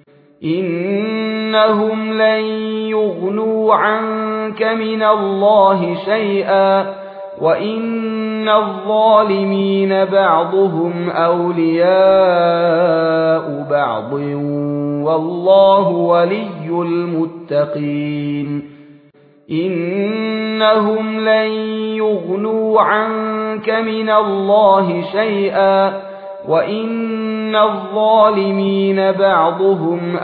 إنهم لن يغنوا عنك من الله شيئا وإن الظالمين بعضهم أولياء بعض والله ولي المتقين إنهم لن يغنوا عنك من الله شيئا وإن الظالمين بعضهم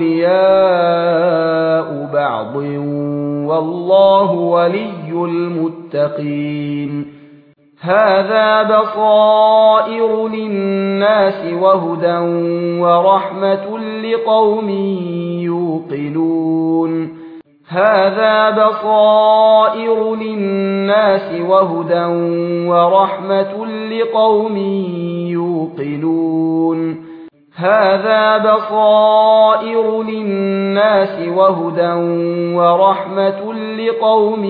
أولياء بعض والله ولي المتقين هذا بصائر للناس وهدى ورحمة لقوم يوقنون هذا بصائر للناس وهدى ورحمة لقوم يوقنون هذا بصائر للناس وهدى ورحمة لقوم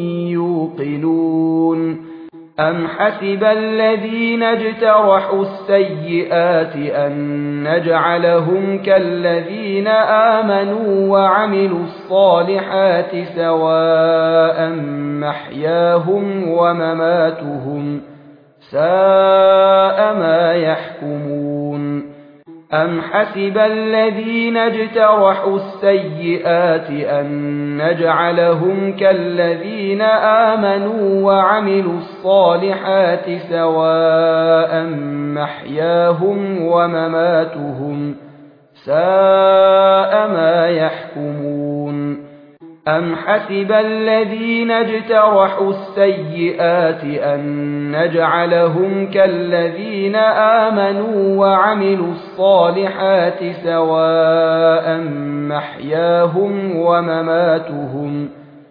يوقنون أم حسب الذين اجترحوا السيئات أن نجعلهم كالذين آمنوا وعملوا الصالحات سواء محياهم ومماتهم ساء ما يحكمون أم حسب الذين اجترحوا السيئات أن نجعلهم كالذين آمنوا وعملوا الصالحات سواء محياهم ومماتهم ساء ما يحكمون أم حسب الذين اجترحوا السيئات أن نجعلهم كالذين آمنوا وعملوا الصالحات سواء محياهم ومماتهم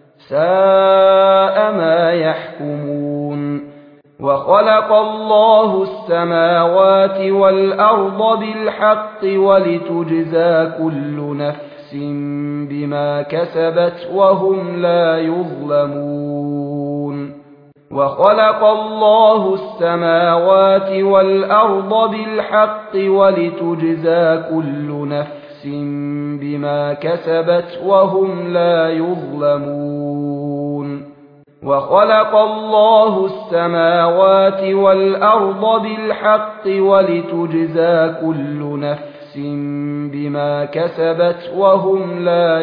ساء ما يحكمون وخلق الله السماوات والأرض بالحق ولتجزى كل نفس بما كسبت وهم لا يظلمون وخلق الله السماوات والأرض بالحق ولتجزى كل نفس بما كسبت وهم لا يظلمون وخلق الله السماوات والأرض بالحق ولتجزى كل نفس بما كسبت وهم لا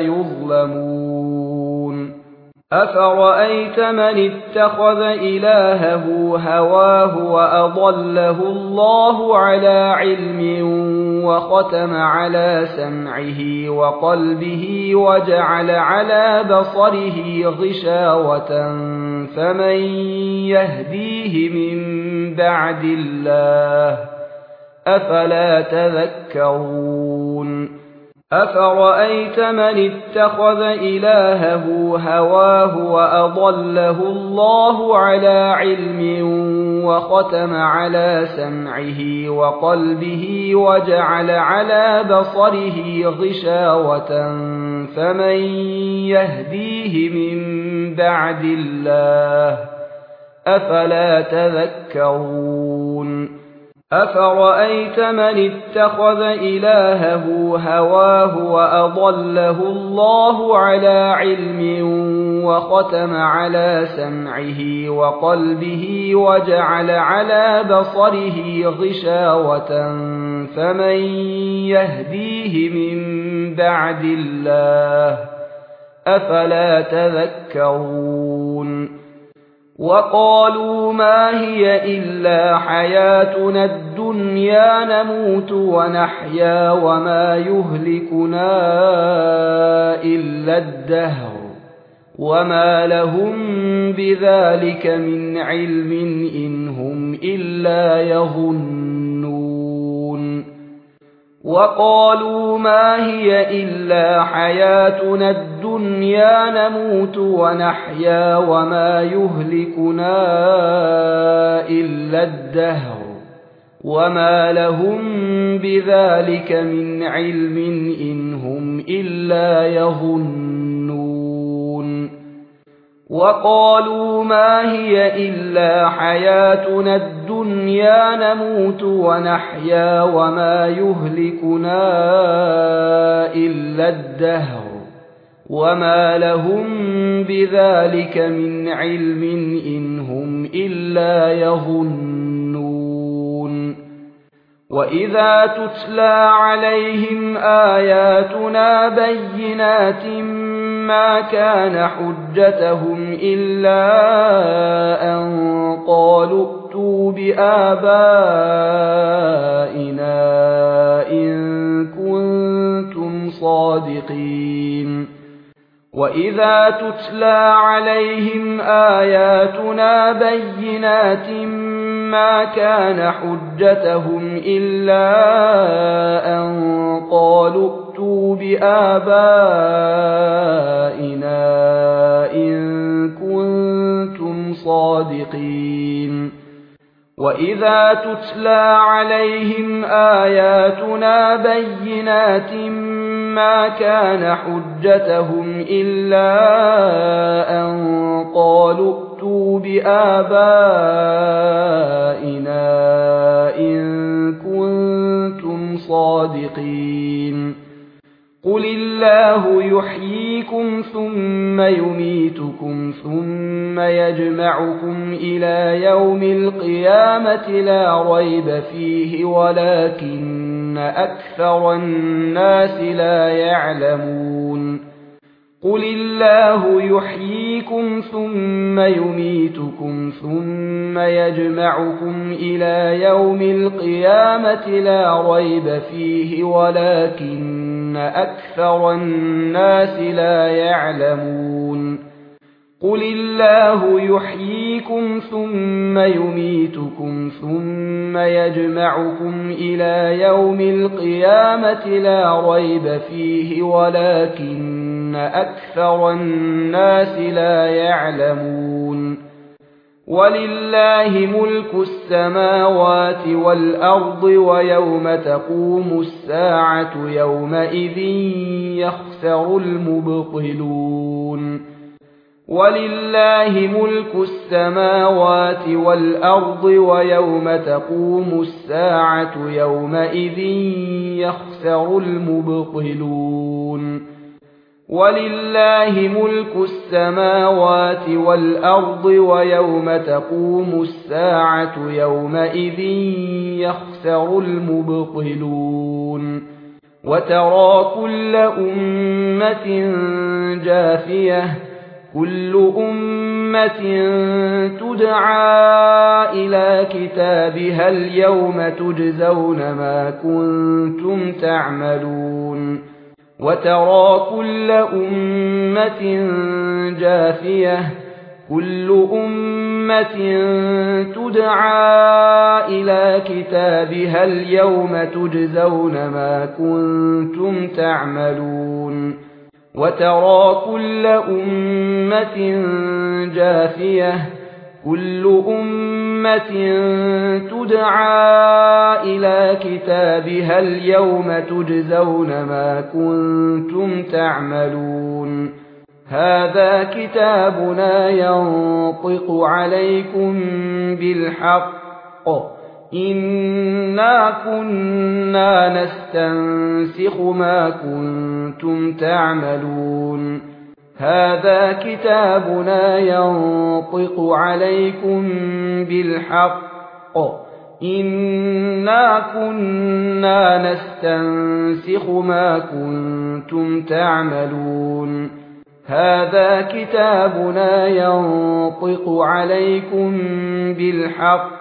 يظلمون أفرأيت من اتخذ إلهه هواه وأضله الله على علم وختم على سمعه وقلبه وجعل على بصره غشاوة فمن يهديه من بعد الله أفلا تذكرون أفرأيت من اتخذ إلهه هواه وأضله الله على علم وختم على سمعه وقلبه وجعل على بصره غشاوة فمن يهديه من بعد الله أفلا تذكرون أفرأيت من اتخذ إلهه هواه وأضله الله على علم وختم على سمعه وقلبه وجعل على بصره غشاوة فمن يهديه من بعد الله أفلا تذكرون وقالوا ما هي إلا حياتنا الدنيا نموت ونحيا وما يهلكنا إلا الدهر وما لهم بذلك من علم إن هم إلا يظنون وقالوا ما هي إلا حياتنا الدنيا نموت ونحيا وما يهلكنا إلا الدهر وما لهم بذلك من علم إن هم إلا يظنون وقالوا ما هي إلا حياتنا الدنيا نموت ونحيا وما يهلكنا إلا الدهر وما لهم بذلك من علم إن هم إلا يظنون وإذا تتلى عليهم آياتنا بينات ما كان حجتهم إلا أن قالوا ائتوا بآبائنا إن كنتم صادقين وإذا تتلى عليهم آياتنا بينات ما كان حجتهم إلا أن قالوا ائتوا بآبائنا إن كنتم صادقين وإذا تتلى عليهم آياتنا بينات ما كان حجتهم إلا أن قالوا ائتوا بآبائنا إن كنتم صادقين قل الله يحييكم ثم يميتكم ثم يجمعكم إلى يوم القيامة لا ريب فيه ولكن أكثر الناس لا يعلمون قل الله يحييكم ثم يميتكم ثم يجمعكم إلى يوم القيامة لا ريب فيه ولكن أكثر الناس لا يعلمون قل الله يحييكم ثم يميتكم ثم يجمعكم إلى يوم القيامة لا ريب فيه ولكن أكثر الناس لا يعلمون ولله ملك السماوات والأرض ويوم تقوم الساعة يومئذ يخسر المبطلون ولله ملك السماوات والأرض ويوم تقوم الساعة يومئذ يخسر المبطلون ولله ملك السماوات والأرض ويوم تقوم الساعة يومئذ يخسر المبطلون وترى كل أمة جاثية كل أمة تدعى إلى كتابها اليوم تجزون ما كنتم تعملون وترى كل أمة جاثية كل أمة تدعى إلى كتابها اليوم تجزون ما كنتم تعملون وترى كل أمة جاثية كل أمة تدعى إلى كتابها اليوم تجزون ما كنتم تعملون هذا كتابنا ينطق عليكم بالحق إنا كنا نستنسخ ما كنتم تعملون هذا كتابنا ينطق عليكم بالحق إنا كنا نستنسخ ما كنتم تعملون هذا كتابنا ينطق عليكم بالحق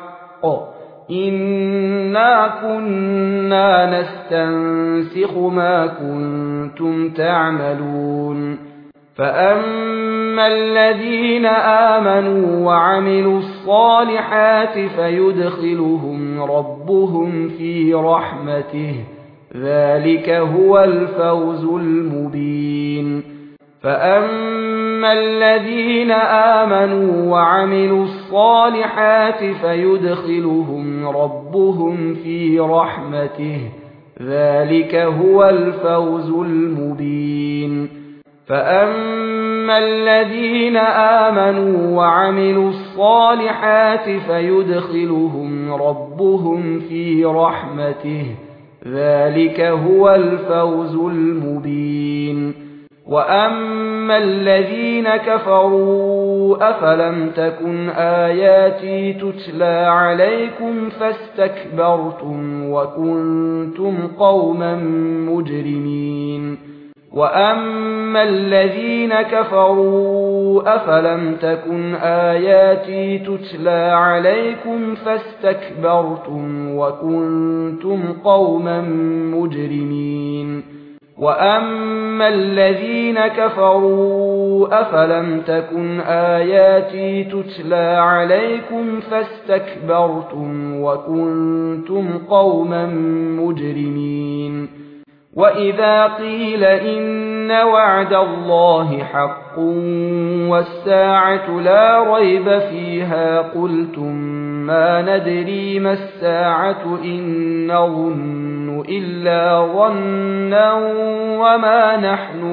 إنا كنا نستنسخ ما كنتم تعملون فأما الذين آمنوا وعملوا الصالحات فيدخلهم ربهم في رحمته ذلك هو الفوز المبين فأما الذين آمنوا وعملوا الصالحات فيدخلهم ربهم في رحمته ذلك هو الفوز المبين فأما الذين آمنوا وعملوا الصالحات فيدخلهم ربهم في رحمته ذلك هو الفوز المبين وأما الذين كفروا أفلم تكن آياتي تتلى عليكم فاستكبرتم وكنتم قوما مجرمين وأما الذين كفروا أفلم تكن آياتي تتلى عليكم فاستكبرتم وكنتم قوما مجرمين وأما الذين كفروا أفلم تكن آياتي تتلى عليكم فاستكبرتم وكنتم قوما مجرمين وإذا قيل إن وعد الله حق والساعة لا ريب فيها قلتم ما ندري ما الساعة إن نظن إلا ظنا وما نحن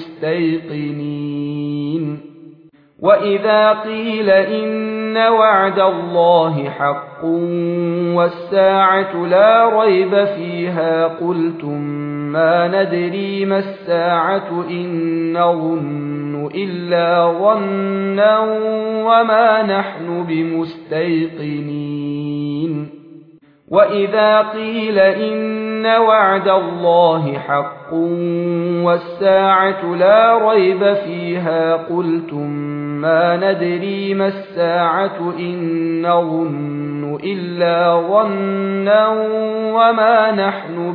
بمستيقنين وإذا قيل إن وعد الله حق والساعة لا ريب فيها قلتم ما ندري ما الساعة إن نظن إلا ظنا وما نحن بمستيقنين وإذا قيل إن وعد الله حق والساعة لا ريب فيها قلتم ما ندري ما الساعة إن نظن إلا ظنا وما نحن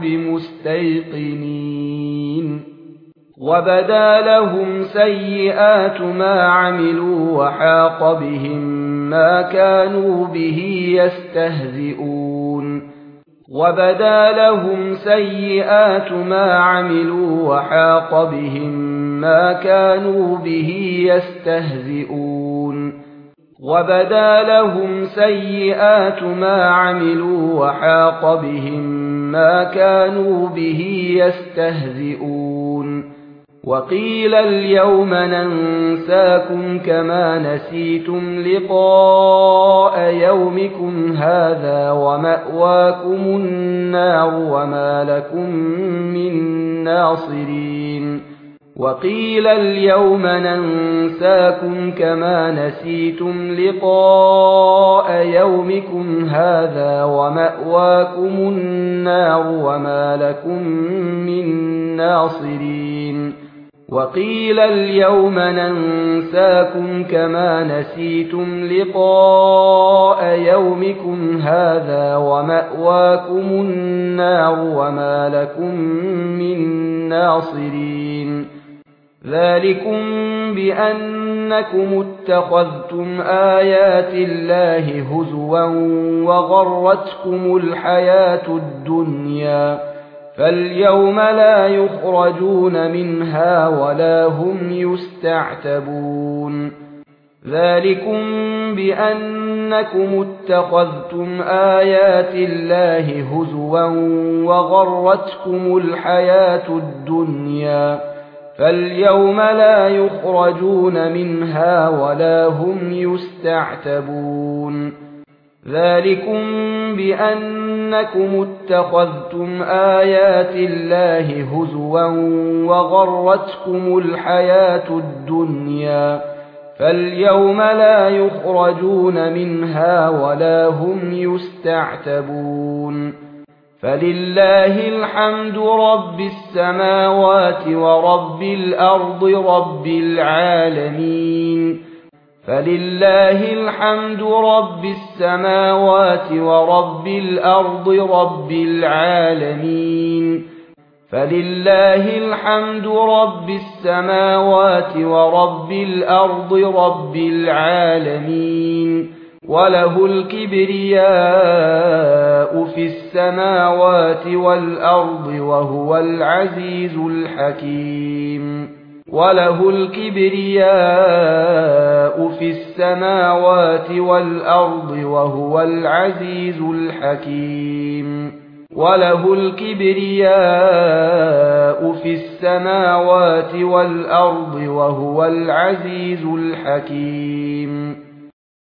بمستيقنين وبدا لهم سيئات ما عملوا وحاق بهم ما كانوا به يستهزئون وبدا لهم سيئات ما عملوا وحاق بهم ما كانوا به يستهزئون وبدا لهم سيئات ما عملوا وحاق بهم ما كانوا به يستهزئون وقيل اليوم ننساكم كما نسيتم لقاء يومكم هذا ومأواكم النار وما لكم من ناصرين وقيل اليوم ننساكم كما نسيتم لقاء يومكم هذا ومأواكم النار وما لكم من ناصرين وقيل اليوم ننساكم كما نسيتم لقاء يومكم هذا ومأواكم النار وما لكم من ناصرين ذلكم بأنكم اتخذتم آيات الله هزوا وغرتكم الحياة الدنيا فاليوم لا يخرجون منها ولا هم يستعتبون ذلكم بأنكم اتخذتم آيات الله هزوا وغرتكم الحياة الدنيا فاليوم لا يخرجون منها ولا هم يستعتبون ذلكم بأنكم اتخذتم آيات الله هزوا وغرتكم الحياة الدنيا فاليوم لا يخرجون منها ولا هم يستعتبون فلله الحمد رب السماوات ورب الأرض رب العالمين فلله الحمد رب السماوات ورب الأرض رب العالمين فلله الحمد رب السماوات ورب الأرض رب العالمين وله الكبرياء في السماوات والأرض وهو العزيز الحكيم وله الكبرياء في السماوات والأرض وهو العزيز الحكيم وله الكبرياء في السماوات والأرض وهو العزيز الحكيم